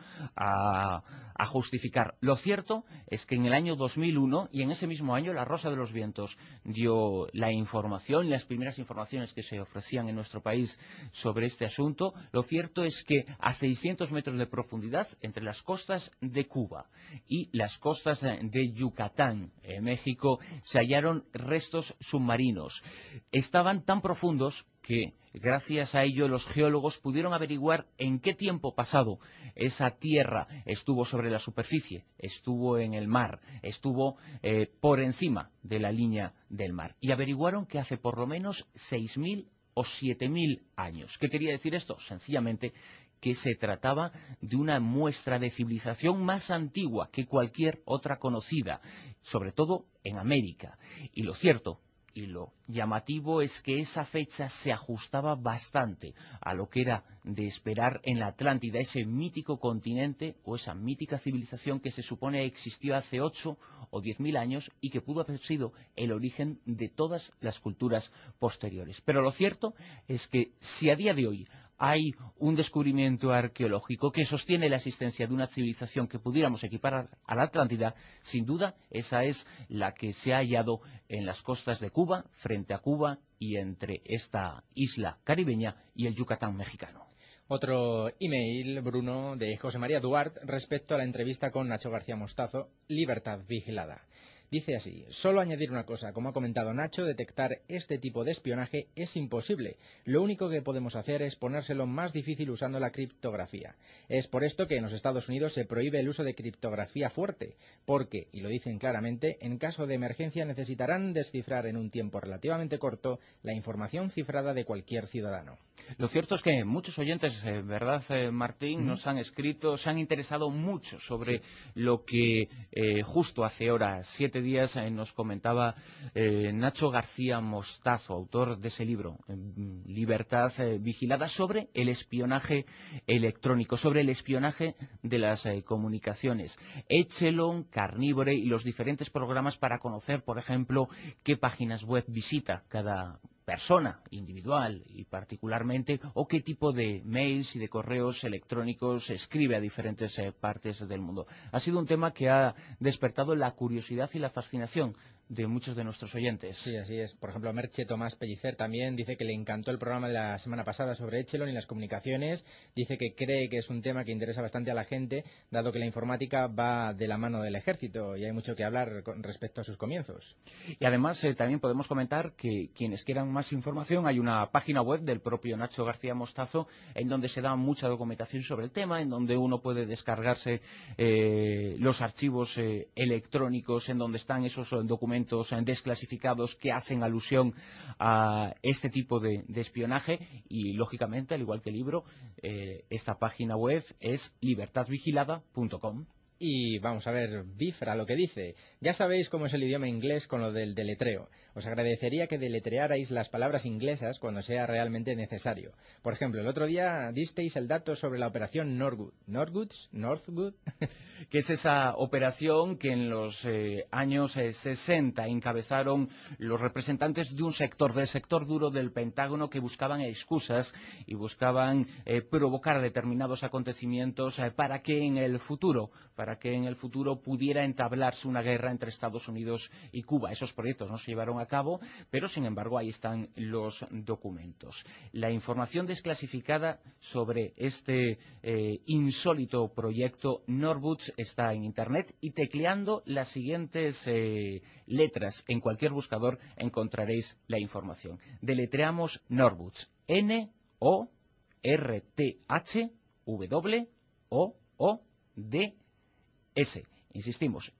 a justificar. Lo cierto es que en el año 2001, y en ese mismo año, La Rosa de los Vientos dio la información, las primeras informaciones que se ofrecían en nuestro país sobre este asunto. Lo cierto es que a 600 metros de profundidad, entre las costas de Cuba y las costas de Yucatán, en México, se hallaron restos submarinos. Estaban tan profundos que, gracias a ello, los geólogos pudieron averiguar en qué tiempo pasado esa tierra estuvo sobre la superficie, estuvo en el mar, estuvo por encima de la línea del mar. Y averiguaron que hace por lo menos 6.000 o 7.000 años. ¿Qué quería decir esto? Sencillamente que se trataba de una muestra de civilización más antigua que cualquier otra conocida, sobre todo en América. Y lo cierto y lo llamativo es que esa fecha se ajustaba bastante a lo que era de esperar en la Atlántida, ese mítico continente o esa mítica civilización que se supone existió hace 8 o 10.000 años y que pudo haber sido el origen de todas las culturas posteriores. Pero lo cierto es que si a día de hoy hay un descubrimiento arqueológico que sostiene la existencia de una civilización que pudiéramos equiparar a la Atlántida, sin duda esa es la que se ha hallado en las costas de Cuba, frente a Cuba y entre esta isla caribeña y el Yucatán mexicano. Otro email, Bruno, de José María Duarte, respecto a la entrevista con Nacho García Mostazo, Libertad Vigilada. Dice así: solo añadir una cosa, como ha comentado Nacho, detectar este tipo de espionaje es imposible. Lo único que podemos hacer es ponérselo más difícil usando la criptografía. Es por esto que en los Estados Unidos se prohíbe el uso de criptografía fuerte, porque, y lo dicen claramente, en caso de emergencia necesitarán descifrar en un tiempo relativamente corto la información cifrada de cualquier ciudadano. Lo cierto es que muchos oyentes, ¿verdad, Martín? Nos han escrito, se han interesado mucho sobre lo que justo hace ahora 7 días nos comentaba Nacho García Mostazo, autor de ese libro, Libertad Vigilada, sobre el espionaje electrónico, sobre el espionaje de las comunicaciones. Echelon, Carnívore y los diferentes programas para conocer, por ejemplo, qué páginas web visita cada persona individual y particularmente, o qué tipo de mails y de correos electrónicos escribe a diferentes partes del mundo. Ha sido un tema que ha despertado la curiosidad y la fascinación de muchos de nuestros oyentes. Sí, así es. Por ejemplo, Merche Tomás Pellicer también dice que le encantó el programa de la semana pasada sobre Echelon y las comunicaciones. Dice que cree que es un tema que interesa bastante a la gente, dado que la informática va de la mano del ejército y hay mucho que hablar con respecto a sus comienzos. Y además también podemos comentar que quienes quieran más información, hay una página web del propio Nacho García Mostazo en donde se da mucha documentación sobre el tema, en donde uno puede descargarse los archivos electrónicos, en donde están esos documentos desclasificados que hacen alusión a este tipo de espionaje y, lógicamente, al igual que el libro, esta página web es libertadvigilada.com. Y vamos a ver, Bifra lo que dice. Ya sabéis cómo es el idioma inglés con lo del deletreo. Os agradecería que deletrearais las palabras inglesas cuando sea realmente necesario. Por ejemplo, el otro día disteis el dato sobre la operación Northwood. ¿Northwood? Que es esa operación que en los años 60 encabezaron los representantes de un sector, del sector duro del Pentágono, que buscaban excusas y buscaban provocar determinados acontecimientos para que en el futuro pudiera entablarse una guerra entre Estados Unidos y Cuba. Esos proyectos no se llevaron a cabo, pero sin embargo ahí están los documentos. La información desclasificada sobre este insólito proyecto Northwood está en Internet, y tecleando las siguientes letras en cualquier buscador encontraréis la información. Deletreamos Northwood, Northwood, N-O-R-T-H-W-O-O-D-S. Insistimos,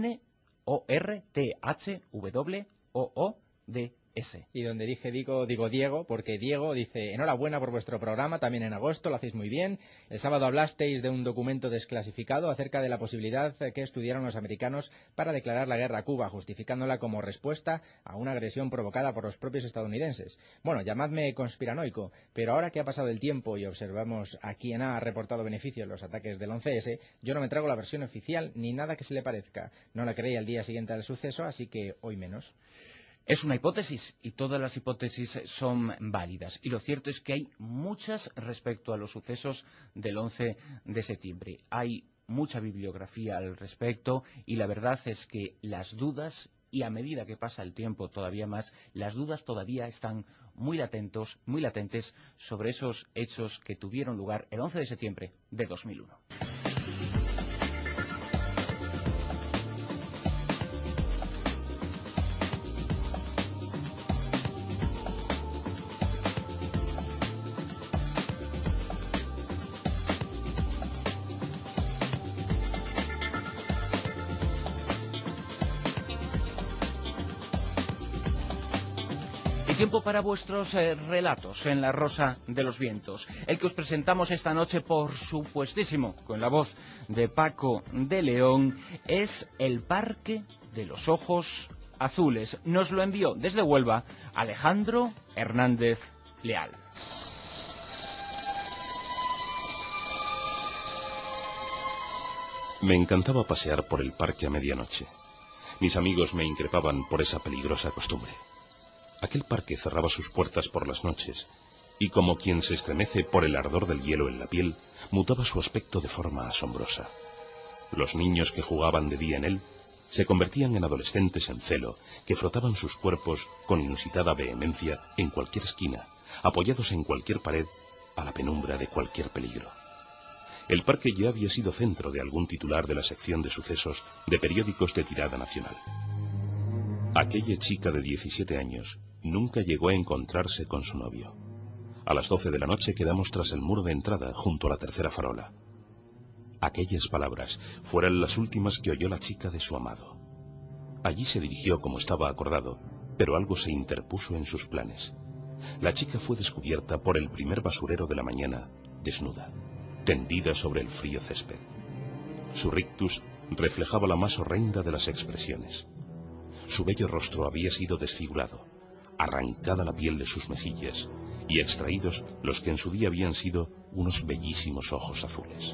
N-O-R-T-H-W-O-O-D-S. Y donde dije digo Diego, porque Diego dice: enhorabuena por vuestro programa, también en agosto, lo hacéis muy bien. El sábado hablasteis de un documento desclasificado acerca de la posibilidad que estudiaron los americanos para declarar la guerra a Cuba, justificándola como respuesta a una agresión provocada por los propios estadounidenses. Bueno, llamadme conspiranoico, pero ahora que ha pasado el tiempo y observamos a quién ha reportado beneficios en los ataques del 11S, yo no me trago la versión oficial ni nada que se le parezca. No la creí al día siguiente del suceso, así que hoy menos. Es una hipótesis y todas las hipótesis son válidas. Y lo cierto es que hay muchas respecto a los sucesos del 11 de septiembre. Hay mucha bibliografía al respecto y la verdad es que las dudas, y a medida que pasa el tiempo todavía más, las dudas todavía están muy latentes sobre esos hechos que tuvieron lugar el 11 de septiembre de 2001. Tiempo para vuestros relatos en La Rosa de los Vientos. El que os presentamos esta noche, por supuestísimo, con la voz de Paco de León, es El Parque de los Ojos Azules. Nos lo envió desde Huelva Alejandro Hernández Leal. Me encantaba pasear por el parque a medianoche. Mis amigos me increpaban por esa peligrosa costumbre. Aquel parque cerraba sus puertas por las noches, y como quien se estremece por el ardor del hielo en la piel, mutaba su aspecto de forma asombrosa. Los niños que jugaban de día en él se convertían en adolescentes en celo, que frotaban sus cuerpos con inusitada vehemencia en cualquier esquina, apoyados en cualquier pared, a la penumbra de cualquier peligro. El parque ya había sido centro de algún titular de la sección de sucesos de periódicos de tirada nacional. Aquella chica de 17 años nunca llegó a encontrarse con su novio. A las 12 de la noche quedamos tras el muro de entrada, junto a la tercera farola. Aquellas palabras fueron las últimas que oyó la chica de su amado. Allí se dirigió como estaba acordado, pero algo se interpuso en sus planes. La chica fue descubierta por el primer basurero de la mañana, desnuda, tendida sobre el frío césped. Su rictus reflejaba la más horrenda de las expresiones. Su bello rostro había sido desfigurado, arrancada la piel de sus mejillas y extraídos los que en su día habían sido unos bellísimos ojos azules.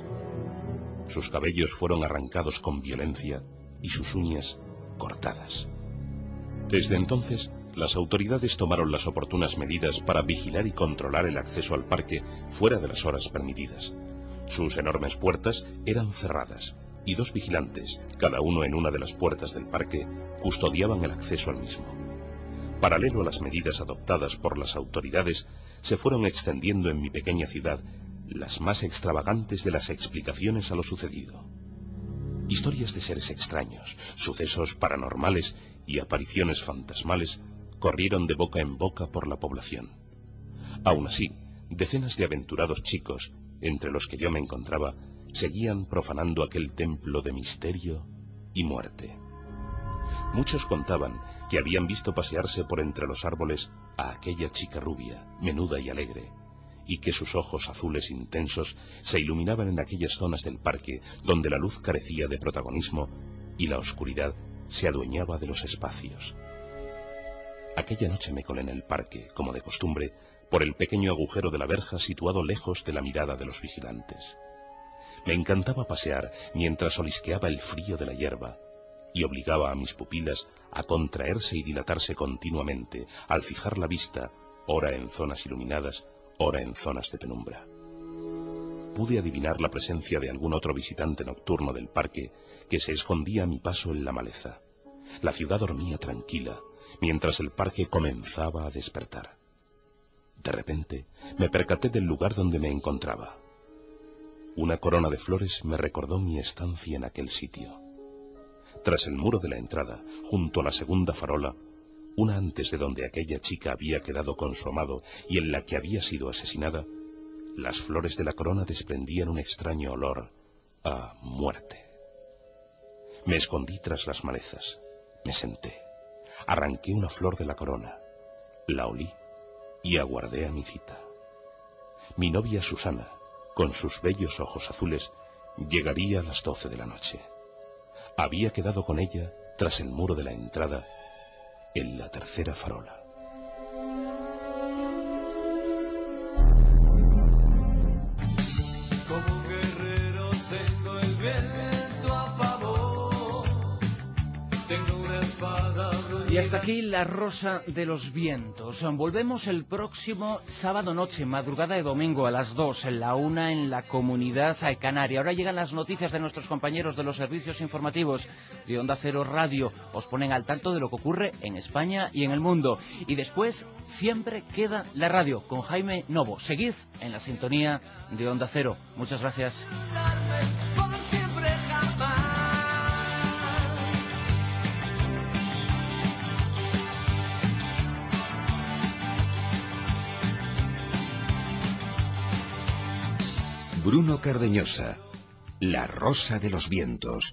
Sus cabellos fueron arrancados con violencia y sus uñas cortadas. Desde entonces, las autoridades tomaron las oportunas medidas para vigilar y controlar el acceso al parque fuera de las horas permitidas. Sus enormes puertas eran cerradas y 2 vigilantes, cada uno en una de las puertas del parque, custodiaban el acceso al mismo. Paralelo a las medidas adoptadas por las autoridades, se fueron extendiendo en mi pequeña ciudad las más extravagantes de las explicaciones a lo sucedido. Historias de seres extraños, sucesos paranormales y apariciones fantasmales corrieron de boca en boca por la población. Aún así, decenas de aventurados chicos, entre los que yo me encontraba, seguían profanando aquel templo de misterio y muerte. Muchos contaban que habían visto pasearse por entre los árboles a aquella chica rubia, menuda y alegre, y que sus ojos azules intensos se iluminaban en aquellas zonas del parque donde la luz carecía de protagonismo y la oscuridad se adueñaba de los espacios. Aquella noche me colé en el parque, como de costumbre, por el pequeño agujero de la verja situado lejos de la mirada de los vigilantes. Me encantaba pasear mientras olisqueaba el frío de la hierba y obligaba a mis pupilas a contraerse y dilatarse continuamente al fijar la vista, ora en zonas iluminadas, ora en zonas de penumbra. Pude adivinar la presencia de algún otro visitante nocturno del parque que se escondía a mi paso en la maleza. La ciudad dormía tranquila, mientras el parque comenzaba a despertar. De repente, me percaté del lugar donde me encontraba. Una corona de flores me recordó mi estancia en aquel sitio. Tras el muro de la entrada, junto a la segunda farola, una antes de donde aquella chica había quedado con su amado y en la que había sido asesinada, las flores de la corona desprendían un extraño olor a muerte. Me escondí tras las malezas, me senté, arranqué una flor de la corona, la olí y aguardé a mi cita. Mi novia Susana, con sus bellos ojos azules, llegaría a las 12 de la noche. Había quedado con ella tras el muro de la entrada, en la tercera farola. Y hasta aquí La Rosa de los Vientos. Volvemos el próximo sábado noche, madrugada de domingo, a las 2, en la 1 en la Comunidad Canaria. Ahora llegan las noticias de nuestros compañeros de los servicios informativos de Onda Cero Radio. Os ponen al tanto de lo que ocurre en España y en el mundo. Y después siempre queda la radio con Jaime Novo. Seguid en la sintonía de Onda Cero. Muchas gracias. Bruno Cardeñosa, La Rosa de los Vientos.